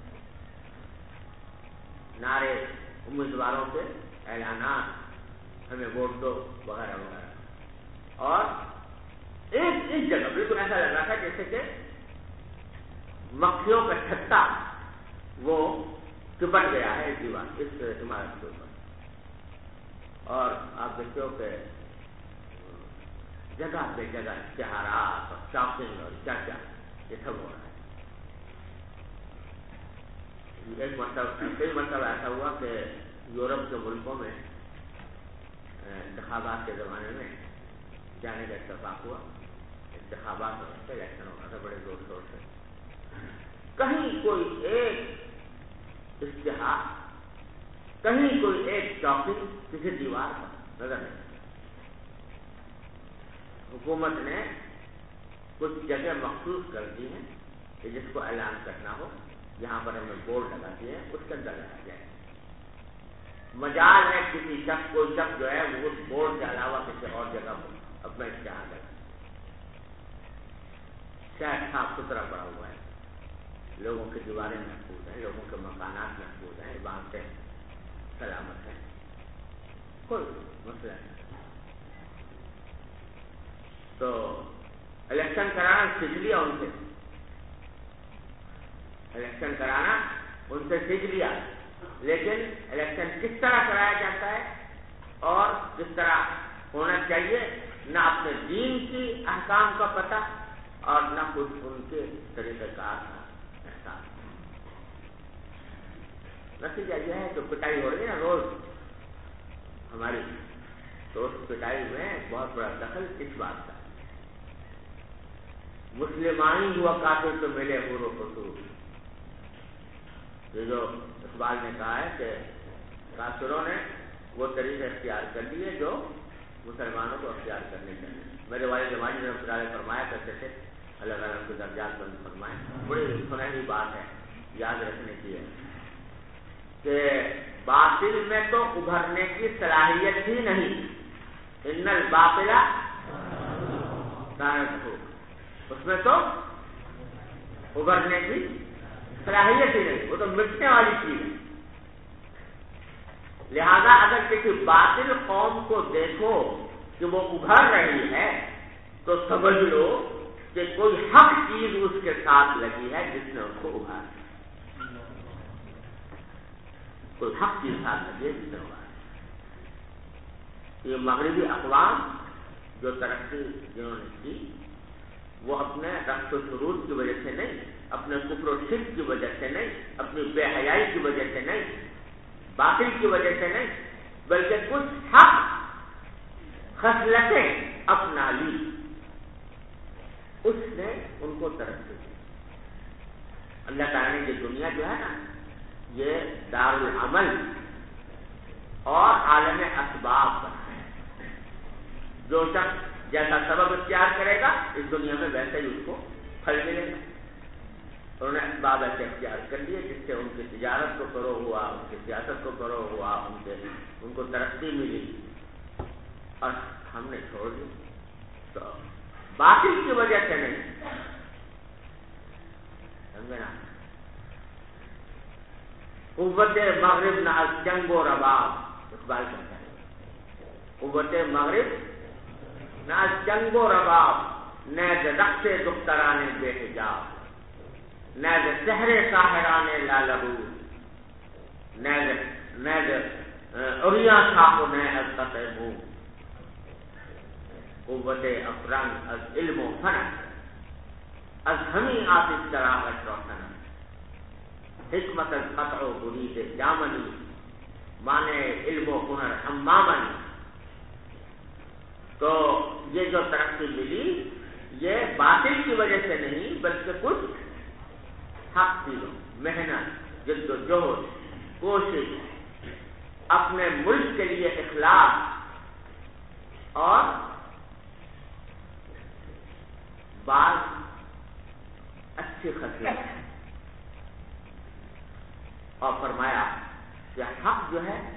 نعرے امیدواروں کے اعلانات، ہمیں ووٹ دو وغیرہ وغیرہ، اور 1 انچ جگہ بالکل ایسا لگ رہا تھا جیسے کہ مکھیوں کا چھتا وہ چپٹ گیا ہے اس دیوار، اس عمارت کے اوپر. اور آپ دیکھتے ہو کہ جگہ بے جگہ اشتہارات اور شاپنگ اور کیا کیا یہ سب ہو رہا ہے. ایک مرتبہ کئی مرتبہ ایسا ہوا کہ یورپ کے ملکوں میں انتخابات کے زمانے میں جانے کا اتفاق ہوا. انتخابات ہو رہے تھے، الیکشن ہو رہا تھا بڑے زور شور سے. کہیں کوئی ایک اشتہار، کہیں کوئی ایک چوکی کسی دیوار پر نظر نہیں. حکومت نے کچھ جگہ مخصوص کر دی ہیں کہ جس کو اعلان کرنا ہو یہاں پر ہمیں بورڈ لگا دیے ہیں، اس کے اندر لگا جائے. مجال ہے کسی شخص، کوئی شخص جو ہے وہ اس بورڈ کے علاوہ کسی اور جگہ پر اپنا اشتہار لگا. شہر صاف ستھرا پڑا ہوا ہے، لوگوں کی دیواریں محفوظ ہیں، لوگوں کے مکانات محفوظ ہیں، عبادتیں سلامت ہیں، کوئی مسئلہ نہیں. تو الیکشن کرانا سیکھ لیا ان سے، الیکشن کرانا ان سے سیکھ لیا. لیکن الیکشن کس طرح کرایا جاتا ہے اور کس طرح ہونا چاہیے، نہ اپنے دین کی احکام کا پتہ اور نہ خود ان کے طریقہ کار کا احساس. نتیجہ یہ ہے کہ پٹائی ہو رہی ہے نا روز ہماری، تو اس پٹائی میں بہت بڑا دخل اس بات کا. مسلمانی ہوا کافر تو ملے حور و قصور. یہ جو اقبال نے کہا ہے کہ کافروں نے وہ طریقے اختیار کر لیے جو مسلمانوں کو اختیار کرنے چاہیے. میرے والد جماعت نے فرمایا کرتے تھے، اللہ تعالیٰ کے درجات بند فرمائے. بڑی سنہری بات ہے، یاد رکھنے کی ہے کہ باطل میں تو ابھرنے کی صلاحیت ہی نہیں. ان الباطل کان زہوقا، اس میں تو ابھرنے کی صلاحیت ہی نہیں، وہ تو مٹنے والی چیز ہے. لہذا اگر کسی باطل قوم کو دیکھو کہ وہ ابھر رہی ہے تو سمجھ لو کہ کوئی حق چیز اس کے ساتھ لگی ہے جس نے اس کو ابھارا. کوئی حق چیز ساتھ لگی ہے جس نے ابھارا. یہ مغربی اقوام جو ترقی جنہوں نے کی وہ اپنے رقص و سرود کی وجہ سے نہیں، اپنے کفر و شرک کی وجہ سے نہیں، اپنی بے حیائی کی وجہ سے نہیں، باطل کی وجہ سے نہیں، بلکہ کچھ حق خصلتیں اپنا لی، اس نے ان کو ترقی دی. اللہ تعالیٰ نے یہ دنیا جو ہے نا یہ دار العمل اور عالم اسباب بنا ہے. جو شخص جیسا سبب اختیار کرے گا اس دنیا میں ویسے ہی اس کو پھل ملے گا. انہوں نے اسباب ایسے اختیار کر لیے جس سے ان کی تجارت کو کرو ہوا، ان کی سیاست کو کرو ہوا، ان کو ترقی ملی، اور ہم نے چھوڑ دی. تو باطل کی وجہ سے نہیں، سمجھے نا. قوت مغرب نہ از جنگ و رباب، اقبال کہتا ہے قوت مغرب نہ از جنگ و رباب، نیز رقص دختران بے حجاب، نیز سحر ساحران لالبود، نیز عریاں خاک نہ از قطع مو. قوت افرنگ از علم و فن، از ہمیں آتش چراغت روشن، حکمت از قطع و برید جامنی، مانے علم و ہنر حمامنی. تو یہ جو ترقی ملی یہ باطل کی وجہ سے نہیں بلکہ کچھ حق تھی، محنت، جد و جہد، کوشش، اپنے ملک کے لیے اخلاص اور بعض اچھی خصلت. اور فرمایا کہ حق جو ہے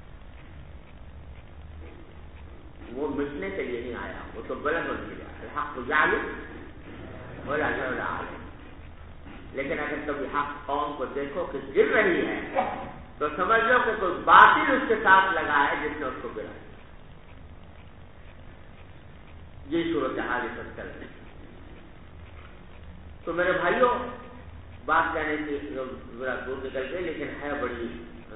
وہ مٹنے کے لیے نہیں آیا، وہ تو بلند ہونے کے لیے آیا. الحق یعلو ولا یعلم. لیکن اگر کبھی حق قوم کو دیکھو کہ گر رہی ہے تو سمجھ لو کہ کوئی باطل اس کے ساتھ لگا ہے جس نے اس کو گرا. یہ صورتحال اس وقت چل رہی. تو میرے بھائیوں بات کہنے کی ذرا دور نکل گئی، لیکن ہے بڑی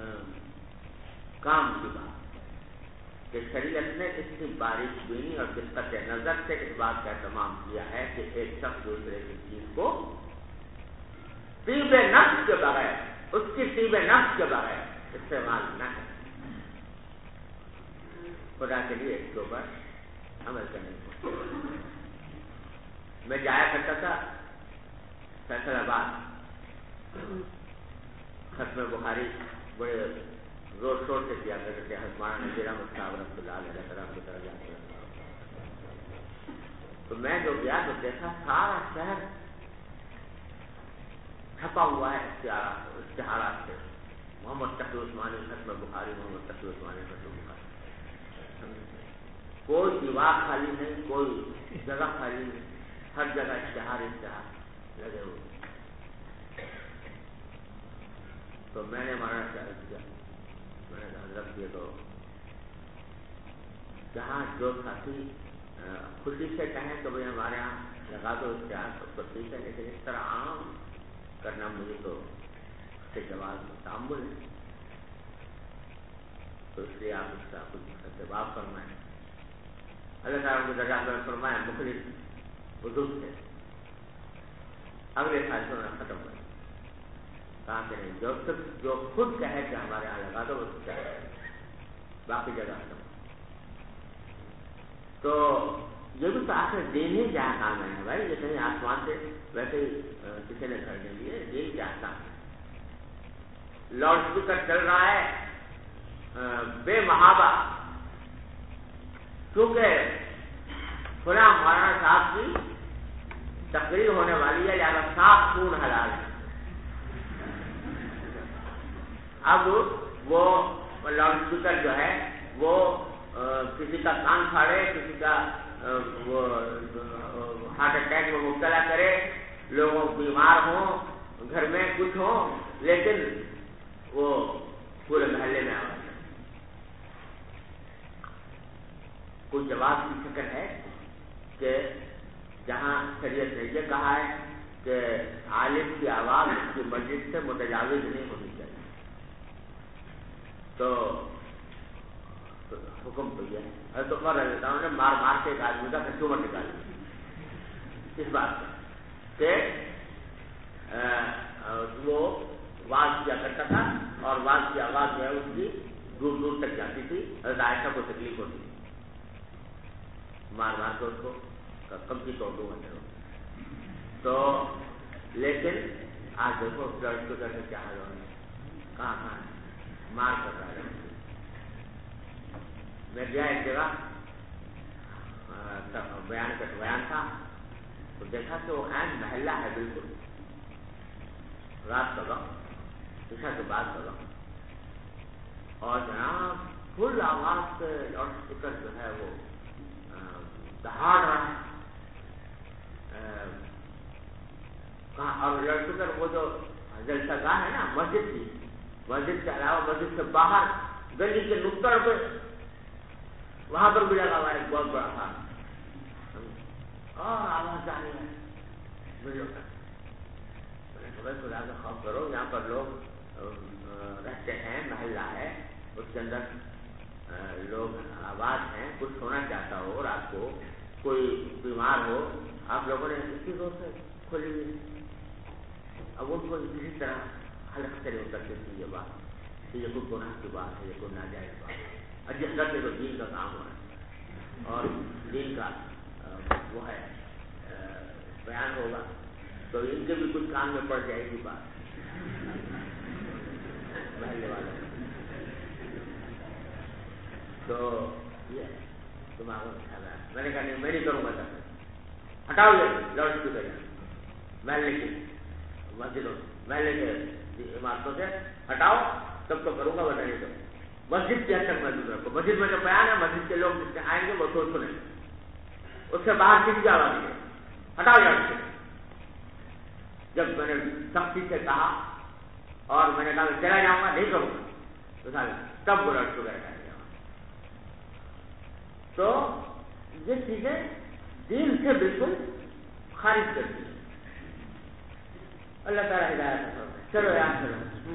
کام کی بات کہ شریعت نے اتنی باریک بینی اور دقت نظر سے اس بات کا اہتمام کیا ہے کہ ایک شخص دوسرے کی چیز کو طیب نفس کے بغیر، اس کی طیب نفس کے بغیر استعمال نہ کرے. خدا کے لیے اس کے اوپر عمل کرنے کو. میں جایا کرتا تھا فیصل آباد، ختم بخاری بڑے زور شور سے کیا کرتے تھے. حضرت نذیر احمد صاحب رحمۃ اللہ علیہ طرف کی طرف جاتے ہیں. تو میں جو گیا تو دیکھا سارا شہر چھپا ہوا ہے اشتہارات سے. محمد تقی عثمانی ختم بخاری، محمد تقی عثمانی ختم بخاری. کوئی دیوار خالی نہیں، کوئی جگہ خالی نہیں، ہر جگہ اشتہار لگے ہوئے. تو میں نے مانا چاہیے کیا، میں نے کہا حضرت یہ تو جہاں جو ساتھی خوشی سے کہیں کہ بھائی ہمارے یہاں لگا دو اشتہار تو ٹھیک ہے، لیکن اس طرح عام کرنا مجھے تو اس کے جواز میں تعمل ہے. تو اس لیے آپ اس کا کچھ جواب فرمائیں. اللہ تعالیٰ کو درجات میں فرمائیں مخلص بزرگ تھے، اگلے فیصلوں میں ختم ہوئے. کہا کہ نہیں، جو خود کہے کہ ہمارے یہاں لگا دو اس کا باقی جگہ ختم. تو یہ بھی تو آخر دین ہی کیا کام ہے بھائی، یہ کہیں آسمان سے ویسے ہی کسی نے گھر دے لیے. دین کیا کام ہے؟ لاؤڈ اسپیکر چل رہا ہے بے محابہ، کیونکہ فلاں مولانا صاحب کی تقریر ہونے والی ہے لہٰذا صاف خون حلال ہے. اب وہ لاؤڈ اسپیکر جو ہے وہ کسی کا کان پھاڑے، کسی کا وہ ہارٹ اٹیک میں مبتلا کرے، لوگوں بیمار ہوں، گھر میں کچھ ہوں، لیکن وہ پورے محلے میں آواز ہے. کوئی جواب کی فکر ہے کہ جہاں شریعت نے یہ کہا ہے کہ عالم کی آواز اس کی مسجد سے متجاوز نہیں ہونی چاہیے، تو حکم تو یہ ہے. تو عمر رضی اللہ عنہ نے مار مار کے ایک آدمی کا کنزیومر نکال دیا اس بات سے کہ وہ واز کیا کرتا تھا اور واز کی آواز جو ہے اس کی دور دور تک جاتی تھی. حضرت عائشہ کو تکلیف ہوتی تھی، مار مار کے اس کو کم کی توڑ دوں گا. تو لیکن آج دیکھو لڑکوں کا کیا حال ہونا ہے، کہاں کہاں مار کر رہا ہے. میں گیا ایک جگہ بیان تھا تو دیکھا کہ وہ عین محلہ ہے بالکل، رات کا وقت، عشاء کے بعد کا وقت، اور جناب فل آواز سے لاؤڈ اسپیکر جو ہے وہ دہاڑ رہا ہے، اور لاؤڈ اسپیکر وہ جو جلسہ گاہ ہے نا مسجد کی، مسجد کے علاوہ مسجد سے باہر گلی کے نکڑ پہ وہاں پر بھی لگا ہوا ایک بہت بڑا تھا، اور آواز جانے ہے خدا کا خوف کرو، یہاں پر لوگ رہتے ہیں، محلہ ہے، اس کے اندر لوگ آباد ہیں، کچھ ہونا چاہتا ہو، رات کو کوئی بیمار ہو، آپ لوگوں نے اس چیزوں سے کھولی ہوئی، اب ان کو کسی طرح حلق سے نہیں کرتے تھی یہ بات کہ یہ کوئی گناہ کی بات ہے، یہ کوئی ناجائز بات ہے، اور جس طرح سے تو دین کا کام ہو رہا ہے اور دین کا وہ ہے بیان ہوگا تو ان کے بھی کچھ کام میں پڑ جائے گی بات محلے والوں تو یہ دماغوں میں خیال ہے، میں نے کہا نہیں میں نہیں کروں گا، تب ہٹاؤ یہ لاؤڈ اسپیکر محلے کی مسجدوں محلے کے عمارتوں سے ہٹاؤ، تب تو کروں گا، ورنہ نہیں کروں۔ مسجد کے اندر مسجد رکھو، مسجد میں جو بیان ہے مسجد کے لوگ جس سے آئیں گے وہ تو سنیں، اس سے باہر کسی کی آواز نہیں ہے، ہٹاؤ لاؤڈ اسپیکر۔ جب میں نے سختی سے کہا اور میں نے کہا کہ چلا جاؤں گا، نہیں کروں گا، تو تب وہ لاؤڈ اسپیکر ہٹا دیا۔ تو یہ چیزیں دین سے بالکل خارج کرتی ہیں، اللہ تعالیٰ ہدایت۔ چلو یاد کرو،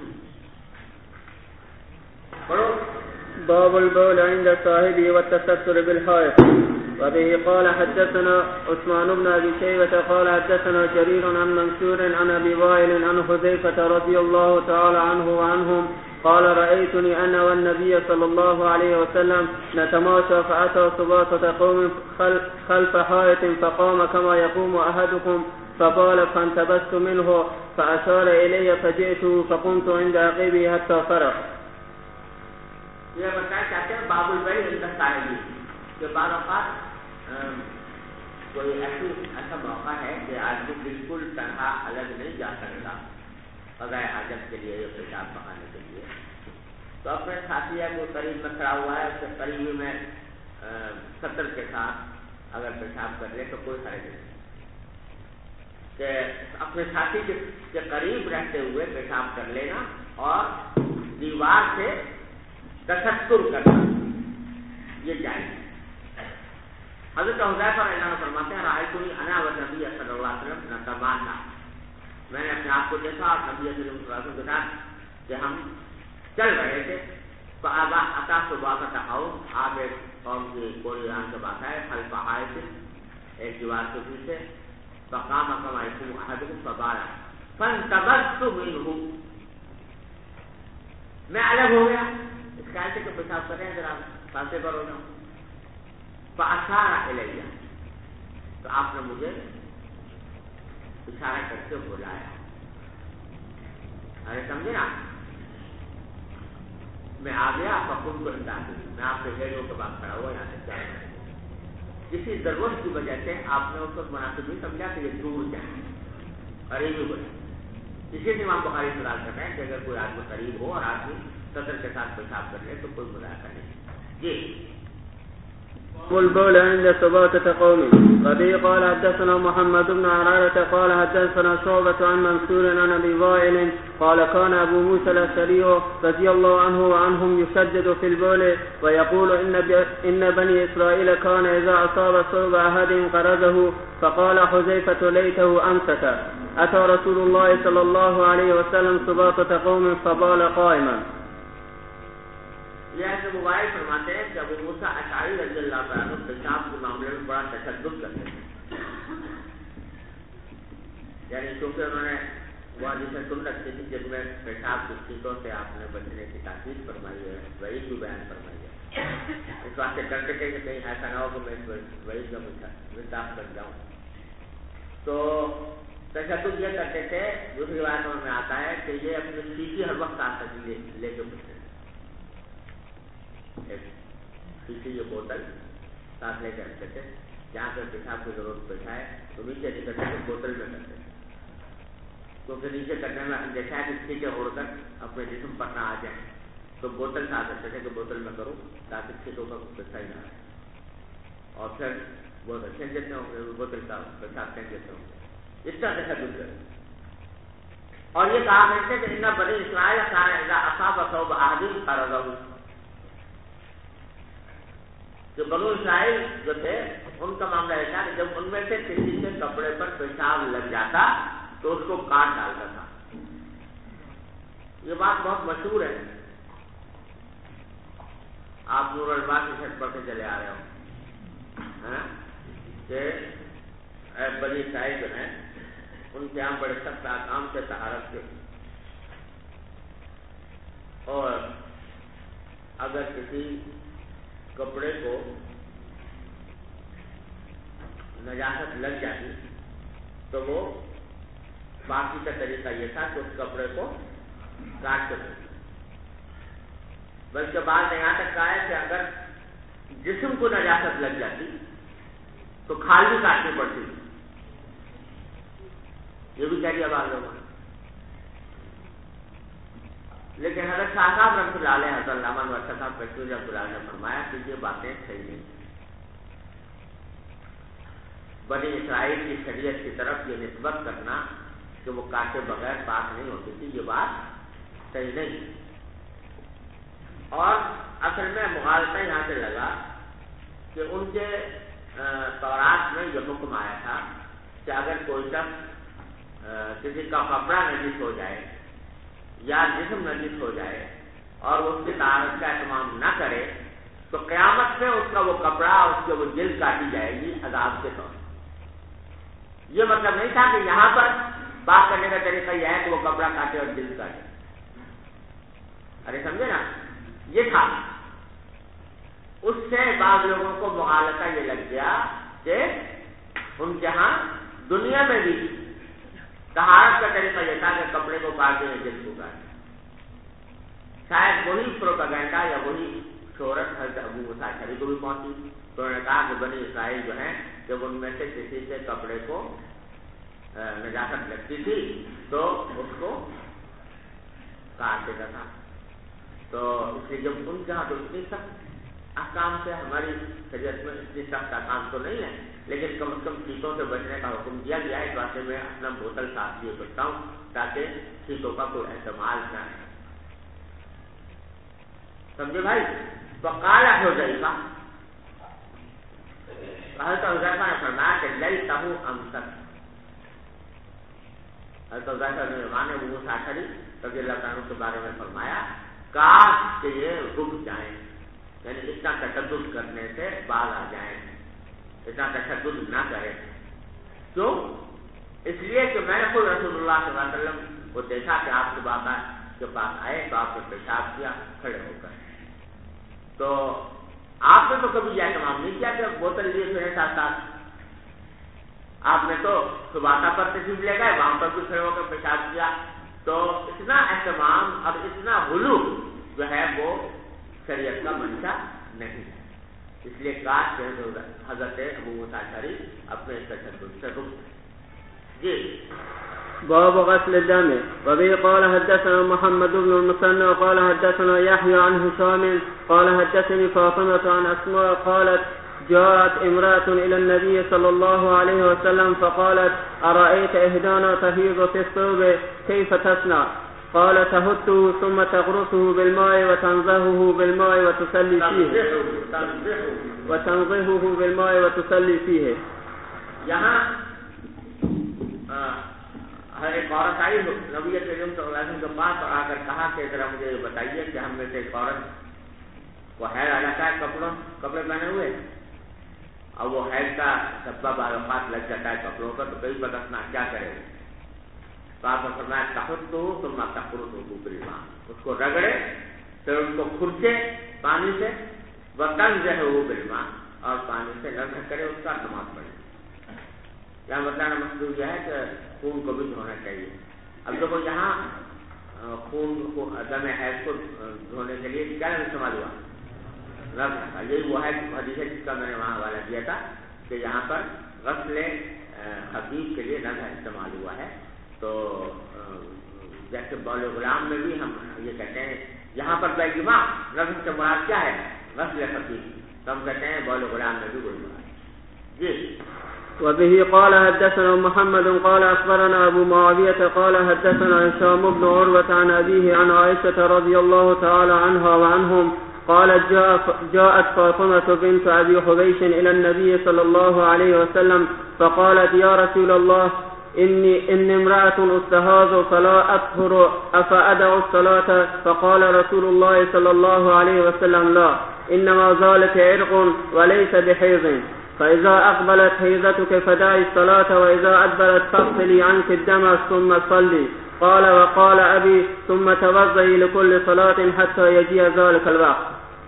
پڑھو۔ باب البول عند صاحبه والتستر بالحائط. وبه قال حدثنا عثمان بن ابي شيبة قال حدثنا جرير عن منصور عن ابي وائل عن حذيفة رضي الله تعالى عنه وعنهم قال رأيتني انا والنبي صلى الله عليه وسلم نتماشى فأتى سباطة قوم خلف حائط فقام كما يقوم احدكم فقال فانتبست منه فأشار إلي فجئته فقمت عند عقبه حتى فرغ. یہ بتانا چاہتے ہیں باب البیع عند صاحبہ کہ بعض اوقات کوئی ایسا موقع ہے کہ آدمی بالکل تنہا الگ نہیں جا سکتا قضاء حاجت کے لیے یا پیشاب پکانے کے لیے، تو اپنے ساتھی ہے وہ قریب میں کھڑا ہوا ہے، اس کے قریب میں سطر کے ساتھ اگر پیشاب کر لے تو کوئی حرج نہیں کہ اپنے ساتھی کے قریب رہتے ہوئے پیشاب کر لینا اور دیوار سے تستر کرنا یہ جائز ہے۔ حضرت حذیفہ رضی اللہ عنہ فرماتے ہیں رأیتنی انا والنبی صلی اللہ علیہ وسلم نتماشى، میں نے اپنے آپ کو دیکھا اور نبی صلی اللہ علیہ وسلم کے ساتھ کہ ہم چل رہے تھے، فأتى سباطة قوم، آپ ایک قوم کی کوئی یہاں سے بات ہے، خلف حائط ایک دیوار کے پیچھے، فقام كما يقوم احدكم فقال فانتبست منه، میں الگ ہو گیا اس خیال سے کہ پیشاب کر رہے ہیں ذرا فاصلے پر ہو جاؤں، فأشار إلي، تو آپ نے مجھے اشارہ کر کے بلایا، ارے سمجھے نا، میں آ گیا فقمت عند عقبہ، میں آپ کے گھیڑوں کے پاس کھڑا ہوا یہاں سے چل رہا ہے، کسی ضرورت کی وجہ سے آپ نے اس وقت مناسب نہیں سمجھا کہ یہ دور جائے قریب ہی بولے، اسی لیے امام بخاری سوال کر رہے ہیں کہ اگر کوئی آدمی قریب ہو اور آدمی صدر کے ساتھ پیشاب کر لے تو کوئی مذاکرہ نہیں۔ جی والبول عند سباطة قوم. وبه قال حدثنا محمد بن عرارة قال حدثنا شعبة عن منصور عن ابي وائل قال كان ابو موسى الاشعري رضي الله عنه وعنهم يشدد في البول ويقول ان بني اسرائيل كان اذا اصاب ثوب احد قرضه، فقال حذيفة ليته امسك. اتى رسول الله صلى الله عليه وسلم سباطة قوم فبال قائما. یہ ایسے موبائل فرماتے ہیں کہ ابو موسیٰ اشعری رضی اللہ تعالیٰ عنہ پیشاب کے معاملے میں بڑا تشدد کرتے ہیں، یعنی چونکہ انہوں نے وہ حدیثیں سن رکھی تھی جن میں پیشاب کی چیزوں سے آپ نے بچنے کی تاکید فرمائی ہے، وعید بھی بیان فرمائی ہے، اس واسطے کرتے تھے کہ کہیں ایسا نہ ہو کہ میں اس وعید کا مطابق کر جاؤں، تو تشدد یہ کرتے تھے۔ دوسری روایتوں میں آتا ہے کہ یہ اپنی شیشی ہر وقت ساتھ لے کے پوچھتے تھے، ایک شیشی یہ بوتل ساتھ لے کے رکھتے تھے، جہاں پہ پیشاب کی ضرورت پیش آئے تو نیچے نہیں کرتے تھے، بوتل میں کرتے تھے، کیونکہ نیچے کرنے میں اندیشہ ہے کہ چھینٹے اڑ کر اپنے جسم پر نہ آ جائیں، تو بوتل سے آ سکتے تھے کہ بوتل میں کروں تاکہ چھینٹوں کا پیسہ ہی نہ آئے، اور پھر بہت اچھے دیتے ہوں گے بوتل کا پیسہ پھینک دیتے ہوں گے، اس طرح تشدد کریں۔ اور یہ کہا کرتے کہ ان بنی اسرائیل کان اذا اصاب ثوب احد فرضہ، کہ بنو اسرائیل جو تھے ان کا معاملہ ایسا کہ جب ان میں سے کسی کے کپڑے پر پیشاب لگ جاتا تو اس کو کاٹ ڈالتا تھا۔ یہ بات بہت مشہور ہے، آپ نور الباغ کی چھت پڑھ کے چلے آ رہے ہو کہ بنی اسرائیل جو ہیں ان کے یہاں بڑے سخت احکام سے طہارت کے، اور اگر کسی کپڑے کو نجاست لگ جاتی تو وہ باقی کا طریقہ یہ تھا کہ اس کپڑے کو کاٹ کے دیں، بلکہ بعد میں یہاں تک کہا ہے کہ اگر جسم کو نجاست لگ جاتی تو کھال بھی کاٹنی پڑتی تھی، یہ بھی کہہ دیا بعض لوگوں نے۔ لیکن حضرت شاہ صاحب رحمۃ اللہ علیہ، حضرت علامہ ورثہ صاحب کشمیری رحمۃ اللہ علیہ نے فرمایا کہ یہ باتیں صحیح نہیں، بنی اسرائیل کی شریعت کی طرف یہ نسبت کرنا کہ وہ کاٹے بغیر پاک نہیں ہوتی تھی، یہ بات صحیح نہیں۔ اور اصل میں مغالطہ یہاں سے لگا کہ ان کے تورات میں یہ حکم آیا تھا کہ اگر کوئی شخص کسی کا کپڑا نجس ہو جائے یا جسم نجس ہو جائے اور اس کی طہارت کا اہتمام نہ کرے تو قیامت میں اس کا وہ کپڑا، اس کی وہ جلد کاٹی جائے گی عذاب کے طور پر۔ یہ مطلب نہیں تھا کہ یہاں پر بات کرنے کا طریقہ یہ ہے کہ وہ کپڑا کاٹے اور جلد کاٹے، ارے سمجھے نا، یہ تھا۔ اس سے بعض لوگوں کو مغالطہ یہ لگ گیا کہ ان کے ہاں دنیا میں بھی طہارت کا طریقہ یہ تھا کہ کپڑے کو کاٹے یا جلد کو کاٹے۔ شاید وہی پروپیگنڈا یا وہی شہرت حضرت ابو موسیٰ اشعری کو بھی پہنچی، تو انہوں نے کہا کہ بنی اسرائیل جو ہیں جب ان میں سے کسی کے کپڑے کو نجاست لگتی تھی تو اس کو کاٹ دیتا تھا۔ تو اس لیے جب ان کے ہاں تو اتنی سخت احکام سے، ہماری شریعت میں اتنی سخت احکام تو نہیں ہے، لیکن کم از کم چیتوں سے بچنے کا حکم دیا گیا ہے۔ اس واسطے میں اپنا بوتل صاف کیے کرتا ہوں تاکہ چیتوں کا کوئی احتمال نہ ہے، سمجھے بھائی۔ تو قال حذیفہ، حضرت حذیفہ نے فرمایا کہ لیتہ امسک، حضرت حذیفہ بن یمان نے ابو موسیٰ اشعری رضی اللہ عنہ کے بارے میں فرمایا کاش کہ یہ رک جائیں، یعنی اتنا تشدد کرنے سے باز آ جائیں، اتنا تشدد نہ کریں۔ کیوں؟ اس لیے کہ میں نے خود رسول اللہ صلی اللہ علیہ وسلم کو دیکھا کہ آپ کے پاس آئے تو آپ نے پیشاب کیا کھڑے ہو کر، تو آپ نے تو کبھی یہ اہتمام نہیں کیا کہ بوتل لیے پھرے ساتھ ساتھ، آپ نے تو سباتا پر تشریف لے گئے، وہاں پر بھی کھڑے ہو کر پیشاب کیا۔ تو اتنا اہتمام اور اتنا غلو جو ہے وہ شریعت کا منشا نہیں ہے، اس لیے کاش کہ حضرت ابو موسیٰ اشعری اپنے تشدد سے رک جی۔ باب غسل الدم وبه قال حدثنا محمد بن المثنى قال حدثنا يحيى عن هشام قال حدثني فاطمة عن أسماء قالت جاءت امرأة إلى النبي صلى الله عليه وسلم فقالت أرأيت إحدانا تفيض في الثوب كيف تصنع؟ قال تهته ثم تغرسه بالماء وتنزهه بالماء وتصلي فيه یہاں ایک عورت آئی نبی کریم صلی اللہ علیہ وسلم کے پاس اور آ کر کہا کہ ذرا مجھے یہ بتائیے کہ ہم میں سے ایک عورت کو حیض آ جاتا ہے، کپڑے پہنے ہوئے، اور وہ حیض کا دھبا بعض اوقات لگ جاتا ہے کپڑوں کا، تو کئی بدسنا کیا کرے؟ تو آپ نے فرمایا تحت ہو تم نہ تخرج ہو بالماء، اس کو رگڑے پھر اس کو کھرچے پانی سے، وتنزہہ بالماء، اور پانی سے نزہ کرے اس کا، نماز پڑھے۔ یہاں بتانا مقصود یہ ہے کہ خون کو بھی دھونا چاہیے۔ اب دیکھو یہاں خون دم حیض کو دھونے کے لیے کیا استعمال ہوا؟ رگڑ کا۔ یہی وہ ہے حدیث ہے جس کا میں نے وہاں حوالہ دیا تھا کہ یہاں پر غسل خفیف کے لیے رگڑ استعمال ہوا ہے، تو جیسے بول غلام میں بھی ہم یہ کہتے ہیں یہاں پر بیگما غسل سے مراد کیا ہے؟ غسل خفیف، تو ہم کہتے ہیں بول غلام میں بھی وہی مراد. جی. وبه قال حدثنا محمد قال أخبرنا أبو معاوية قال حدثنا هشام بن عروة عن أبيه عن عائشة رضي الله تعالى عنها وعنهم قالت جاءت فاطمة بنت أبي حبيش إلى النبي صلى الله عليه وسلم فقالت يا رسول الله إني امرأة أستهاذ فلا أطهر أفأدع الصلاة؟ فقال رسول الله صلى الله عليه وسلم لا، إنما ذلك عرق وليس بحيض، فإذا أقبلت حيضتك فدعي الصلاة، وإذا أدبرت فاغسلي عنك الدم ثم صلي. قال وقال أبي ثم توضئي لكل صلاة حتى يجيء ذلك الوقت.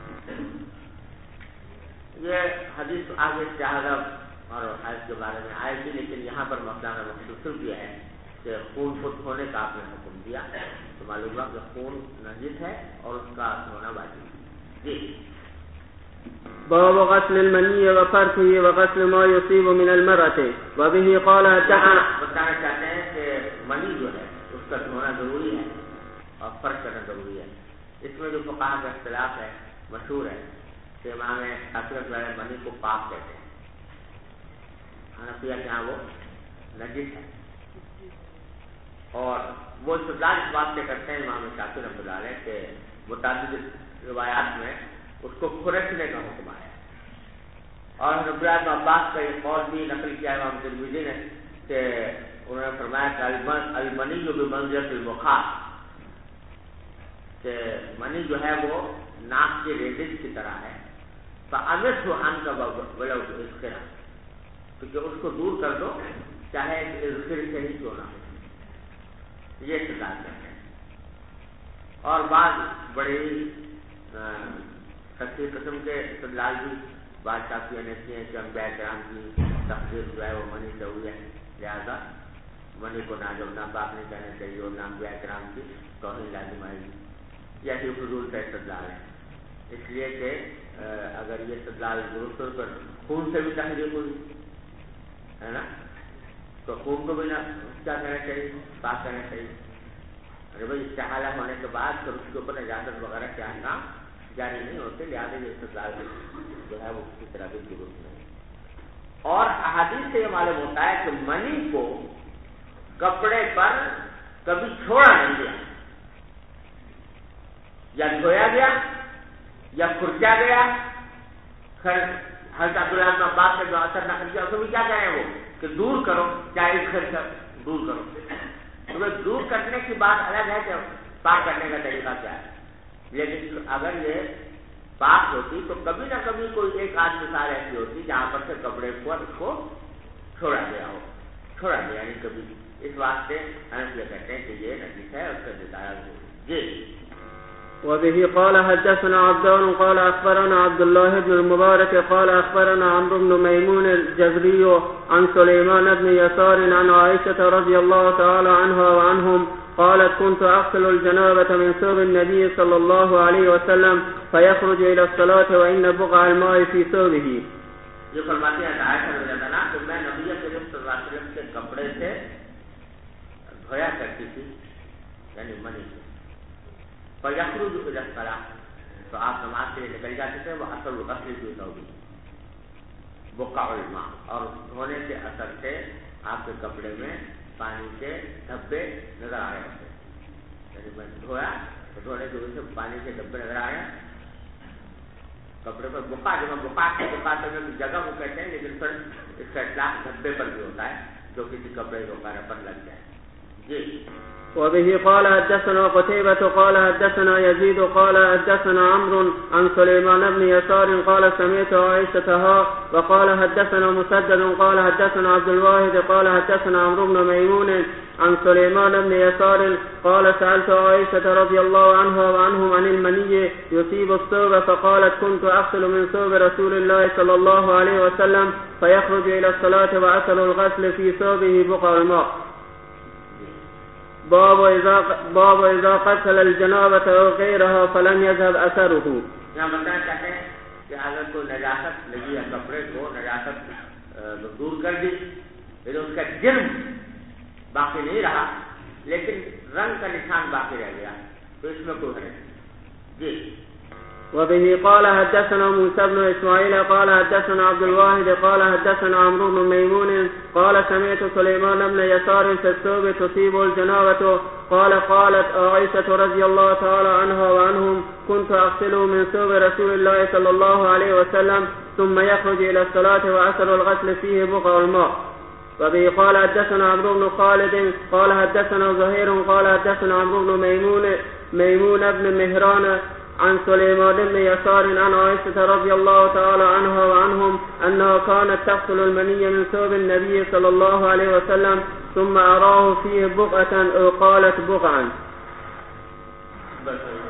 یہ حدیث آگے چاہدہ اور حیض کے بارے میں آئے گی، لیکن یہاں پر مسئلہ مختصر کیا ہے کہ خون خود ہونے کا آپ نے حکم دیا، تو معلوم ہوا کہ خون نجس ہے اور اس کا ہونا واجب ہے. جی. باب غسل المني وفرثه وغسل ما يصيب من المرأة. وبه قال بتانا چاہتے ہیں کہ منی جو ہے اس کا دھونا ضروری ہے اور فرق کرنا ضروری ہے. اس میں جو فقہاء کا اختلاف ہے مشہور ہے کہ امام حضرت والے منی کو پاک کہتے ہیں، حنفیہ کے یہاں وہ نجس ہے، اور وہ استدلال اس بات سے کرتے ہیں امام شافعی رحمۃ اللہ علیہ کہ متعدد روایات میں اس کو کھرچنے کا حکم آیا، اور عبداللہ بن عباس کا یہ قول بھی نقل کیا امام ترمذی نے کہ انہوں نے فرمایا کہ المنی جو بھی منزلۃ البخار، کہ منی جو ہے وہ ناک کے ریزش کی طرح ہے، فَأَمِرْهُ عَنْكَ وَلَوْ بِإِذْخِرٍ، کیونکہ اس کو دور کر دو چاہے اذخر سے ہی کیوں نہ ہو. یہ استدلال کرتے ہیں، اور بعض بڑے سچے قسم کے استدلال بھی بعض شافعیہ نے کیے ہیں کہ انبیاء کرام کی تقدیر جو ہے وہ منی سے ہوئی ہے، لہذا منی کو ناپاک نہیں کہنا چاہیے اور انبیاء کرام کی توہین لازم آئے گی. یہی فضول کا استدلال ہے، اس لیے کہ اگر یہ استدلال درست طور پر خون سے بھی تحریک ہوئی ہے نا، تو خون کو بھی نہ کیا کہنا چاہیے، پاک کرنا چاہیے. ارے بھائی استحالہ ہونے کے بعد پھر اس کے اوپر اجازت وغیرہ کیا کام جاری نہیں ہوتے، لہٰذا یہ استدلال جو ہے وہ کسی طرح کی ضرورت نہیں. اور احادیث سے یہ معلوم ہوتا ہے کہ منی کو کپڑے پر کبھی چھوڑا نہیں گیا، یا دھویا گیا یا کھرچا گیا. حضرت عبداللہ بن عباس نے جو اثر نقل کیا اس میں کیا کہیں وہ کہ دور کرو، چاہے دور کرو. تو دور کرنے کی بات الگ ہے کہ پاک کرنے کا طریقہ کیا ہے، لیکن اگر یہ پاک ہوتی تو کبھی نہ کبھی کوئی ایک آدھ مثال ایسی ہوتی جہاں پر سے کپڑے پر اس کو چھوڑا گیا یعنی کبھی. اس واسطے حنفیہ کہتے ہیں کہ یہ نجس ہے، اس سے بتایا گیا. جی. وبه قال حدثنا عبدان قال أخبرنا عبد الله بن المبارك قال أخبرنا عمرو بن ميمون الجزري عن سليمان بن يسار عن عائشة رضي الله تعالى عنها وعنهم قالت كنت أغسل الجنابة من ثوب النبي صلى الله عليه وسلم فيخرج إلى الصلاة وإن بقع الماء في ثوبه. یہ فرماتی ہیں عائشہ رضی اللہ عنہا کہ میں نبی کریم صلی اللہ علیہ وسلم کے کپڑے سے دھویا کرتی تھی، یعنی منی سے. فَيَخْرُجُ إِلَى الصَّلَاةِ، تو آپ نماز کے لیے نکل جاتے تھے. وہ اثر الغسل جو ہوگی بقع الماء، اور دھونے کے اثر سے آپ کے کپڑے میں پانی کے دھبے نظر آ رہے تھے. یعنی میں دھویا تو دھونے کی وجہ سے پانی کے دھبے نظر آ رہے ہیں کپڑے پر. بقع جب ہم بقع کی جگہ کو کہتے ہیں، لیکن پھر اس کا اطلاق دھبے پر بھی ہوتا ہے جو کسی کپڑے وغیرہ پر لگ جائے. جی. وبه قال حدثنا قتيبة قال حدثنا يزيد قال حدثنا عمرو عن سليمان بن يسار قال سمعت عائشة وقال حدثنا مسدد قال حدثنا عبد الواحد قال حدثنا عمرو بن ميمون عن سليمان بن يسار قال سألت عائشة رضي الله عنها وعنهم عن المني يصيب الثوب فقالت كنت أغسل من ثوب رسول الله صلى الله عليه وسلم فيخرج إلى الصلاة وأثر الغسل في ثوبه بقع الماء. باب اذا قتل الجنابة او غيرها فلم يذهب اثره. یہاں بتانا چاہتے ہیں کہ اگر کوئی نجاست لگی ہے کپڑے کو، نجاست دور کر دی لیکن اس کا جرم باقی نہیں رہا، لیکن رنگ کا نشان باقی رہ گیا تو اس میں کوئی حرج نہیں. جی. وبه قال حدثنا موسى بن إسماعيل قال حدثنا عبد الواحد قال حدثنا عمرو بن ميمون قال سمعت سليمان بن يسار في الثوب تصيب الجنابة قالت عائشة رضي الله تعالى عنها وعنهم كنت أغسل من ثوب رسول الله صلى الله عليه وسلم ثم يخرج إلى الصلاة وأثر الغسل فيه بقع الماء. وبه قال حدثنا عمرو بن خالد قال حدثنا زهير قال حدثنا عمرو بن ميمون بن مهران عن سليمان بن يسار عن عائشة رضي الله تعالى عنها وعنهم أنها كانت تغسل المني من ثوب النبي صلى الله عليه وسلم ثم أراه فيه بقعة أو قالت بقعا.